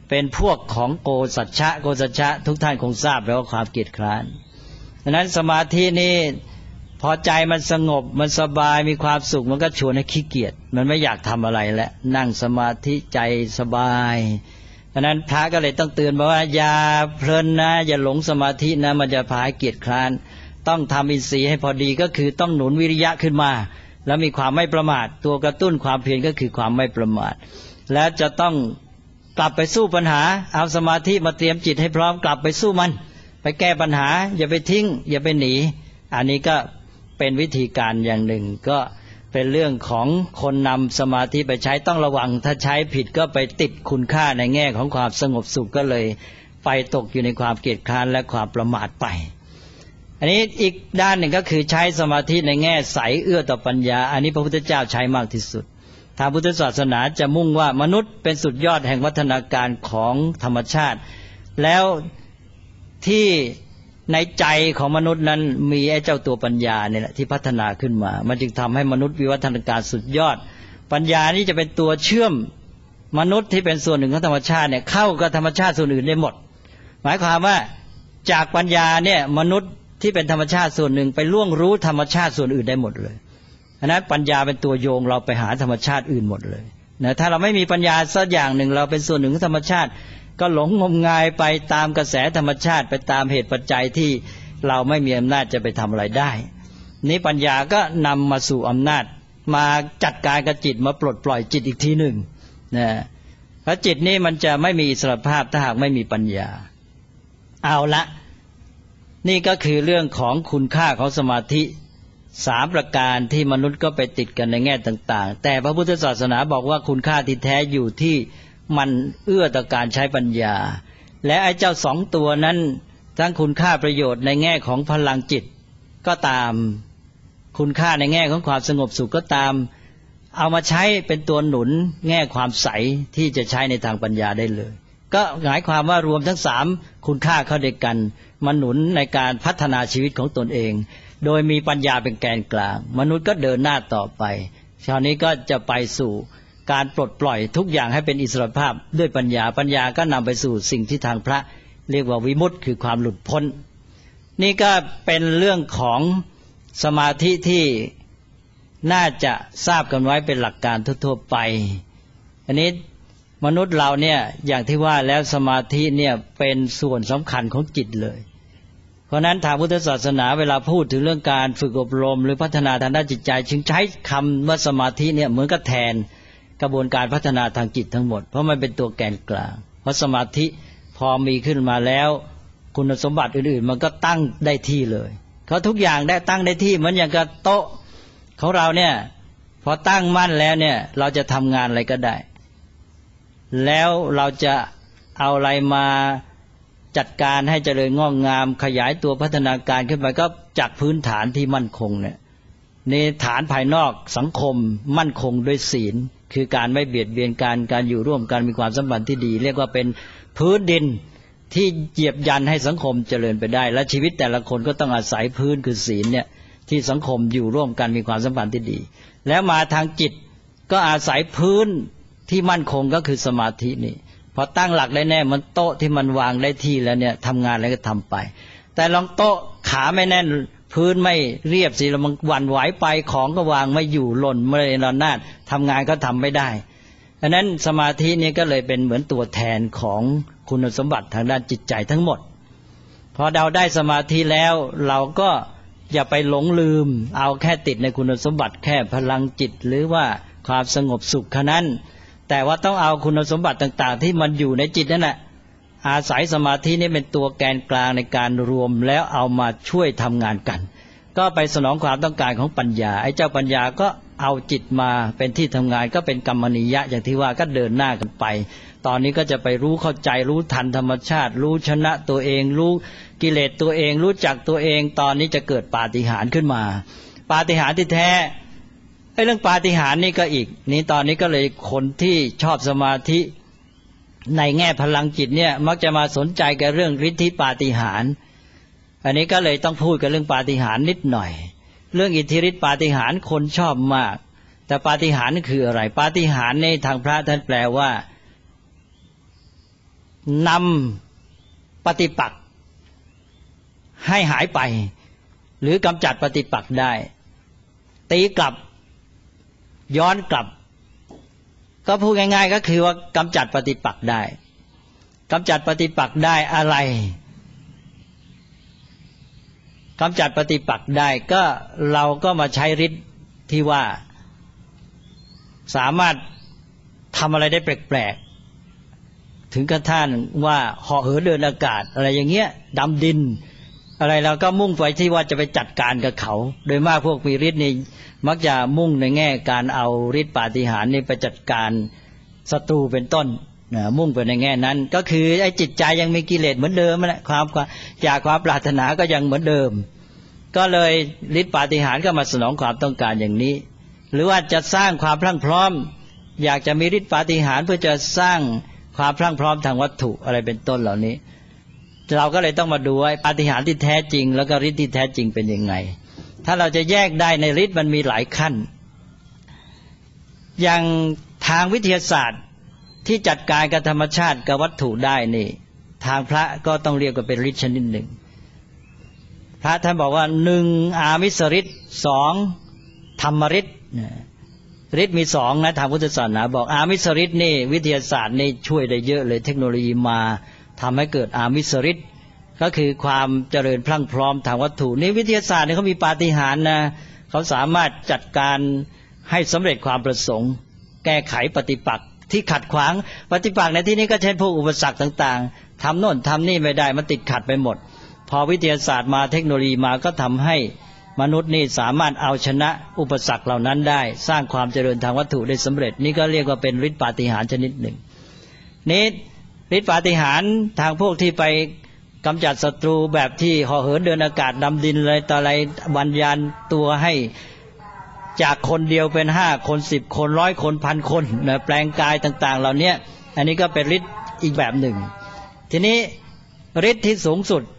เป็นพวกของโกสัจฉะทุกท่านคงทราบแล้วว่าความเกียจคร้านดังนั้นสมาธินี้พอใจมันสงบมันสบายมีความสุขมันก็ชวนให้ขี้เกียจมันไม่อยากทำอะไรแล้วนั่งสมาธิใจสบายดังนั้นพระก็เลยต้องเตือนว่าอย่าเพลินนะอย่าหลงสมาธินะมันจะพาให้เกียจคร้านต้องทำอินทรีย์ให้พอดีก็คือต้องหนุนวิริยะขึ้นมาแล้วมีความไม่ประมาทตัวกระตุ้นความเพียรก็คือความไม่ประมาทและจะต้องกลับไปสู้ปัญหาเอาสมาธิมาเตรียมจิตให้พร้อมกลับไปสู้มันไปแก้ปัญหาอย่าไปทิ้งอย่าไปหนีอันนี้ก็เป็นวิธีการอย่างหนึ่งก็เป็นเรื่องของคนนำสมาธิไปใช้ต้องระวังถ้าใช้ผิดก็ไปติดคุณค่าในแง่ของความสงบสุขก็เลยไปตกอยู่ในความเกียจคร้านและความประมาทไปอันนี้อีกด้านหนึ่งก็คือใช้สมาธิในแง่ใสเอื้อต่อปัญญาอันนี้พระพุทธเจ้าใช้มากที่สุดทางพุทธศาสนาจะมุ่งว่ามนุษย์เป็นสุดยอดแห่งวัฒนาการของธรรมชาติแล้วที่ในใจของมนุษย์นั้นมีไอ้เจ้าตัวปัญญาเนี่ยแหละที่พัฒนาขึ้นมามันจึงทำให้มนุษย์วิวัฒนาการสุดยอดปัญญานี้จะเป็นตัวเชื่อมมนุษย์ที่เป็นส่วนหนึ่งของธรรมชาติเนี่ยเข้ากับธรรมชาติส่วนอื่นได้หมดหมายความว่าจากปัญญาเนี่ยมนุษย์ที่เป็นธรรมชาติส่วนหนึ่งไปล่วงรู้ธรรมชาติส่วนอื่นได้หมดเลยฉะนั้นปัญญาเป็นตัวโยงเราไปหาธรรมชาติอื่นหมดเลยนะถ้าเราไม่มีปัญญาสักอย่างหนึ่งเราเป็นส่วนหนึ่งของธรรมชาติก็หลงงมงายไปตามกระแสธรรมชาติไปตามเหตุปัจจัยที่เราไม่มีอำนาจจะไปทำอะไรได้นี้ปัญญาก็นำมาสู่อำนาจมาจัดการกับจิตมาปลดปล่อยจิตอีกทีหนึ่งนะเพราะจิตนี้มันจะไม่มีอิสรภาพถ้าหากไม่มีปัญญาเอาละนี่ก็คือเรื่องของคุณค่าของสมาธิ3ประการที่มนุษย์ก็ไปติดกันในแง่ต่างๆแต่พระพุทธศาสนาบอกว่าคุณค่าที่แท้อยู่ที่มันเอื้อต่อการใช้ปัญญาและไอ้เจ้า2ตัวนั้นทั้งคุณค่าประโยชน์ในแง่ของพลังจิตก็ตามคุณค่าในแง่ของความสงบสุขก็ตามเอามาใช้เป็นตัวหนุนแง่ความใสที่จะใช้ในทางปัญญาได้เลยก็หมายความว่ารวมทั้ง3คุณค่าเข้าด้วยกันมาหนุนในการพัฒนาชีวิตของตนเองโดยมีปัญญาเป็นแกนกลางมนุษย์ก็เดินหน้าต่อไปคราวนี้ก็จะไปสู่การปลดปล่อยทุกอย่างให้เป็นอิสรภาพด้วยปัญญาก็นำไปสู่สิ่งที่ทางพระเรียกว่าวิมุตติคือความหลุดพ้นนี่ก็เป็นเรื่องของสมาธิที่น่าจะทราบกันไว้เป็นหลักการทั่วๆไปอันนี้มนุษย์เราเนี่ยอย่างที่ว่าแล้วสมาธิเนี่ยเป็นส่วนสำคัญของจิตเลยเพราะนั้นทางพุทธศาสนาเวลาพูดถึงเรื่องการฝึกอบรมหรือพัฒนาทางด้านจิตใจจึงใช้คำว่าสมาธิเนี่ยเหมือนกับแทนกระบวนการพัฒนาทางจิตทั้งหมดเพราะมันเป็นตัวแกนกลางเพราะสมาธิพอมีขึ้นมาแล้วคุณสมบัติอื่นๆมันก็ตั้งได้ที่เลยเขาทุกอย่างได้ตั้งได้ที่เหมือนอย่างกับโต๊ะของเราเนี่ยพอตั้งมั่นแล้วเนี่ยเราจะทำงานอะไรก็ได้แล้วเราจะเอาอะไรมาจัดการให้เจริญงอกงามขยายตัวพัฒนาการขึ้นไปก็จากพื้นฐานที่มั่นคงเนี่ยในฐานภายนอกสังคมมั่นคงด้วยศีลคือการไม่เบียดเบียนการอยู่ร่วมกันมีความสัมพันธ์ที่ดีเรียกว่าเป็นพื้นดินที่เหยียบยันให้สังคมเจริญไปได้และชีวิตแต่ละคนก็ต้องอาศัยพื้นคือศีลเนี่ยที่สังคมอยู่ร่วมกันมีความสัมพันธ์ที่ดีแล้วมาทางจิตก็อาศัยพื้นที่มั่นคงก็คือสมาธินี่พอตั้งหลักได้แน่มันโต๊ะที่มันวางได้ที่แล้วเนี่ยทำงานอะไรก็ทำไปแต่ลองโต๊ะขาไม่แน่นพื้นไม่เรียบสิแล้วมันหวั่นไหวไปของก็วางไม่อยู่หล่นไม่ระนาดทำงานก็ทำไม่ได้ดังนั้นสมาธินี่ก็เลยเป็นเหมือนตัวแทนของคุณสมบัติทางด้านจิตใจทั้งหมดพอเราได้สมาธิแล้วเราก็อย่าไปหลงลืมเอาแค่ติดในคุณสมบัติแค่พลังจิตหรือว่าความสงบสุขแค่นั้นแต่ว่าต้องเอาคุณสมบัติต่างๆที่มันอยู่ในจิตนั่นแหละอาศัยสมาธินี่เป็นตัวแกนกลางในการรวมแล้วเอามาช่วยทำงานกันก็ไปสนองความต้องการของปัญญาไอ้เจ้าปัญญาก็เอาจิตมาเป็นที่ทำงานก็เป็นกัมมณียะอย่างที่ว่าก็เดินหน้ากันไปตอนนี้ก็จะไปรู้เข้าใจรู้ทันธรรมชาติรู้ชนะตัวเองรู้กิเลสตัวเองรู้จักตัวเองตอนนี้จะเกิดปาฏิหาริย์ขึ้นมาปาฏิหาริย์ที่แท้เรื่องปาฏิหาริย์นี่ก็อีกนี่ตอนนี้ก็เลยคนที่ชอบสมาธิในแง่พลังจิตเนี่ยมักจะมาสนใจกับเรื่องฤทธิปาฏิหาริย์อันนี้ก็เลยต้องพูดกันเรื่องปาฏิหาริย์นิดหน่อยเรื่องอิทธิฤทธิปาฏิหาริย์คนชอบมากแต่ปาฏิหาริย์คืออะไรปาฏิหาริย์ในทางพระท่านแปลว่านำปฏิปักษ์ให้หายไปหรือกำจัดปฏิปักษ์ได้ตีกลับย้อนกลับก็พูดง่ายๆก็คือว่ากำจัดปฏิปักษ์ได้กำจัดปฏิปักษ์ได้อะไรกำจัดปฏิปักษ์ได้ก็เราก็มาใช้ฤทธิ์ที่ว่าสามารถทำอะไรได้แปลกๆถึงกระทั่งว่าเหาะเหินเดินอากาศอะไรอย่างเงี้ยดำดินอะไรเราก็มุ่งไปที่ว่าจะไปจัดการกับเขาโดยมากพวกมีฤทธิ์นี่มักจะมุ่งในแง่การเอาฤทธิ์ปาฏิหาริย์นี่ไปจัดการศัตรูเป็นต้นมุ่งไปในแง่นั้นก็คือไอ้จิตใจยังมีกิเลสเหมือนเดิมแหละความอยากความปรารถนาก็ยังเหมือนเดิมก็เลยฤทธิ์ปาฏิหาริย์ก็มาสนองความต้องการอย่างนี้หรือว่าจะสร้างความพรั่งพร้อมอยากจะมีฤทธิ์ปาฏิหาริย์เพื่อจะสร้างความพรั่งพร้อมทางวัตถุอะไรเป็นต้นเหล่านี้เราก็เลยต้องมาดูว่าปาฏิหาริย์ที่แท้จริงแล้วก็ฤทธิ์ที่แท้จริงเป็นยังไงถ้าเราจะแยกได้ในฤทธิ์มันมีหลายขั้นอย่างทางวิทยาศาสตร์ที่จัดการกับธรรมชาติกับวัตถุได้นี่ทางพระก็ต้องเรียกว่าเป็นฤทธิ์ชนิดหนึ่งพระท่านบอกว่า1อามิสฤทธิ์2ธรรมฤทธิ์ฤทธิ์มี2นะทางพุทธศาสนาบอกอามิสฤทธิ์นี่วิทยาศาสตร์นี่ช่วยได้เยอะเลยเทคโนโลยีมาทำให้เกิดอามิสฤทธิ์ก็คือความเจริญพรั่งพร้อมทางวัตถุนี่วิทยาศาสตร์เนี่ยเขามีปาฏิหาริย์นะเขาสามารถจัดการให้สำเร็จความประสงค์แก้ไขปฏิปักษ์ที่ขัดขวางปฏิปักษ์ในที่นี้ก็เช่นพวกอุปสรรคต่างๆทำโน่นทำนี่ไม่ได้มันติดขัดไปหมดพอวิทยาศาสตร์มาเทคโนโลยีมาก็ทำให้มนุษย์นี่สามารถเอาชนะอุปสรรคเหล่านั้นได้สร้างความเจริญทางวัตถุได้สำเร็จนี่ก็เรียกว่าเป็นฤทธิปาฏิหาริย์ชนิดหนึ่งนี้ฤทธิปาฏิหาริย์ทางพวกที่ไปกำจัดศัตรูแบบที่เหาะเหินเดินอากาศดำดินอะไรต่ออะไรบรรยานตัวให้จากคนเดียวเป็น5 คน10 คน100 คน1,000 คนนะแปลงกายต่างๆเหล่านี้อันนี้ก็เป็นฤทธิ์อีกแบบหนึ่งทีนี้ฤทธิ์ที่สูงสุด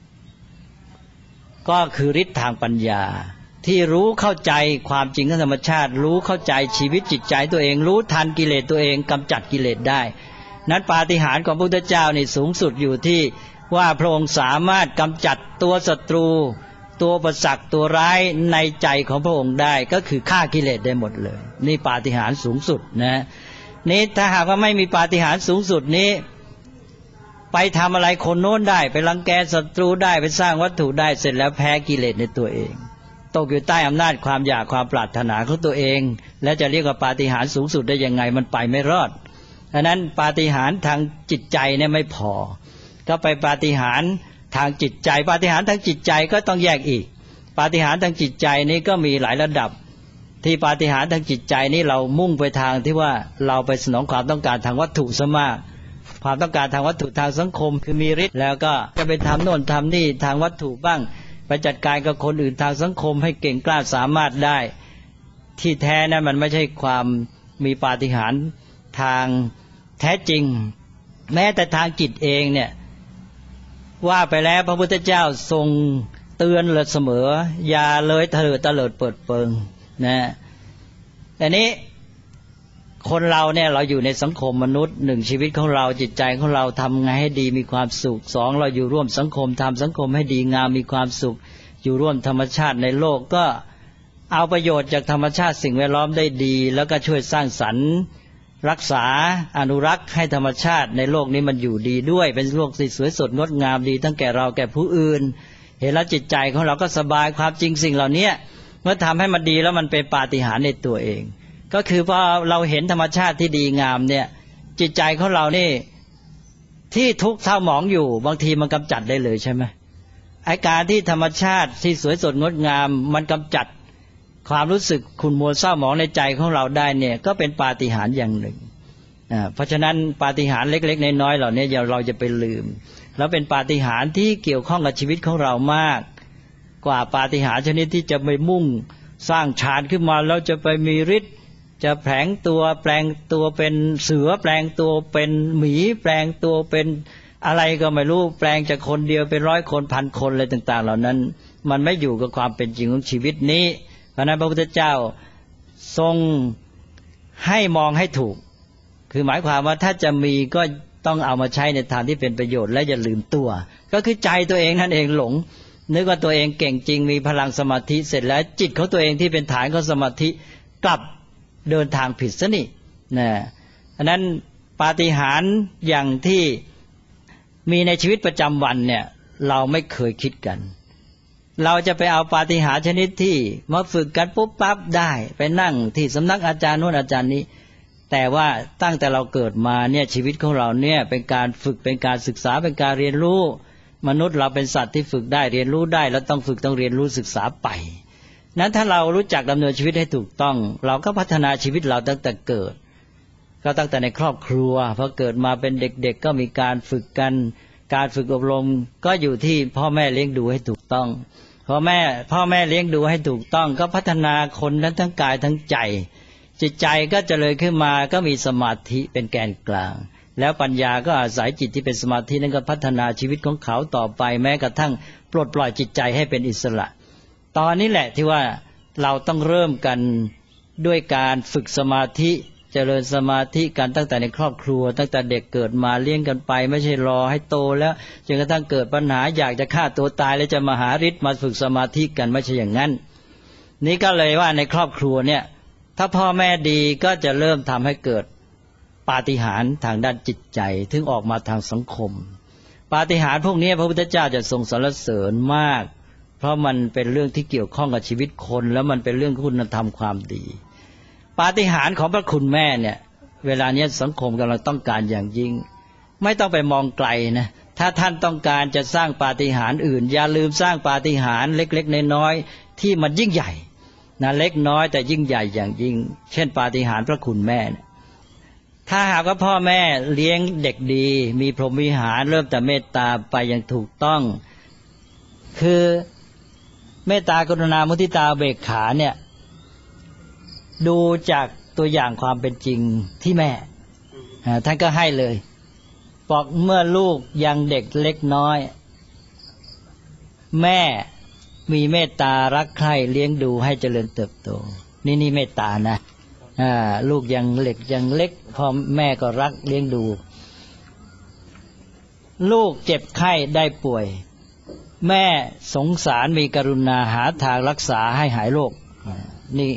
ก็คือฤทธิ์ทางปัญญาที่รู้เข้าใจความจริงของธรรมชาติรู้เข้าใจชีวิตจิตใจตัวเองรู้ทันกิเลสตัวเองกำจัดกิเลสได้นั้นปาฏิหาริย์ของพระพุทธเจ้านี่สูงสุดอยู่ที่ว่าพระองค์สามารถกำจัดตัวศัตรูตัวอุปสรรคตัวร้ายในใจของพระองค์ได้ก็คือฆ่ากิเลสได้หมดเลยนี่ปาฏิหาริย์สูงสุดนะนี่ถ้าหากว่าไม่มีปาฏิหาริย์สูงสุดนี้ไปทำอะไรคนโน้นได้ไปรังแกศัตรูได้ไปสร้างวัตถุได้เสร็จแล้วแพ้กิเลสในตัวเองตกอยู่ใต้อำนาจความอยากความปรารถนาของตัวเองแล้วจะเรียกว่าปาฏิหาริย์สูงสุดได้ยังไงมันไปไม่รอดดังนั้นปาฏิหาริย์ทางจิตใจเนี่ยไม่พอก็ไปปาฏิหาริย์ทางจิตใจปาฏิหาริย์ทางจิตใจก็ต้องแยกอีกปาฏิหาริย์ทางจิตใจนี้ก็มีหลายระดับที่ปาฏิหาริย์ทางจิตใจนี้เรามุ่งไปทางที่ว่าเราไปสนองความต้องการทางวัตถุซะมากความต้องการทางวัตถุทางสังคมคือมีฤทธิ์แล้วก็จะไปทำโน่นทำนี่ทางวัตถุบ้างไปจัดการกับคนอื่นทางสังคมให้เก่งกล้าสามารถได้ที่แท้นั้นมันไม่ใช่ความมีปาฏิหาริย์ทางแท้จริงแม้แต่ทางจิตเองเนี่ยว่าไปแล้วพระพุทธเจ้าทรงเตือนเลยเสมออย่าเลยเถิดเตลิดเปิดเปิงนะแต่นี้คนเราเนี่ยเราอยู่ในสังคมมนุษย์1ชีวิตของเราจิตใจของเราทำไงให้ดีมีความสุข2เราอยู่ร่วมสังคมทำสังคมให้ดีงามมีความสุขอยู่ร่วมธรรมชาติในโลกก็เอาประโยชน์จากธรรมชาติสิ่งแวดล้อมได้ดีแล้วก็ช่วยสร้างสรรค์รักษาอนุรักษ์ให้ธรรมชาติในโลกนี้มันอยู่ดีด้วยเป็นโลกที่สวยสดงดงามดีทั้งแก่เราแก่ผู้อื่นเห็นแล้วจิตใจของเราก็สบายความจริงสิ่งเหล่านี้เมื่อทำให้มันดีแล้วมันเป็นปาฏิหาริย์ในตัวเองก็คือพอเราเห็นธรรมชาติที่ดีงามเนี่ยจิตใจของเรานี่ที่ทุกข์เศร้าหมองอยู่บางทีมันกำจัดได้เลยใช่ไหมอาการที่ธรรมชาติที่สวยสดงดงามมันกำจัดความรู้สึกขุ่นมัวเศร้าหมองในใจของเราได้เนี่ยก็เป็นปาฏิหาริย์อย่างหนึ่งเพราะฉะนั้นปาฏิหาริย์เล็กๆน้อยๆเหล่านี้อย่าเราจะไปลืมแล้วเป็นปาฏิหาริย์ที่เกี่ยวข้องกับชีวิตของเรามากกว่าปาฏิหาริย์ชนิดที่จะไปมุ่งสร้างฌานขึ้นมาแล้วจะไปมีฤทธิ์จะแปลงตัวเป็นเสือแปลงตัวเป็นหมีแปลงตัวเป็นอะไรก็ไม่รู้แปลงจากคนเดียวเป็น100 คน1,000 คนอะไรต่างๆเหล่านั้นมันไม่อยู่กับความเป็นจริงของชีวิตนี้เพราะนั้นพระพุทธเจ้าทรงให้มองให้ถูกคือหมายความว่าถ้าจะมีก็ต้องเอามาใช้ในทางที่เป็นประโยชน์และอย่าลืมตัวก็คือใจตัวเองนั่นเองหลงนึกว่าตัวเองเก่งจริงมีพลังสมาธิเสร็จแล้วจิตของตัวเองที่เป็นฐานของสมาธิกลับเดินทางผิดซะนี่นะอันนั้นปาฏิหาริย์อย่างที่มีในชีวิตประจำวันเนี่ยเราไม่เคยคิดกันเราจะไปเอาปาฏิหาริย์ชนิดที่มาฝึกกันปุ๊บปั๊บได้ไปนั่งที่สำนักอาจารย์โน้นอาจารย์นี้แต่ว่าตั้งแต่เราเกิดมาเนี่ยชีวิตของเราเนี่ยเป็นการฝึกเป็นการศึกษาเป็นการเรียนรู้มนุษย์เราเป็นสัตว์ที่ฝึกได้เรียนรู้ได้แล้วต้องฝึกต้องเรียนรู้ศึกษาไปนั้นถ้าเรารู้จักดำเนินชีวิตให้ถูกต้องเราก็พัฒนาชีวิตเราตั้งแต่เกิดก็ตั้งแต่ในครอบครัวพอเกิดมาเป็นเด็กๆก็มีการฝึกกันการฝึกอบรมก็อยู่ที่พ่อแม่เลี้ยงดูให้ถูกต้องพ่อแม่เลี้ยงดูให้ถูกต้องก็พัฒนาคนนั้นทั้งกายทั้งใจจิตใจก็เจริญขึ้นมาก็มีสมาธิเป็นแกนกลางแล้วปัญญาก็อาศัยจิตที่เป็นสมาธินั้นก็พัฒนาชีวิตของเขาต่อไปแม้กระทั่งปลดปล่อยจิตใจให้เป็นอิสระตอนนี้แหละที่ว่าเราต้องเริ่มกันด้วยการฝึกสมาธิเจริญสมาธิกันตั้งแต่ในครอบครัวตั้งแต่เด็กเกิดมาเลี้ยงกันไปไม่ใช่รอให้โตแล้วจนกระทั่งเกิดปัญหาอยากจะฆ่าตัวตายแล้วจะมาหาฤทธิ์มาฝึกสมาธิกันไม่ใช่อย่างนั้นนี่ก็เลยว่าในครอบครัวเนี่ยถ้าพ่อแม่ดีก็จะเริ่มทำให้เกิดปาฏิหาริย์ทางด้านจิตใจถึงออกมาทางสังคมปาฏิหาริย์พวกนี้พระพุทธเจ้าจะทรงสรรเสริญมากเพราะมันเป็นเรื่องที่เกี่ยวข้องกับชีวิตคนแล้วมันเป็นเรื่องคุณธรรมความดีปาฏิหาริย์ของพระคุณแม่เนี่ยเวลานี้สังคมกำลังต้องการอย่างยิ่งไม่ต้องไปมองไกลนะถ้าท่านต้องการจะสร้างปาฏิหาริย์อื่นอย่าลืมสร้างปาฏิหาริย์เล็กๆน้อยๆที่มันยิ่งใหญ่นะเล็กน้อยแต่ยิ่งใหญ่อย่างยิ่งเช่นปาฏิหาริย์พระคุณแม่ถ้าหากว่าพ่อแม่เลี้ยงเด็กดีมีพรหมวิหารเริ่มแต่เมตตาไปอย่างถูกต้องคือเมตตากรุณามุทิตาอุเบกขาเนี่ยดูจากตัวอย่างความเป็นจริงที่แม่ท่านก็ให้เลยบอกเมื่อลูกยังเด็กเล็กน้อยแม่มีเมตตารักใคร่เลี้ยงดูให้เจริญเติบโตนี่เมตตานะลูกยังเล็กพ่อแม่ก็รักเลี้ยงดูลูกเจ็บไข้ได้ป่วยแม่สงสารมีกรุณาหาทางรักษาให้หายโรคนี่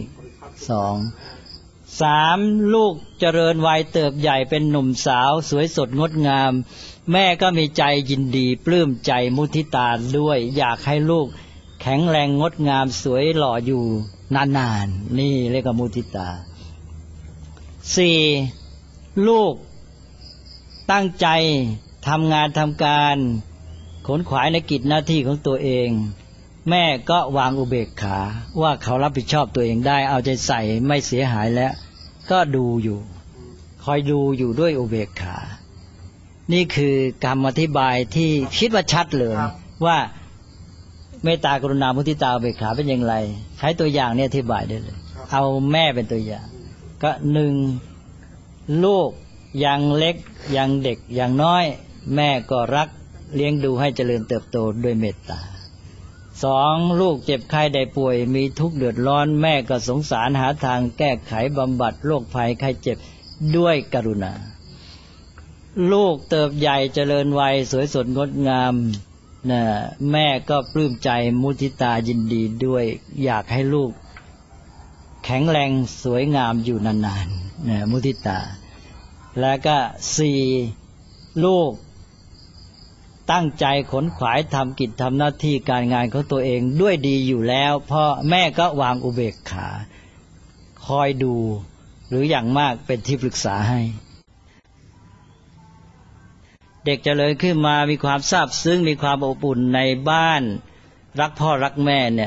2 3ลูกเจริญวัยเติบใหญ่เป็นหนุ่มสาวสวยสดงดงามแม่ก็มีใจยินดีปลื้มใจมุทิตาด้วยอยากให้ลูกแข็งแรงงดงามสวยหล่ออยู่นานๆนี่เรียกว่ามุทิตา4ลูกตั้งใจทำงานทำการขนขวายในกิจหน้าที่ของตัวเองแม่ก็วางอุเบกขาว่าเขารับผิดชอบตัวเองได้เอาใจใส่ไม่เสียหายแล้วก็ดูอยู่คอยดูอยู่ด้วยอุเบกขานี่คือคำอธิบายที่คิดว่าชัดเลยว่าเมตตากรุณามุทิตาอุเบกขาเป็นอย่างไรใช้ตัวอย่างเนี่ยอธิบายได้เลยเอาแม่เป็นตัวอย่างก็1ลูกยังเล็กยังเด็กยังน้อยแม่ก็รักเลี้ยงดูให้เจริญเติบโตด้วยเมตตา2ลูกเจ็บไข้ได้ป่วยมีทุกข์เดือดร้อนแม่ก็สงสารหาทางแก้ไขบำบัดโรคภัยไข้เจ็บด้วยกรุณาลูกเติบใหญ่เจริญวัยสวยสดงดงามแม่ก็ปลื้มใจมุทิตายินดีด้วยอยากให้ลูกแข็งแรงสวยงามอยู่นานๆมุทิตาแล้วก็4ลูกตั้งใจขนขวายทำกิจทำหน้าที่การงานของตัวเองด้วยดีอยู่แล้วพ่อแม่ก็วางอุเบกขาคอยดูหรืออย่างมากเป็นที่ปรึกษาให้เด็กเจริญขึ้นมามีความซาบซึ้งมีความอบอุ่นในบ้านรักพ่อรักแม่เนี่ย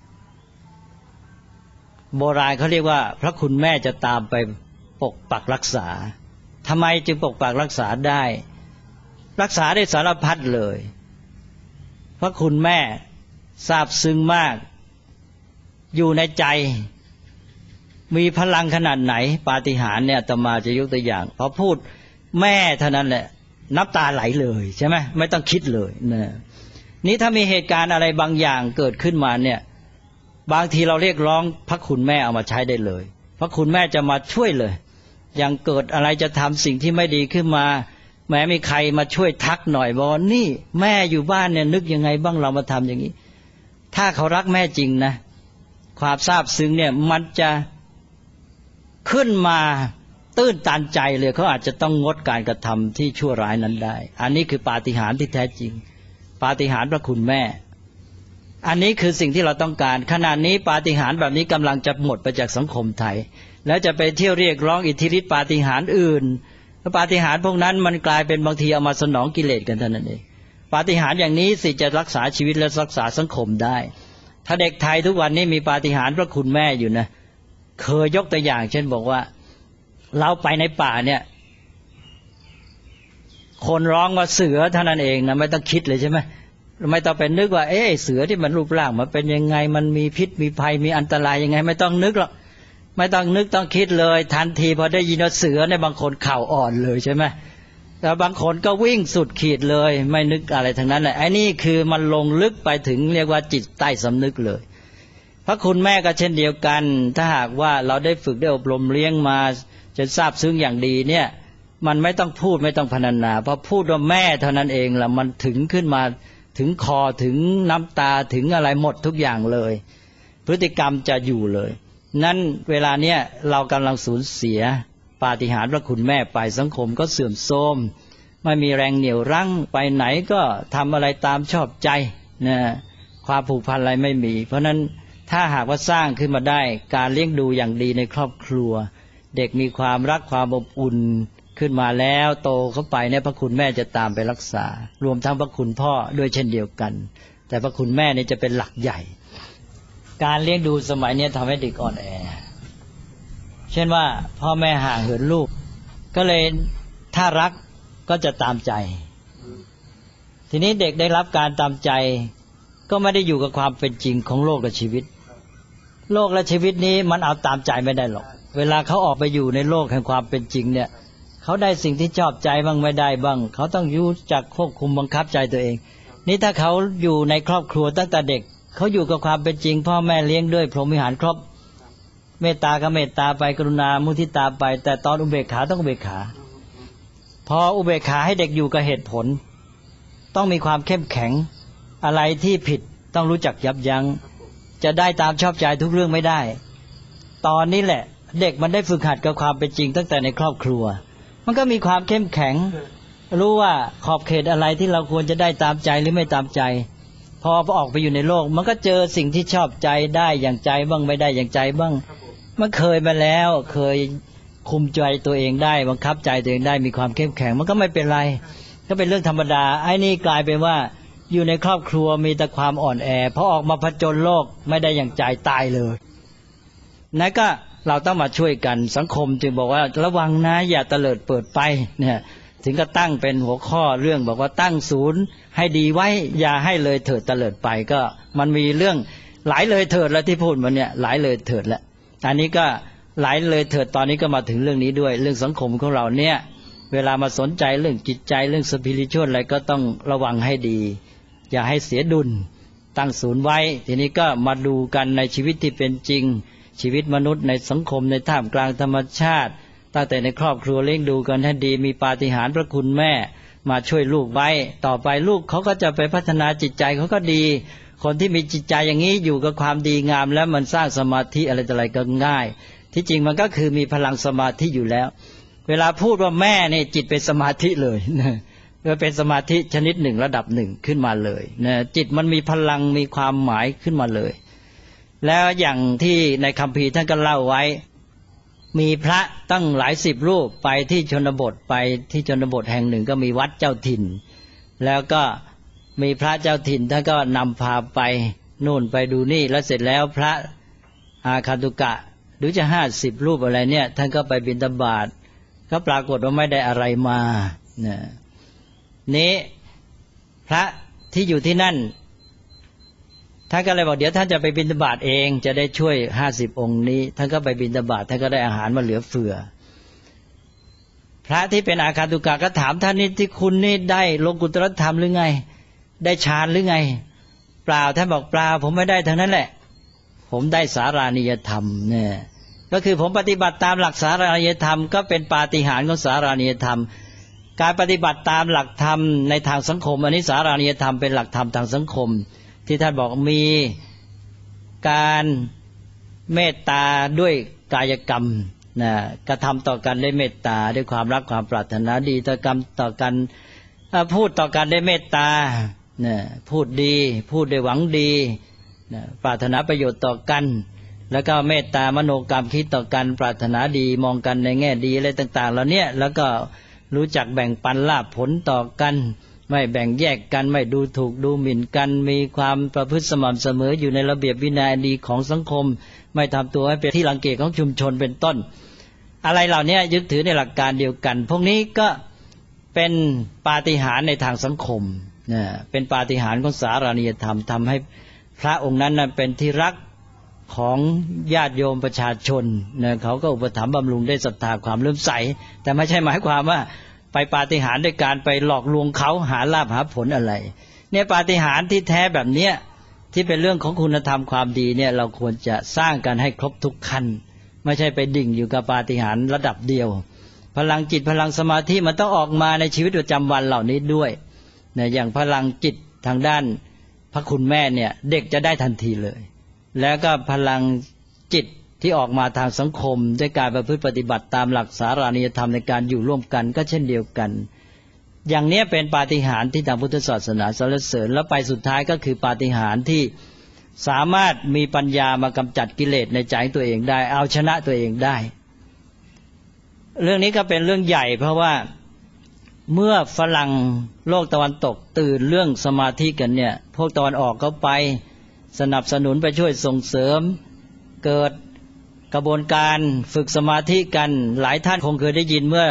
โบราณเขาเรียกว่าพระคุณแม่จะตามไปปกปักรักษาทำไมจึงปกปักรักษาได้รักษาได้สารพัดเลยพระคุณแม่ซาบซึ้งมากอยู่ในใจมีพลังขนาดไหนปาฏิหาริย์เนี่ยอาตมาจะยกตัวอย่างพอพูดแม่เท่านั้นแหละน้ำตาไหลเลยใช่ไหมไม่ต้องคิดเลยนี่ถ้ามีเหตุการณ์อะไรบางอย่างเกิดขึ้นมาเนี่ยบางทีเราเรียกร้องพระคุณแม่เอามาใช้ได้เลยพระคุณแม่จะมาช่วยเลยอย่างเกิดอะไรจะทำสิ่งที่ไม่ดีขึ้นมาแม้มีใครมาช่วยทักหน่อยบอกนี่แม่อยู่บ้านเนี่ยนึกยังไงบ้างเรามาทำอย่างนี้ถ้าเขารักแม่จริงนะความซาบซึ้งเนี่ยมันจะขึ้นมาตื้นตันใจเลยเขาอาจจะต้องงดการกระทำที่ชั่วร้ายนั้นได้อันนี้คือปาฏิหาริย์ที่แท้จริงปาฏิหาริย์พระคุณแม่อันนี้คือสิ่งที่เราต้องการขณะนี้ปาฏิหาริย์แบบนี้กำลังจะหมดไปจากสังคมไทยแล้วจะไปเที่ยวเรียกร้องอิทธิฤทธิปาฏิหาริย์อื่นปาฏิหาริย์พวกนั้นมันกลายเป็นบางทีเอามาสนองกิเลสกันเท่านั้นเองปาฏิหาริย์อย่างนี้สิจะรักษาชีวิตและรักษาสังคมได้ถ้าเด็กไทยทุกวันนี้มีปาฏิหาริย์พระคุณแม่อยู่นะเคยยกตัวอย่างเช่นบอกว่าเราไปในป่าเนี่ยคนร้องว่าเสือเท่านั้นเองนะไม่ต้องคิดเลยใช่ไหมไม่ต้องไปนึกว่าเสือที่มันรูปร่างมันเป็นยังไงมันมีพิษมีภัยมีอันตรายยังไงไม่ต้องนึกหรอกไม่ต้องนึกต้องคิดเลยทันทีพอได้ยินว่าเสือเนี่ยบางคนเข่าอ่อนเลยใช่ไหมแต่บางคนก็วิ่งสุดขีดเลยไม่นึกอะไรทั้งนั้นแหละไอ้นี่คือมันลงลึกไปถึงเรียกว่าจิตใต้สำนึกเลยพระคุณแม่ก็เช่นเดียวกันถ้าหากว่าเราได้ฝึกได้อบรมเลี้ยงมาจนทราบซึ้งอย่างดีเนี่ยมันไม่ต้องพูดไม่ต้องพรรณนาเพราะพูดว่าแม่เท่านั้นเองละมันถึงขึ้นมาถึงคอถึงน้ำตาถึงอะไรหมดทุกอย่างเลยพฤติกรรมจะอยู่เลยนั้นเวลาเนี้ยเรากำลังสูญเสียปาฏิหาริย์พระคุณแม่ไปสังคมก็เสื่อมโทรมไม่มีแรงเหนี่ยวรั้งไปไหนก็ทำอะไรตามชอบใจนะความผูกพันอะไรไม่มีเพราะนั้นถ้าหากว่าสร้างขึ้นมาได้การเลี้ยงดูอย่างดีในครอบครัวเด็กมีความรักความอบอุ่นขึ้นมาแล้วโตเข้าไปเนี่ยพระคุณแม่จะตามไปรักษารวมทั้งพระคุณพ่อด้วยเช่นเดียวกันแต่พระคุณแม่นี่จะเป็นหลักใหญ่การเลี้ยงดูสมัยนี้ทำให้เด็กอ่อนแอเช่นว่าพ่อแม่ห่างเหินลูกก็เลยถ้ารักก็จะตามใจทีนี้เด็กได้รับการตามใจก็ไม่ได้อยู่กับความเป็นจริงของโลกและชีวิตโลกและชีวิตนี้มันเอาตามใจไม่ได้หรอกเวลาเขาออกไปอยู่ในโลกแห่งความเป็นจริงเนี่ยเขาได้สิ่งที่ชอบใจบ้างไม่ได้บ้างเขาต้องรู้จักควบคุมบังคับใจตัวเองนี่ถ้าเขาอยู่ในครอบครัวตั้งแต่เด็กเขาอยู่กับความเป็นจริงพ่อแม่เลี้ยงด้วยพรหมวิหารครบเมตตาก็เมตตาไปกรุณามุทิตาไปแต่ตอนอุเบกขาต้องอุเบกขาพออุเบกขาให้เด็กอยู่กับเหตุผลต้องมีความเข้มแข็งอะไรที่ผิดต้องรู้จักยับยั้งจะได้ตามชอบใจทุกเรื่องไม่ได้ตอนนี้แหละเด็กมันได้ฝึกหัดกับความเป็นจริงตั้งแต่ในครอบครัวมันก็มีความเข้มแข็งรู้ว่าขอบเขตอะไรที่เราควรจะได้ตามใจหรือไม่ตามใจพอออกไปอยู่ในโลกมันก็เจอสิ่งที่ชอบใจได้อย่างใจบ้างไม่ได้อย่างใจบ้างมันเคยมาแล้วเคยคุมใจตัวเองได้บังคับใจตัวเองได้มีความเข้มแข็งมันก็ไม่เป็นไรก็เป็นเรื่องธรรมดาไอ้นี่กลายเป็นว่าอยู่ในครอบครัวมีแต่ความอ่อนแอพอออกมาผจญโลกไม่ได้อย่างใจตายเลยนั่นก็เราต้องมาช่วยกันสังคมจึงบอกว่าระวังนะอย่าเตลิดเปิดไปเนี่ยถึงก็ตั้งเป็นหัวข้อเรื่องบอกว่าตั้งศูนย์ให้ดีไว้อย่าให้เลยเถิดเตลิดไปก็มันมีเรื่องหลายเลยเถิดแล้วที่พูดมาเนี่ยหลายเลยเถิดแล้วอันนี้ก็หลายเลยเถิดตอนนี้ก็มาถึงเรื่องนี้ด้วยเรื่องสังคมของเราเนี่ยเวลามาสนใจเรื่องจิตใจเรื่องสปิริตชวลอะไรก็ต้องระวังให้ดีอย่าให้เสียดุลตั้งศูนย์ไว้ทีนี้ก็มาดูกันในชีวิตที่เป็นจริงชีวิตมนุษย์ในสังคมในท่ามกลางธรรมชาติตั้งแต่ในครอบครัวเลี้ยงดูกันให้ดีมีปาฏิหาริย์พระคุณแม่มาช่วยลูกไว้ต่อไปลูกเขาก็จะไปพัฒนาจิตใจเขาก็ดีคนที่มีจิตใจอย่างนี้อยู่กับความดีงามแล้วมันสร้างสมาธิอะไรต่ออะไรก็ง่ายที่จริงมันก็คือมีพลังสมาธิอยู่แล้วเวลาพูดว่าแม่เนี่ยจิตเป็นสมาธิเลยนะเป็นสมาธิชนิดหนึ่งระดับหนึ่งขึ้นมาเลยนะจิตมันมีพลังมีความหมายขึ้นมาเลยแล้วอย่างที่ในคัมภีร์ท่านก็เล่าไว้มีพระตั้งหลายสิบรูปไปที่ชนบทไปที่ชนบทแห่งหนึ่งก็มีวัดเจ้าถิ่นแล้วก็มีพระเจ้าถิ่นท่านก็นำพาไปนู่นไปดูนี่แล้วเสร็จแล้วพระอาคันตุกะหรือจะ50 รูปอะไรเนี่ยท่านก็ไปบิณฑบาตก็ปรากฏว่าไม่ได้อะไรมานี้พระที่อยู่ที่นั่นท่านก็เลยบอกเดี๋ยวท่านจะไปบิณฑบาตเองจะได้ช่วย50 องค์นี้ท่านก็ไปบิณฑบาตท่านก็ได้อาหารมาเหลือเฟือพระที่เป็นอาคันตุกะก็ถามท่านนี่ที่คุณนี่ได้โลกุตตรธรรมหรือไงได้ฌานหรือไงเปล่าท่านบอกเปล่าผมไม่ได้ทั้งนั้นแหละผมได้สารานิยธรรมเนี่ยก็คือผมปฏิบัติตามหลักสารานิยธรรมก็เป็นปาฏิหาริย์ของสารานิยธรรมการปฏิบัติตามหลักธรรมในทางสังคมอันนี้สารานิยธรรมเป็นหลักธรรมทางสังคมที่ท่านบอกมีการเมตตาด้วยกายกรรมนะกระทำต่อกันด้วยเมตตาด้วยความรักความปรารถนาดีต่อกันพูดต่อกันด้วยเมตตานะพูดดีพูดด้วยหวังดีนะปรารถนาประโยชน์ต่อกันแล้วก็เมตตามโนกรรมคิดต่อกันปรารถนาดีมองกันในแง่ดีอะไรต่างๆเหล่านี้แล้วก็รู้จักแบ่งปันลาภผลต่อกันไม่แบ่งแยกกันไม่ดูถูกดูหมิ่นกันมีความประพฤติสม่ำเสมออยู่ในระเบียบวินัยดีของสังคมไม่ทำตัวให้เป็นที่รังเกียจของชุมชนเป็นต้นอะไรเหล่านี้ยึดถือในหลักการเดียวกันพวกนี้ก็เป็นปาฏิหาริย์ในทางสังคมนะเป็นปาฏิหาริย์ของสารานิยธรรมทำให้พระองค์นั้นเป็นที่รักของญาติโยมประชาชนนะเขาก็อุปถัมภ์บำรุงได้ศรัทธาความเลื่อมใสแต่ไม่ใช่หมายความว่าไปปาฏิหาริย์ด้วยการไปหลอกลวงเขาหาลาภหาผลอะไรเนี่ยปาฏิหาริย์ที่แท้แบบเนี้ยที่เป็นเรื่องของคุณธรรมความดีเนี่ยเราควรจะสร้างกันให้ครบทุกขั้นไม่ใช่ไปดิ่งอยู่กับปาฏิหาริย์ระดับเดียวพลังจิตพลังสมาธิมันต้องออกมาในชีวิตประจำวันเหล่านี้ด้วยเนี่ยอย่างพลังจิตทางด้านพระคุณแม่เนี่ยเด็กจะได้ทันทีเลยแล้วก็พลังจิตที่ออกมาทางสังคมด้วยการประพฤติปฏิบัติตามหลักสารานิยธรรมในการอยู่ร่วมกันก็เช่นเดียวกันอย่างนี้เป็นปาฏิหาริย์ที่ทางพุทธศาสนาสรรเสริญแล้วไปสุดท้ายก็คือปาฏิหาริย์ที่สามารถมีปัญญามากำจัดกิเลสในใจตัวเองได้เอาชนะตัวเองได้เรื่องนี้ก็เป็นเรื่องใหญ่เพราะว่าเมื่อฝรั่งโลกตะวันตกตื่นเรื่องสมาธิกันเนี่ยพวกตะวันออกก็ไปสนับสนุนไปช่วยส่งเสริมเกิดกระบวนการฝึกสมาธิกันหลายท่านคงเคยได้ยินเมื่อ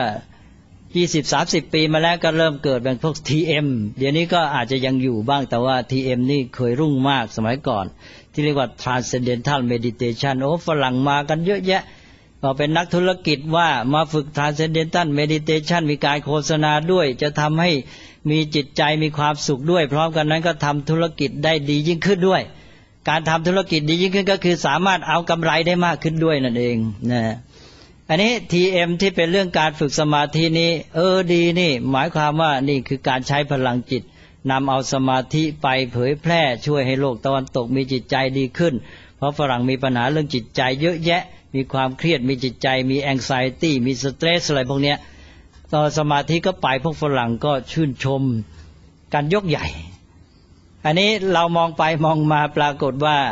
20-30 ปีมาแล้วก็เริ่มเกิดเป็นพวก TM เดี๋ยวนี้ก็อาจจะยังอยู่บ้างแต่ว่า TM นี่เคยรุ่งมากสมัยก่อนที่เรียกว่า Transcendental Meditation โอ้ฝรั่งมากันเยอะแยะพอเป็นนักธุรกิจว่ามาฝึก Transcendental Meditation มีการโฆษณาด้วยจะทำให้มีจิตใจมีความสุขด้วยพร้อมกันนั้นก็ทำธุรกิจได้ดียิ่งขึ้นด้วยการทำธุรกิจดียิ่งขึ้นก็คือสามารถเอากำไรได้มากขึ้นด้วยนั่นเองนะอันนี้ TM ที่เป็นเรื่องการฝึกสมาธินี้ดีนี่หมายความว่านี่คือการใช้พลังจิตนำเอาสมาธิไปเผยแพร่ช่วยให้โลกตะวันตกมีจิตใจดีขึ้นเพราะฝรั่งมีปัญหาเรื่องจิตใจเยอะแยะมีความเครียดมีจิตใจมี anxiety มีสเตรสอะไรพวกเนี้ยตอนสมาธิก็ไปพวกฝรั่งก็ชื่นชมกันยกใหญ่อันนี้เรามองไปมองมาปรากฏว่า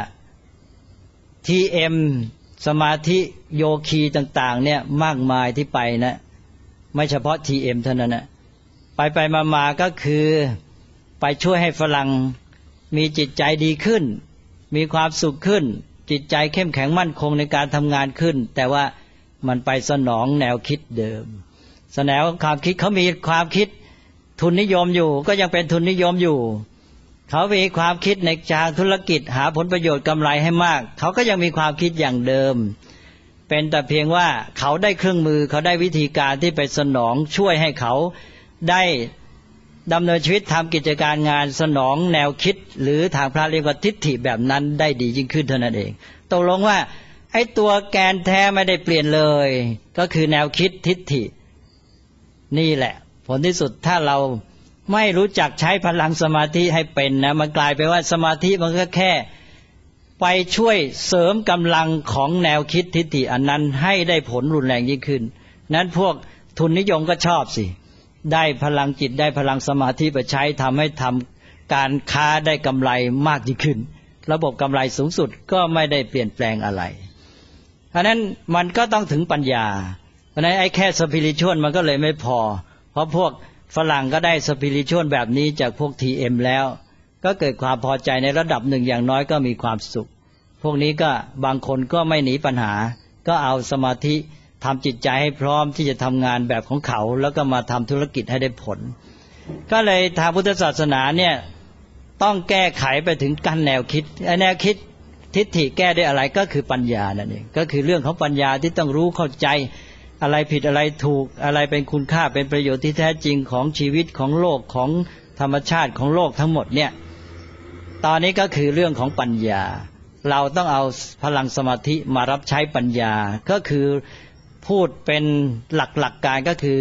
TM สมาธิโยคีต่างๆเนี่ยมากมายที่ไปนะไม่เฉพาะ TM เท่านั้นนะไปมาก็คือไปช่วยให้ฝรั่งมีจิตใจดีขึ้นมีความสุขขึ้นจิตใจเข้มแข็งมั่นคงในการทำงานขึ้นแต่ว่ามันไปสนองแนวคิดเดิมสนองความคิดเขามีความคิดทุนนิยมอยู่ก็ยังเป็นทุนนิยมอยู่เขามีความคิดในทางธุรกิจหาผลประโยชน์กำไรให้มากเขาก็ยังมีความคิดอย่างเดิมเป็นแต่เพียงว่าเขาได้เครื่องมือเขาได้วิธีการที่ไปสนองช่วยให้เขาได้ดำเนินชีวิตทำกิจการงานสนองแนวคิดหรือทางพระเรียกว่าทิฏฐิแบบนั้นได้ดียิ่งขึ้นเท่านั้นเองตกลงว่าไอ้ตัวแกนแท้ไม่ได้เปลี่ยนเลยก็คือแนวคิดทิฏฐินี่แหละผลที่สุดถ้าเราไม่รู้จักใช้พลังสมาธิให้เป็นนะมันกลายไปว่าสมาธิมันก็แค่ไปช่วยเสริมกำลังของแนวคิดทิฏฐิอันนั้นให้ได้ผลรุนแรงยิ่งขึ้นนั้นพวกทุนนิยมก็ชอบสิได้พลังจิตได้พลังสมาธิไปใช้ทำให้ทำการค้าได้กำไรมากยิ่งขึ้นระบบกำไรสูงสุดก็ไม่ได้เปลี่ยนแปลงอะไรเพราะนั้นมันก็ต้องถึงปัญญาเพราะนั้นไอ้แค่สปิริชวลมันก็เลยไม่พอเพราะพวกฝรั่งก็ได้สปิริชวลแบบนี้จากพวก TM แล้วก็เกิดความพอใจในระดับหนึ่งอย่างน้อยก็มีความสุขพวกนี้ก็บางคนก็ไม่หนีปัญหาก็เอาสมาธิทำจิตใจให้พร้อมที่จะทำงานแบบของเขาแล้วก็มาทำธุรกิจให้ได้ผลก็เลยทางพุทธศาสนาเนี่ยต้องแก้ไขไปถึงกั้นแนวคิดแนวคิดทิฏฐิแก้ได้อะไรก็คือปัญญานั่นเองก็คือเรื่องของปัญญาที่ต้องรู้เข้าใจอะไรผิดอะไรถูกอะไรเป็นคุณค่าเป็นประโยชน์ที่แท้จริงของชีวิตของโลกของธรรมชาติของโลกทั้งหมดเนี่ยตอนนี้ก็คือเรื่องของปัญญาเราต้องเอาพลังสมาธิมารับใช้ปัญญาก็คือพูดเป็นหลักการก็คือป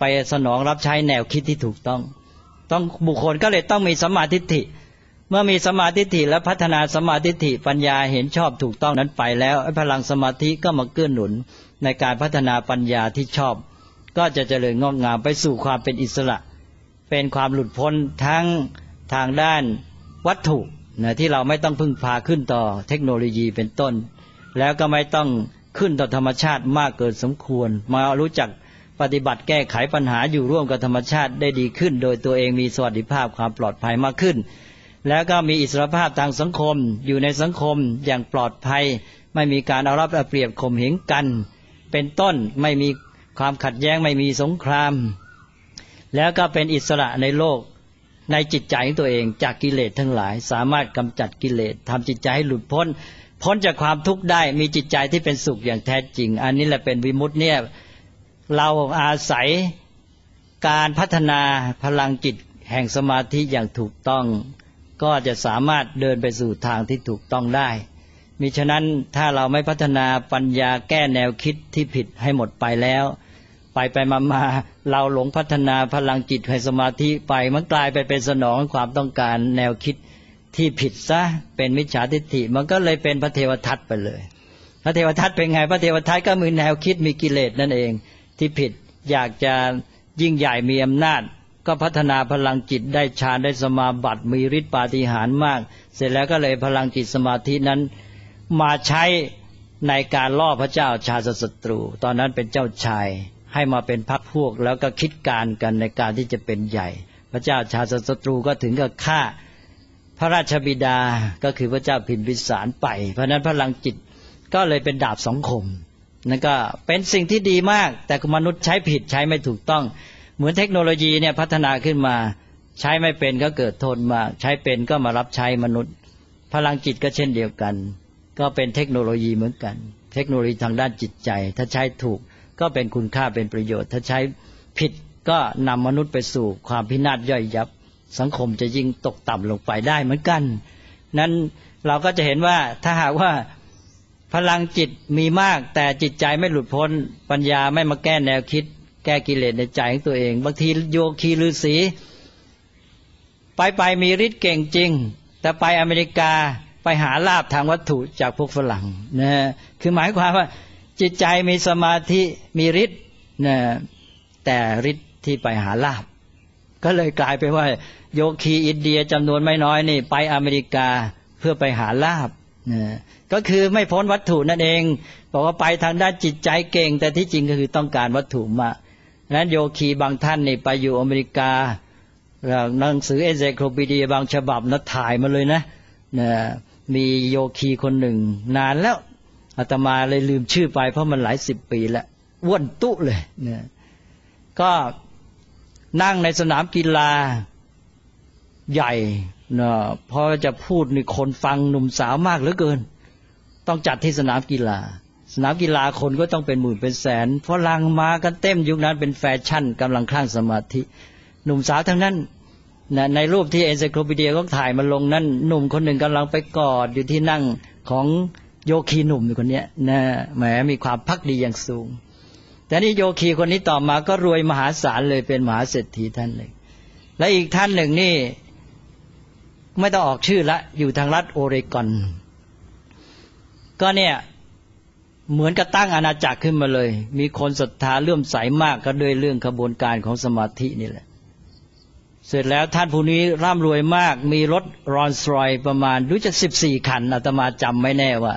ไปสนองรับใช้แนวคิดที่ถูกต้องบุคคลก็เลยต้องมีสัมมาทิฏฐิเมื่อมีสัมมาทิฏฐิและพัฒนาสัมมาทิฏฐิปัญญาเห็นชอบถูกต้องนั้นไปแล้วพลังสมาธิก็มาเกื้อหนุนในการพัฒนาปัญญาที่ชอบก็จะเจริญงอกงามไปสู่ความเป็นอิสระเป็นความหลุดพ้นทั้งทางด้านวัตถุที่เราไม่ต้องพึ่งพาขึ้นต่อเทคโนโลยีเป็นต้นแล้วก็ไม่ต้องขึ้นต่อธรรมชาติมากเกินสมควรมารู้จักปฏิบัติแก้ไขปัญหาอยู่ร่วมกับธรรมชาติได้ดีขึ้นโดยตัวเองมีสวัสดิภาพความปลอดภัยมากขึ้นแล้วก็มีอิสรภาพทางสังคมอยู่ในสังคมอย่างปลอดภัยไม่มีการเอารัดเอาเปรียบข่มเหงกันเป็นต้นไม่มีความขัดแย้งไม่มีสงครามแล้วก็เป็นอิสระในโลกในจิตใจของตัวเองจากกิเลสทั้งหลายสามารถกำจัดกิเลสทำจิตใจให้หลุดพ้นจากความทุกข์ได้มีจิตใจที่เป็นสุขอย่างแท้จริงอันนี้แหละเป็นวิมุตติเนี่ยเราอาศัยการพัฒนาพลังจิตแห่งสมาธิอย่างถูกต้องก็จะสามารถเดินไปสู่ทางที่ถูกต้องได้มิฉะนั้นถ้าเราไม่พัฒนาปัญญาแก้แนวคิดที่ผิดให้หมดไปแล้วไปมาเราหลงพัฒนาพลังจิตให้สมาธิไปมันกลายไปเป็นสนองความต้องการแนวคิดที่ผิดซะเป็นมิจฉาทิฏฐิมันก็เลยเป็นพระเทวทัตไปเลยพระเทวทัตเป็นไงพระเทวทัตก็มีแนวคิดมีกิเลสนั่นเองที่ผิดอยากจะยิ่งใหญ่มีอำนาจก็พัฒนาพลังจิตได้ฌานได้สมาบัติมีฤทธิ์ปาฏิหาริย์มากเสร็จแล้วก็เลยพลังจิตสมาธินั้นมาใช้ในการล่อพระเจ้าชาติศัตรูตอนนั้นเป็นเจ้าชายให้มาเป็นพรรคพวกแล้วก็คิดการกันในการที่จะเป็นใหญ่พระเจ้าชาติศัตรูก็ถึงกับฆ่าพระราชบิดาก็คือพระเจ้าพิมพิสารไปเพราะนั้นพลังจิตก็เลยเป็นดาบสองคมนั่นก็เป็นสิ่งที่ดีมากแต่มนุษย์ใช้ผิดใช้ไม่ถูกต้องเหมือนเทคโนโลยีเนี่ยพัฒนาขึ้นมาใช้ไม่เป็นก็เกิดโทษมากใช้เป็นก็มารับใช้มนุษย์พลังจิตก็เช่นเดียวกันก็เป็นเทคโนโลยีเหมือนกันเทคโนโลยีทางด้านจิตใจถ้าใช้ถูกก็เป็นคุณค่าเป็นประโยชน์ถ้าใช้ผิดก็นำมนุษย์ไปสู่ความพินาศย่อยยับสังคมจะยิ่งตกต่ำลงไปได้เหมือนกันนั้นเราก็จะเห็นว่าถ้าหากว่าพลังจิตมีมากแต่จิตใจไม่หลุดพ้นปัญญาไม่มาแก้แนวคิดแก้กิเลสในใจของตัวเองบางทีโยคีฤาษีไปมีฤทธิ์เก่งจริงแต่ไปอเมริกาไปหาลาภทางวัตถุจากพวกฝรั่งนะคือหมายความว่าจิตใจมีสมาธิมีฤทธิ์นะแต่ฤทธิ์ที่ไปหาลาภก็เลยกลายไปว่าโยคีอินเดียจำนวนไม่น้อยนี่ไปอเมริกาเพื่อไปหาลาภนะก็คือไม่พ้นวัตถุนั่นเองบอกว่าไปทางด้านจิตใจเก่งแต่ที่จริงก็คือต้องการวัตถุมากนั้นโยคีบางท่านนี่ไปอยู่อเมริกาหนังสือเอนไซโคลปีเดียบางฉบับนะถ่ายมาเลยนะมีโยคีคนหนึ่งนานแล้วอาตมาเลยลืมชื่อไปเพราะมันหลายสิบปีแล้วอ้วนตุ๊เลยเนี่ยก็นั่งในสนามกีฬาใหญ่นะพอจะพูดนี่คนฟังหนุ่มสาวมากเหลือเกินต้องจัดที่สนามกีฬาคนก็ต้องเป็นหมื่นเป็นแสนฝรั่งมากันเต็มยุคนั้นเป็นแฟชั่นกำลังคลั่งสมาธิหนุ่มสาวทั้งนั้นนะในรูปที่เอนไซโคลปีเดียก็ถ่ายมาลงนั้นหนุ่มคนหนึ่งกำลังไปกอดอยู่ที่นั่งของโยคีหนุ่มคนนี้นะแหมมีความภักดีอย่างสูงแต่นี่โยคีคนนี้ต่อมาก็รวยมหาศาลเลยเป็นมหาเศรษฐีท่านหนึ่งและอีกท่านหนึ่งนี่ไม่ต้องออกชื่อละอยู่ทางรัฐโอเรกอนก็เนี่ยเหมือนกับตั้งอาณาจักรขึ้นมาเลยมีคนศรัทธาเลื่อมใสมากก็ด้วยเรื่องขบวนการของสมาธินี่แหละเสร็จแล้วท่านผู้นี้ร่ำรวยมากมีรถรอลส์รอยซ์ประมาณรู้จะ14คันอาตมาจำไม่แน่ว่า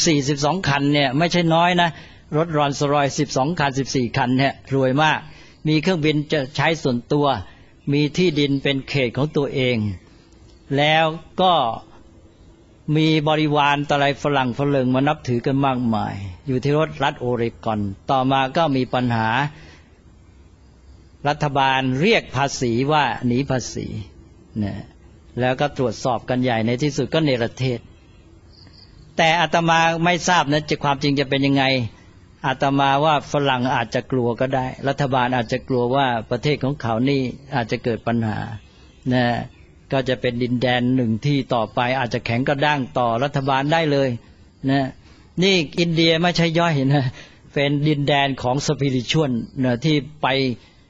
12คันเนี่ยไม่ใช่น้อยนะรถรอลส์รอยซ์12คัน14คันเนี่ยรวยมากมีเครื่องบินจะใช้ส่วนตัวมีที่ดินเป็นเขตของตัวเองแล้วก็มีบริวารตะไลฝรั่งฝรั่งมานับถือกันมากมายอยู่ที่รัฐโอเรกอนต่อมาก็มีปัญหารัฐบาลเรียกภาษีว่าหนีภาษีนะแล้วก็ตรวจสอบกันใหญ่ในที่สุดก็เนรเทศแต่อาตมาไม่ทราบนะความจริงจะเป็นยังไงอาตมาว่าฝรั่งอาจจะกลัวก็ได้รัฐบาลอาจจะกลัวว่าประเทศของเขานี่อาจจะเกิดปัญหานะก็จะเป็นดินแดนหนึ่งที่ต่อไปอาจจะแข็งกระด้างต่อรัฐบาลได้เลยนะนี่อินเดียไม่ใช่ย่อยนะเป็นดินแดนของสปิริชวลนะที่ไป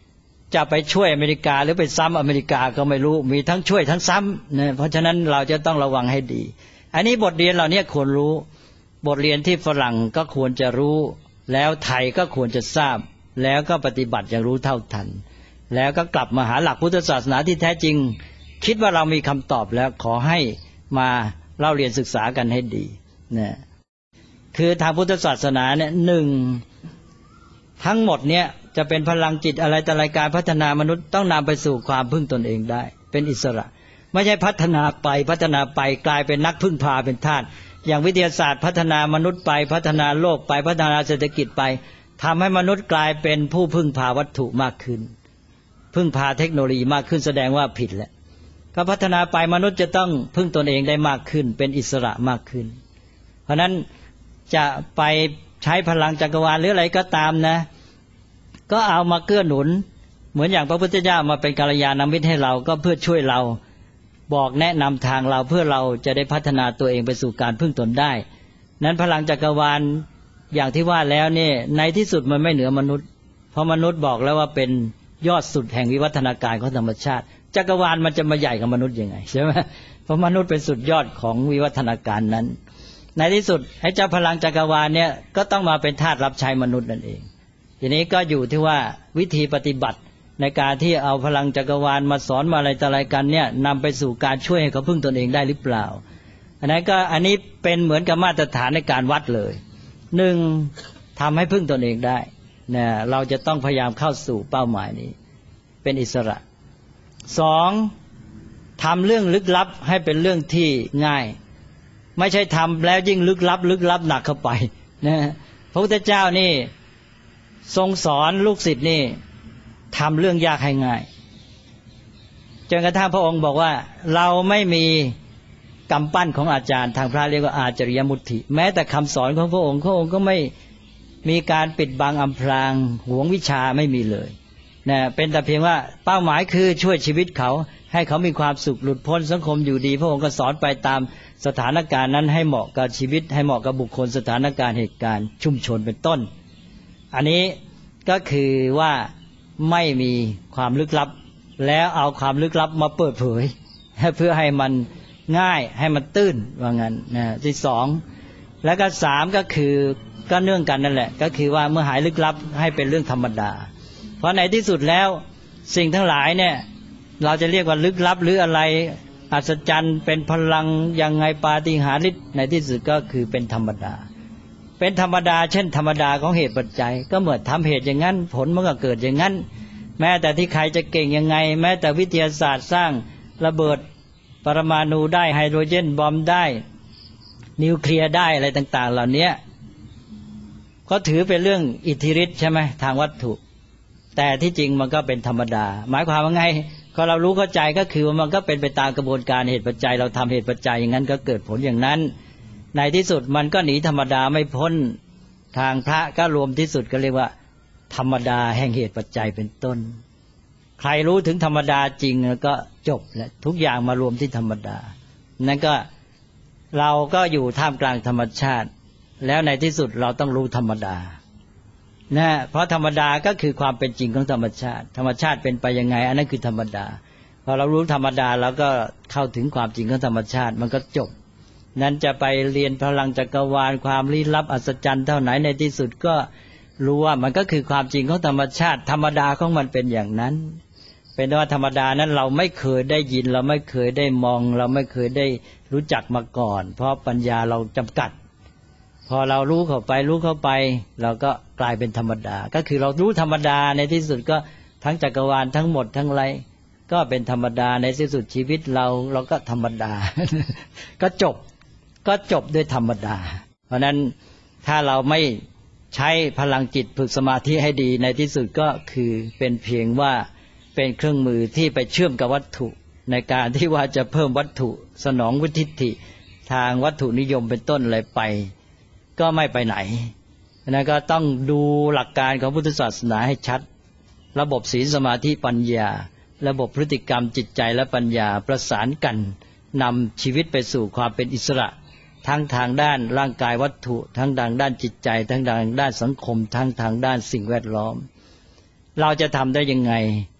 จะไปช่วยอเมริกาหรือไปซ้ำอเมริกาก็ไม่รู้มีทั้งช่วยทั้งซ้ำนะเพราะฉะนั้นเราจะต้องระวังให้ดีอันนี้บทเรียนเหล่านี้ควรรู้บทเรียนที่ฝรั่งก็ควรจะรู้แล้วไทยก็ควรจะทราบแล้วก็ปฏิบัติอย่างรู้เท่าทันแล้วก็กลับมาหาหลักพุทธศาสนาที่แท้จริงคิดว่าเรามีคำตอบแล้วขอให้มาเล่าเรียนศึกษากันให้ดีนะคือทางพุทธศาสนาเนี่ยหนึ่งทั้งหมดเนี่ยจะเป็นพลังจิตอะไรแต่รายการพัฒนามนุษย์ต้องนำไปสู่ความพึ่งตนเองได้เป็นอิสระไม่ใช่พัฒนาไปกลายเป็นนักพึ่งพาเป็นทาสอย่างวิทยาศาสตร์พัฒนามนุษย์ไปพัฒนาโลกไปพัฒนาเศรษฐกิจไปทำให้มนุษย์กลายเป็นผู้พึ่งพาวัตถุมากขึ้นพึ่งพาเทคโนโลยีมากขึ้นแสดงว่าผิดแล้วก็พัฒนาไปมนุษย์จะต้องพึ่งตนเองได้มากขึ้นเป็นอิสระมากขึ้นเพราะนั้นจะไปใช้พลังจักรวาลหรืออะไรก็ตามนะก็เอามาเกื้อหนุนเหมือนอย่างพระพุทธเจ้ามาเป็นกัลยาณมิตรให้เราก็เพื่อช่วยเราบอกแนะนำทางเราเพื่อเราจะได้พัฒนาตัวเองไปสู่การพึ่งตนได้นั้นพลังจักรวาลอย่างที่ว่าแล้วเนี่ยในที่สุดมันไม่เหนือมนุษย์เพราะมนุษย์บอกแล้วว่าเป็นยอดสุดแห่งวิวัฒนาการของธรรมชาติจักรวาลมันจะมาใหญ่กว่ามนุษย์ยังไงใช่ไหมเพราะมนุษย์เป็นสุดยอดของวิวัฒนาการนั้นในที่สุดให้เจ้าพลังจักรวาลเนี่ยก็ต้องมาเป็นทาสรับใช้มนุษย์นั่นเองทีนี้ก็อยู่ที่ว่าวิธีปฏิบัติในการที่เอาพลังจักรวาลมาสอนมาอะไรต่ออะไรกันเนี่ยนำไปสู่การช่วยให้เขาพึ่งตนเองได้หรือเปล่าอันนี้เป็นเหมือนกับมาตรฐานในการวัดเลยหนึ่งทำให้พึ่งตนเองได้นะเราจะต้องพยายามเข้าสู่เป้าหมายนี้เป็นอิสระสองทำเรื่องลึกลับให้เป็นเรื่องที่ง่ายไม่ใช่ทำแล้วยิ่งลึกลับหนักเข้าไปนะพระพุทธเจ้านี่ทรงสอนลูกศิษย์นี่ทำเรื่องยากให้ง่ายจนกระทั่งพระองค์บอกว่าเราไม่มีกำปั้นของอาจารย์ทางพระเรียกว่าอาจริยมุตติแม้แต่คำสอนของพระองค์ก็ไม่มีการปิดบังอำพรางหวงวิชาไม่มีเลยนะเป็นแต่เพียงว่าเป้าหมายคือช่วยชีวิตเขาให้เขามีความสุขหลุดพ้นสังคมอยู่ดีพระองค์ก็สอนไปตามสถานการณ์นั้นให้เหมาะกับชีวิตให้เหมาะกับบุคคลสถานการณ์เหตุการณ์ชุมชนเป็นต้นอันนี้ก็คือว่าไม่มีความลึกลับแล้วเอาความลึกลับมาเปิดเผยเพื่อให้มันง่ายให้มันตื้นว่างั้นนะที่สองแล้วก็สามก็คือก็เนื่องกันนั่นแหละก็คือว่าเมื่อหายลึกลับให้เป็นเรื่องธรรมดาเพราะในที่สุดแล้วสิ่งทั้งหลายเนี่ยเราจะเรียกว่าลึกลับหรืออะไรอัศจรรย์เป็นพลังยังไงปาฏิหาริย์ในที่สุดก็คือเป็นธรรมดาเป็นธรรมดาเช่นธรรมดาของเหตุปัจจัยก็เหมือนทำเหตุอย่างนั้นผลมันก็เกิดอย่างนั้นแม้แต่ที่ใครจะเก่งยังไงแม้แต่วิทยาศาสตร์สร้างระเบิดปรมาณูได้ไฮโดรเจนบอมได้นิวเคลียร์ได้อะไรต่างๆเหล่านี้ก็ถือเป็นเรื่องอิทธิฤทธิ์ใช่ไหมทางวัตถุแต่ที่จริงมันก็เป็นธรรมดาหมายความว่าไงก็เรารู้เข้าใจก็คือว่ามันก็เป็นไปตามกระบวนการเหตุปัจจัยเราทำเหตุปัจจัยอย่างนั้นก็เกิดผลอย่างนั้นในที่สุดมันก็หนีธรรมดาไม่พ้นทางพระก็รวมที่สุดก็เรียกว่าธรรมดาแห่งเหตุปัจจัยเป็นต้นใครรู้ถึงธรรมดาจริงก็จบแล้วทุกอย่างมารวมที่ธรรมดานั่นก็เราก็อยู่ท่ามกลางธรรมชาติแล้วในที่สุดเราต้องรู้ธรรมดานะเพราะธรรมดาก็คือความเป็นจริงของธรรมชาติธรรมชาติเป็นไปยังไงอันนั้นคือธรรมดาพอเรารู้ธรรมดาเราก็เข้าถึงความจริงของธรรมชาติมันก็จบนั้นจะไปเรียนพลังจักรวาลความลี้ลับอัศจรรย์เท่าไหนในที่สุดก็รู้ว่ามันก็คือความจริงของธรรมชาติธรรมดาของมันเป็นอย่างนั้นเป็นว่าธรรมดานั้นเราไม่เคยได้ยินเราไม่เคยได้มองเราไม่เคยได้รู้จักมาก่อนเพราะปัญญาเราจำกัดพอเรารู้เข้าไปเราก็กลายเป็นธรรมดาก็คือเรารู้ธรรมดาในที่สุดก็ทั้งจักรวาลทั้งหมดทั้งไรก็เป็นธรรมดาในที่สุดชีวิตเราก็ธรรมดา ก็จบด้วยธรรมดาเพราะนั้นถ้าเราไม่ใช้พลังจิตฝึกสมาธิให้ดีในที่สุดก็คือเป็นเพียงว่าเป็นเครื่องมือที่ไปเชื่อมกับวัตถุในการที่ว่าจะเพิ่มวัตถุสนองวิทิฏฐิทางวัตถุนิยมเป็นต้นอะไรไปก็ไม่ไปไหนนะก็ต้องดูหลักการของพุทธศาสนาให้ชัดระบบศีลสมาธิปัญญาระบบพฤติกรรมจิตใจและปัญญาประสานกันนำชีวิตไปสู่ความเป็นอิสระทั้งทางด้านร่างกายวัตถุทั้งทางด้านจิตใจทั้งทางด้านสังคมทั้งทางด้านสิ่งแวดล้อมเราจะทำได้ยังไง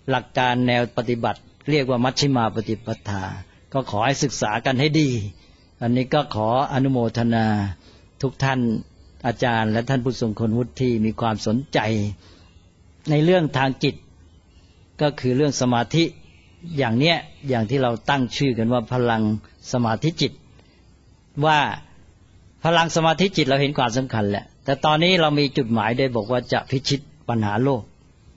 หลักการแนวปฏิบัติเรียกว่ามัชฌิมาปฏิปทาก็ขอให้ศึกษากันให้ดีอันนี้ก็ขออนุโมทนาทุกท่านอาจารย์และท่านผู้ทรงคุณวุฒิที่มีความสนใจในเรื่องทางจิตก็คือเรื่องสมาธิอย่างเนี้ยอย่างที่เราตั้งชื่อกันว่าพลังสมาธิจิตว่าพลังสมาธิจิตเราเห็นความสำคัญแหละแต่ตอนนี้เรามีจุดหมายได้บอกว่าจะพิชิตปัญหาโลก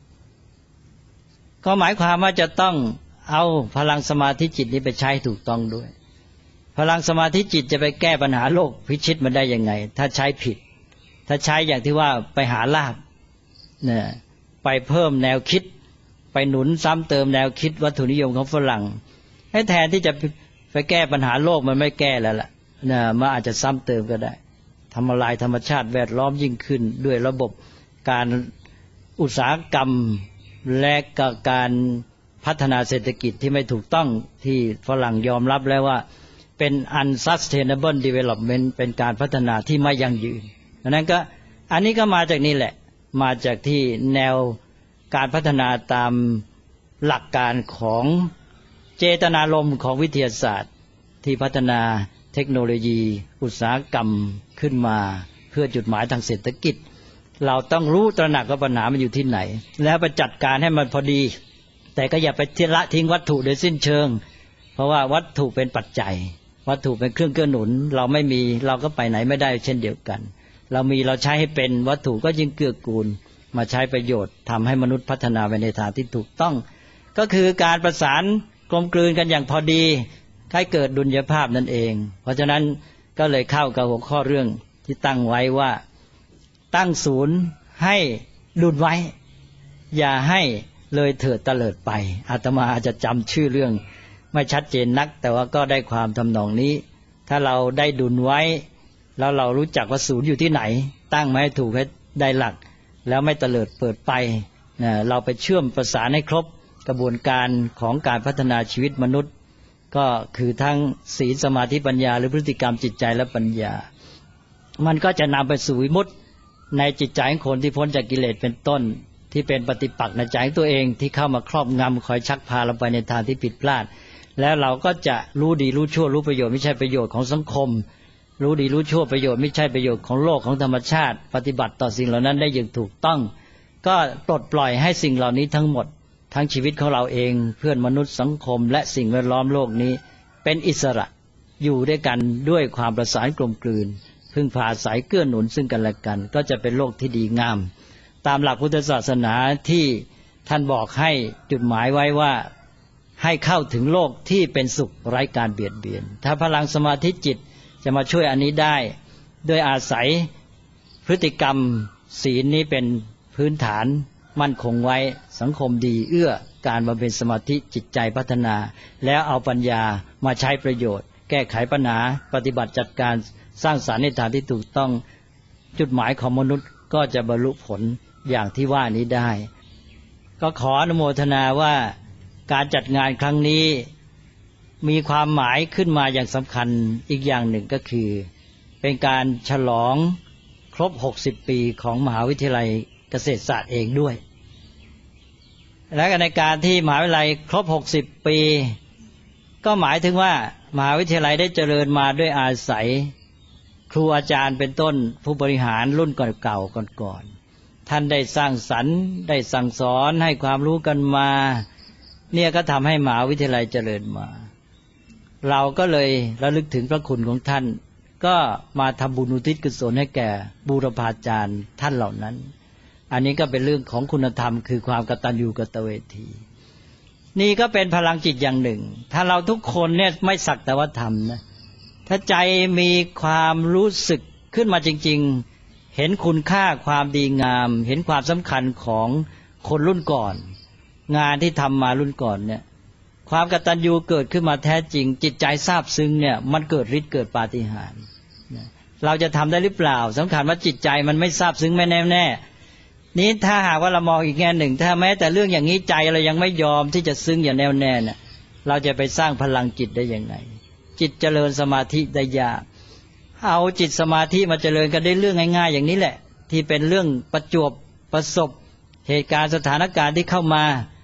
ก็หมายความว่าจะต้องเอาพลังสมาธิจิตนี้ไปใช้ถูกต้องด้วยพลังสมาธิจิตจะไปแก้ปัญหาโลกพิชิตมันได้ยังไงถ้าใช้ผิดถ้าใช้อย่างที่ว่าไปหาลาภเนี่ยไปเพิ่มแนวคิดไปหนุนซ้ำเติมแนวคิดวัตถุนิยมของฝรั่งให้แทนที่จะไปแก้ปัญหาโลกมันไม่แก้แล้วล่ะนะมันอาจจะซ้ำเติมก็ได้ทำลายธรรมชาติแวดล้อมยิ่งขึ้นด้วยระบบการอุตสาหกรรมและการพัฒนาเศรษฐกิจที่ไม่ถูกต้องที่ฝรั่งยอมรับแล้วว่าเป็น unsustainable development เป็นการพัฒนาที่ไม่ยั่งยืนดังนั้นก็อันนี้ก็มาจากนี่แหละมาจากที่แนวการพัฒนาตามหลักการของเจตนารมณ์ของวิทยาศาสตร์ที่พัฒนาเทคโนโลยีอุตสาหกรรมขึ้นมาเพื่อจุดหมายทางเศรษฐกิจเราต้องรู้ตระหนักว่าปัญหามันอยู่ที่ไหนแล้วไปจัดการให้มันพอดีแต่ก็อย่าไปละทิ้งวัตถุโดยสิ้นเชิงเพราะว่าวัตถุเป็นปัจจัยวัตถุเป็นเครื่องเกื้อหนุนเราไม่มีเราก็ไปไหนไม่ได้เช่นเดียวกันเรามีเราใช้ให้เป็นวัตถุก็ยิ่งเกื้อกูลมาใช้ประโยชน์ทำให้มนุษย์พัฒนาไปในทางที่ถูกต้องก็คือการประสานกลมกลืนกันอย่างพอดีให้เกิดดุลยภาพนั่นเองเพราะฉะนั้นก็เลยเข้ากับหัวข้อเรื่องที่ตั้งไว้ว่าตั้งศูนย์ให้ดุลไว้อย่าให้เลยเถิดเตลิดไปอาตมาอาจจะจำชื่อเรื่องไม่ชัดเจนนักแต่ว่าก็ได้ความทำนองนี้ถ้าเราได้ดุลไว้แล้วเรารู้จักว่าศูนย์อยู่ที่ไหนตั้งมาให้ถูกให้ได้หลักแล้วไม่เตลิดเปิดไปเราไปเชื่อมประสานให้ครบกระบวนการของการพัฒนาชีวิตมนุษย์ก็คือทั้งศีลสมาธิปัญญาหรือพฤติกรรมจิตใจและปัญญามันก็จะนำไปสู่วิมุตติในจิตใจของคนที่พ้นจากกิเลสเป็นต้นที่เป็นปฏิปักษ์ในใจของตัวเองที่เข้ามาครอบงำคอยชักพาเราไปในทางที่ผิดพลาดแล้วเราก็จะรู้ดีรู้ชั่วรู้ประโยชน์ไม่ใช่ประโยชน์ของสังคมรู้ดีรู้ชั่วประโยชน์ไม่ใช่ประโยชน์ของโลกของธรรมชาติปฏิบัติต่อสิ่งเหล่านั้นได้อย่างถูกต้องก็ปลดปล่อยให้สิ่งเหล่านี้ทั้งหมดทั้งชีวิตของเราเองเพื่อนมนุษย์สังคมและสิ่งแวดล้อมโลกนี้เป็นอิสระอยู่ด้วยกันด้วยความประสานกลมกลืนพึ่งพาอาศัยเกื้อหนุนซึ่งกันและกันก็จะเป็นโลกที่ดีงามตามหลักพุทธศาสนาที่ท่านบอกให้จุดหมายไว้ว่าให้เข้าถึงโลกที่เป็นสุขไร้การเบียดเบียนถ้าพลังสมาธิจิตจะมาช่วยอันนี้ได้ด้วยอาศัยพฤติกรรมศีลนี้เป็นพื้นฐานมั่นคงไว้สังคมดีเอื้อการบำเพ็ญสมาธิจิตใจพัฒนาแล้วเอาปัญญามาใช้ประโยชน์แก้ไขปัญหาปฏิบัติจัดการสร้างสรรค์ในทางที่ถูกต้องจุดหมายของมนุษย์ก็จะบรรลุผลอย่างที่ว่านี้ได้ก็ขออนุโมทนาว่าการจัดงานครั้งนี้มีความหมายขึ้นมาอย่างสำคัญอีกอย่างหนึ่งก็คือเป็นการฉลองครบ60ปีของมหาวิทยาลัยเกษตรศาสตร์เองด้วยและในการที่มหาวิทยาลัยครบ60ปีก็หมายถึงว่ามหาวิทยาลัยได้เจริญมาด้วยอาศัยครูอาจารย์เป็นต้นผู้บริหารรุ่นเก่าๆก่อนๆท่านได้สร้างสรรค์ได้สั่งสอนให้ความรู้กันมาเนี่ยก็ทำให้มหาวิทยาลัยเจริญมาเราก็เลยระลึกถึงพระคุณของท่านก็มาทำบุญอุทิศกุศลให้แก่บูรพาจารย์ท่านเหล่านั้นอันนี้ก็เป็นเรื่องของคุณธรรมคือความกตัญญูกตเวทีนี่ก็เป็นพลังจิตอย่างหนึ่งถ้าเราทุกคนเนี่ยไม่สักแต่ว่าทำนะถ้าใจมีความรู้สึกขึ้นมาจริงๆเห็นคุณค่าความดีงามเห็นความสำคัญของคนรุ่นก่อนงานที่ทำมารุ่นก่อนเนี่ยความกตัญญูเกิดขึ้นมาแท้จริงจิตใจซาบซึ้งเนี่ยมันเกิดฤทธิ์เกิดปาฏิหาริย์เราจะทำได้หรือเปล่าสำคัญว่าจิตใจมันไม่ซาบซึ้งไม่แน่นี้ถ้าหากว่าเรามองอีกแง่หนึ่งถ้าแม้แต่เรื่องอย่างนี้ใจเรายังไม่ยอมที่จะซึ้งอย่างแน่วแน่เนี่ยเราจะไปสร้างพลังจิตได้ยังไงจิตเจริญสมาธิได้ยากเอาจิตสมาธิมาเจริญกันได้เรื่องง่ายๆอย่างนี้แหละที่เป็นเรื่องประจวบประสบเหตุการณ์สถานการณ์ที่เข้ามา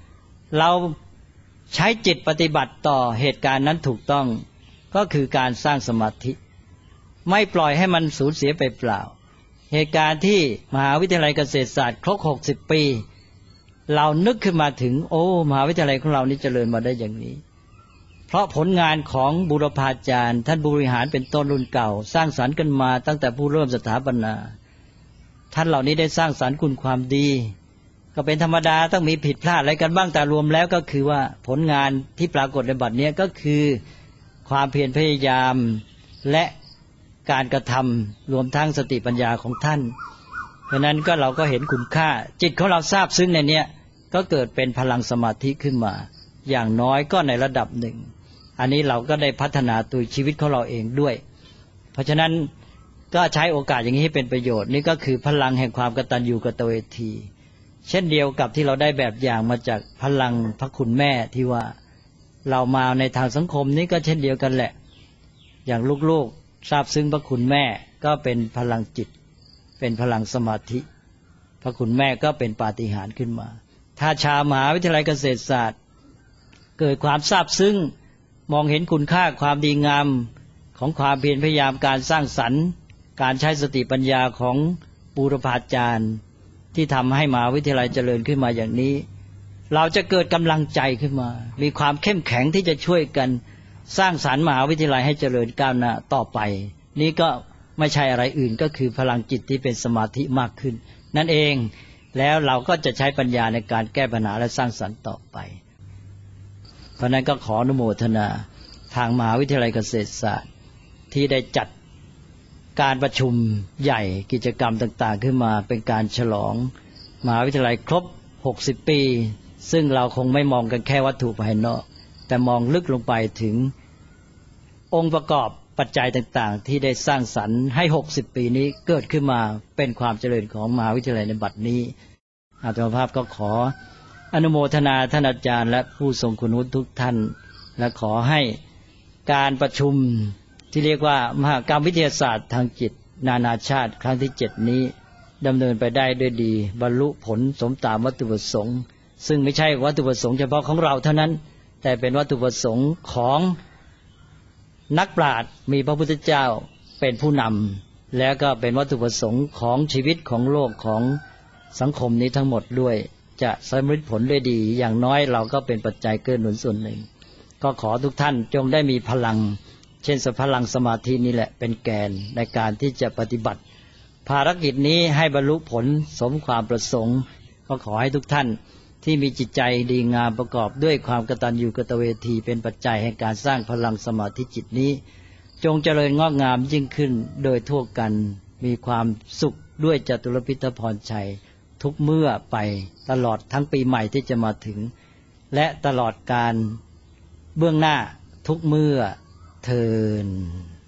เราใช้จิตปฏิบัติต่อเหตุการณ์นั้นถูกต้องก็คือการสร้างสมาธิไม่ปล่อยให้มันสูญเสียไปเปล่าเหตุการณ์ที่มหาวิทยาลัยเกษตรศาสตร์ครบ60 ปีเรานึกขึ้นมาถึงมหาวิทยาลัยของเรานี่เจริญมาได้อย่างนี้เพราะผลงานของบูรพาจารย์ท่านบริหารเป็นต้นรุ่นเก่าสร้างสรรค์กันมาตั้งแต่ผู้เริ่มสถาปนาท่านเหล่านี้ได้สร้างสรรค์คุณความดีก็เป็นธรรมดาต้องมีผิดพลาดอะไรกันบ้างแต่รวมแล้วก็คือว่าผลงานที่ปรากฏในบัดนี้ก็คือความเพียรพยายามและการกระทำรวมทั้งสติปัญญาของท่านเพราะนั้นก็เราก็เห็นคุณค่าจิตของเราทราบซึ้งในเนี้ยก็เกิดเป็นพลังสมาธิขึ้นมาอย่างน้อยก็ในระดับหนึ่งอันนี้เราก็ได้พัฒนาตัวชีวิตของเราเองด้วยเพราะฉะนั้นก็ใช้โอกาสอย่างนี้ให้เป็นประโยชน์นี่ก็คือพลังแห่งความกตัญญูกตเวทีเช่นเดียวกับที่เราได้แบบอย่างมาจากพลังพระคุณแม่ที่ว่าเรามาในทางสังคมนี้ก็เช่นเดียวกันแหละอย่างลูกๆทราบซึ้งพระคุณแม่ก็เป็นพลังจิตเป็นพลังสมาธิพระคุณแม่ก็เป็นปาฏิหาริย์ขึ้นมาถ้าชาวมหาวิทยาลัยเกษตรศาสตร์เกิดความทราบซึ้งมองเห็นคุณค่าความดีงามของความเพียรพยายามการสร้างสรรค์การใช้สติปัญญาของบูรพาจารย์ที่ทำให้มหาวิทยาลัยเจริญขึ้นมาอย่างนี้เราจะเกิดกำลังใจขึ้นมามีความเข้มแข็งที่จะช่วยกันสร้างสรรค์มหาวิทยาลัยให้เจริญก้าวหน้าต่อไปนี่ก็ไม่ใช่อะไรอื่นก็คือพลังจิตที่เป็นสมาธิมากขึ้นนั่นเองแล้วเราก็จะใช้ปัญญาในการแก้ปัญหาและสร้างสรรค์ต่อไปเพราะนั้นก็ขออนุโมทนาทางมหาวิทยาลัยเกษตรศาสตร์ที่ได้จัดการประชุมใหญ่กิจกรรมต่างๆขึ้นมาเป็นการฉลองมหาวิทยาลัยครบ60 ปีซึ่งเราคงไม่มองกันแค่วัตถุภายนอกแต่มองลึกลงไปถึงองค์ประกอบปัจจัยต่างๆที่ได้สร้างสรรค์ให้60 ปีนี้เกิดขึ้นมาเป็นความเจริญของมหาวิทยาลัยในบัดนี้อาตมาภาพก็ขออนุโมทนาท่านอาจารย์และผู้ทรงคุณวุฒิทุกท่านและขอให้การประชุมที่เรียกว่ามหกรรมวิทยาศาสตร์ทางจิตนานาชาติครั้งที่7นี้ดำเนินไปได้ด้วยดีบรรลุผลสมตามวัตถุประสงค์ซึ่งไม่ใช่วัตถุประสงค์เฉพาะของเราเท่านั้นแต่เป็นวัตถุประสงค์ของนักปราชญ์มีพระพุทธเจ้าเป็นผู้นำแล้วก็เป็นวัตถุประสงค์ของชีวิตของโลกของสังคมนี้ทั้งหมดด้วยจะสำเร็จผลด้วยดีอย่างน้อยเราก็เป็นปัจจัยเกื้อหนุนส่วนหนึ่งก็ขอทุกท่านจงได้มีพลังเช่นพลังสมาธินี่แหละเป็นแกนในการที่จะปฏิบัติภารกิจนี้ให้บรรลุผลสมความประสงค์ก็ขอให้ทุกท่านที่มีจิตใจดีงามประกอบด้วยความกตัญญูกตเวทีเป็นปัจจัยแห่งการสร้างพลังสมาธิจิตนี้จงเจริญงอกงามยิ่งขึ้นโดยทั่วกันมีความสุขด้วยจตุรพิธพรชัยทุกเมื่อไปตลอดทั้งปีใหม่ที่จะมาถึงและตลอดการเบื้องหน้าทุกเมื่อเทอญ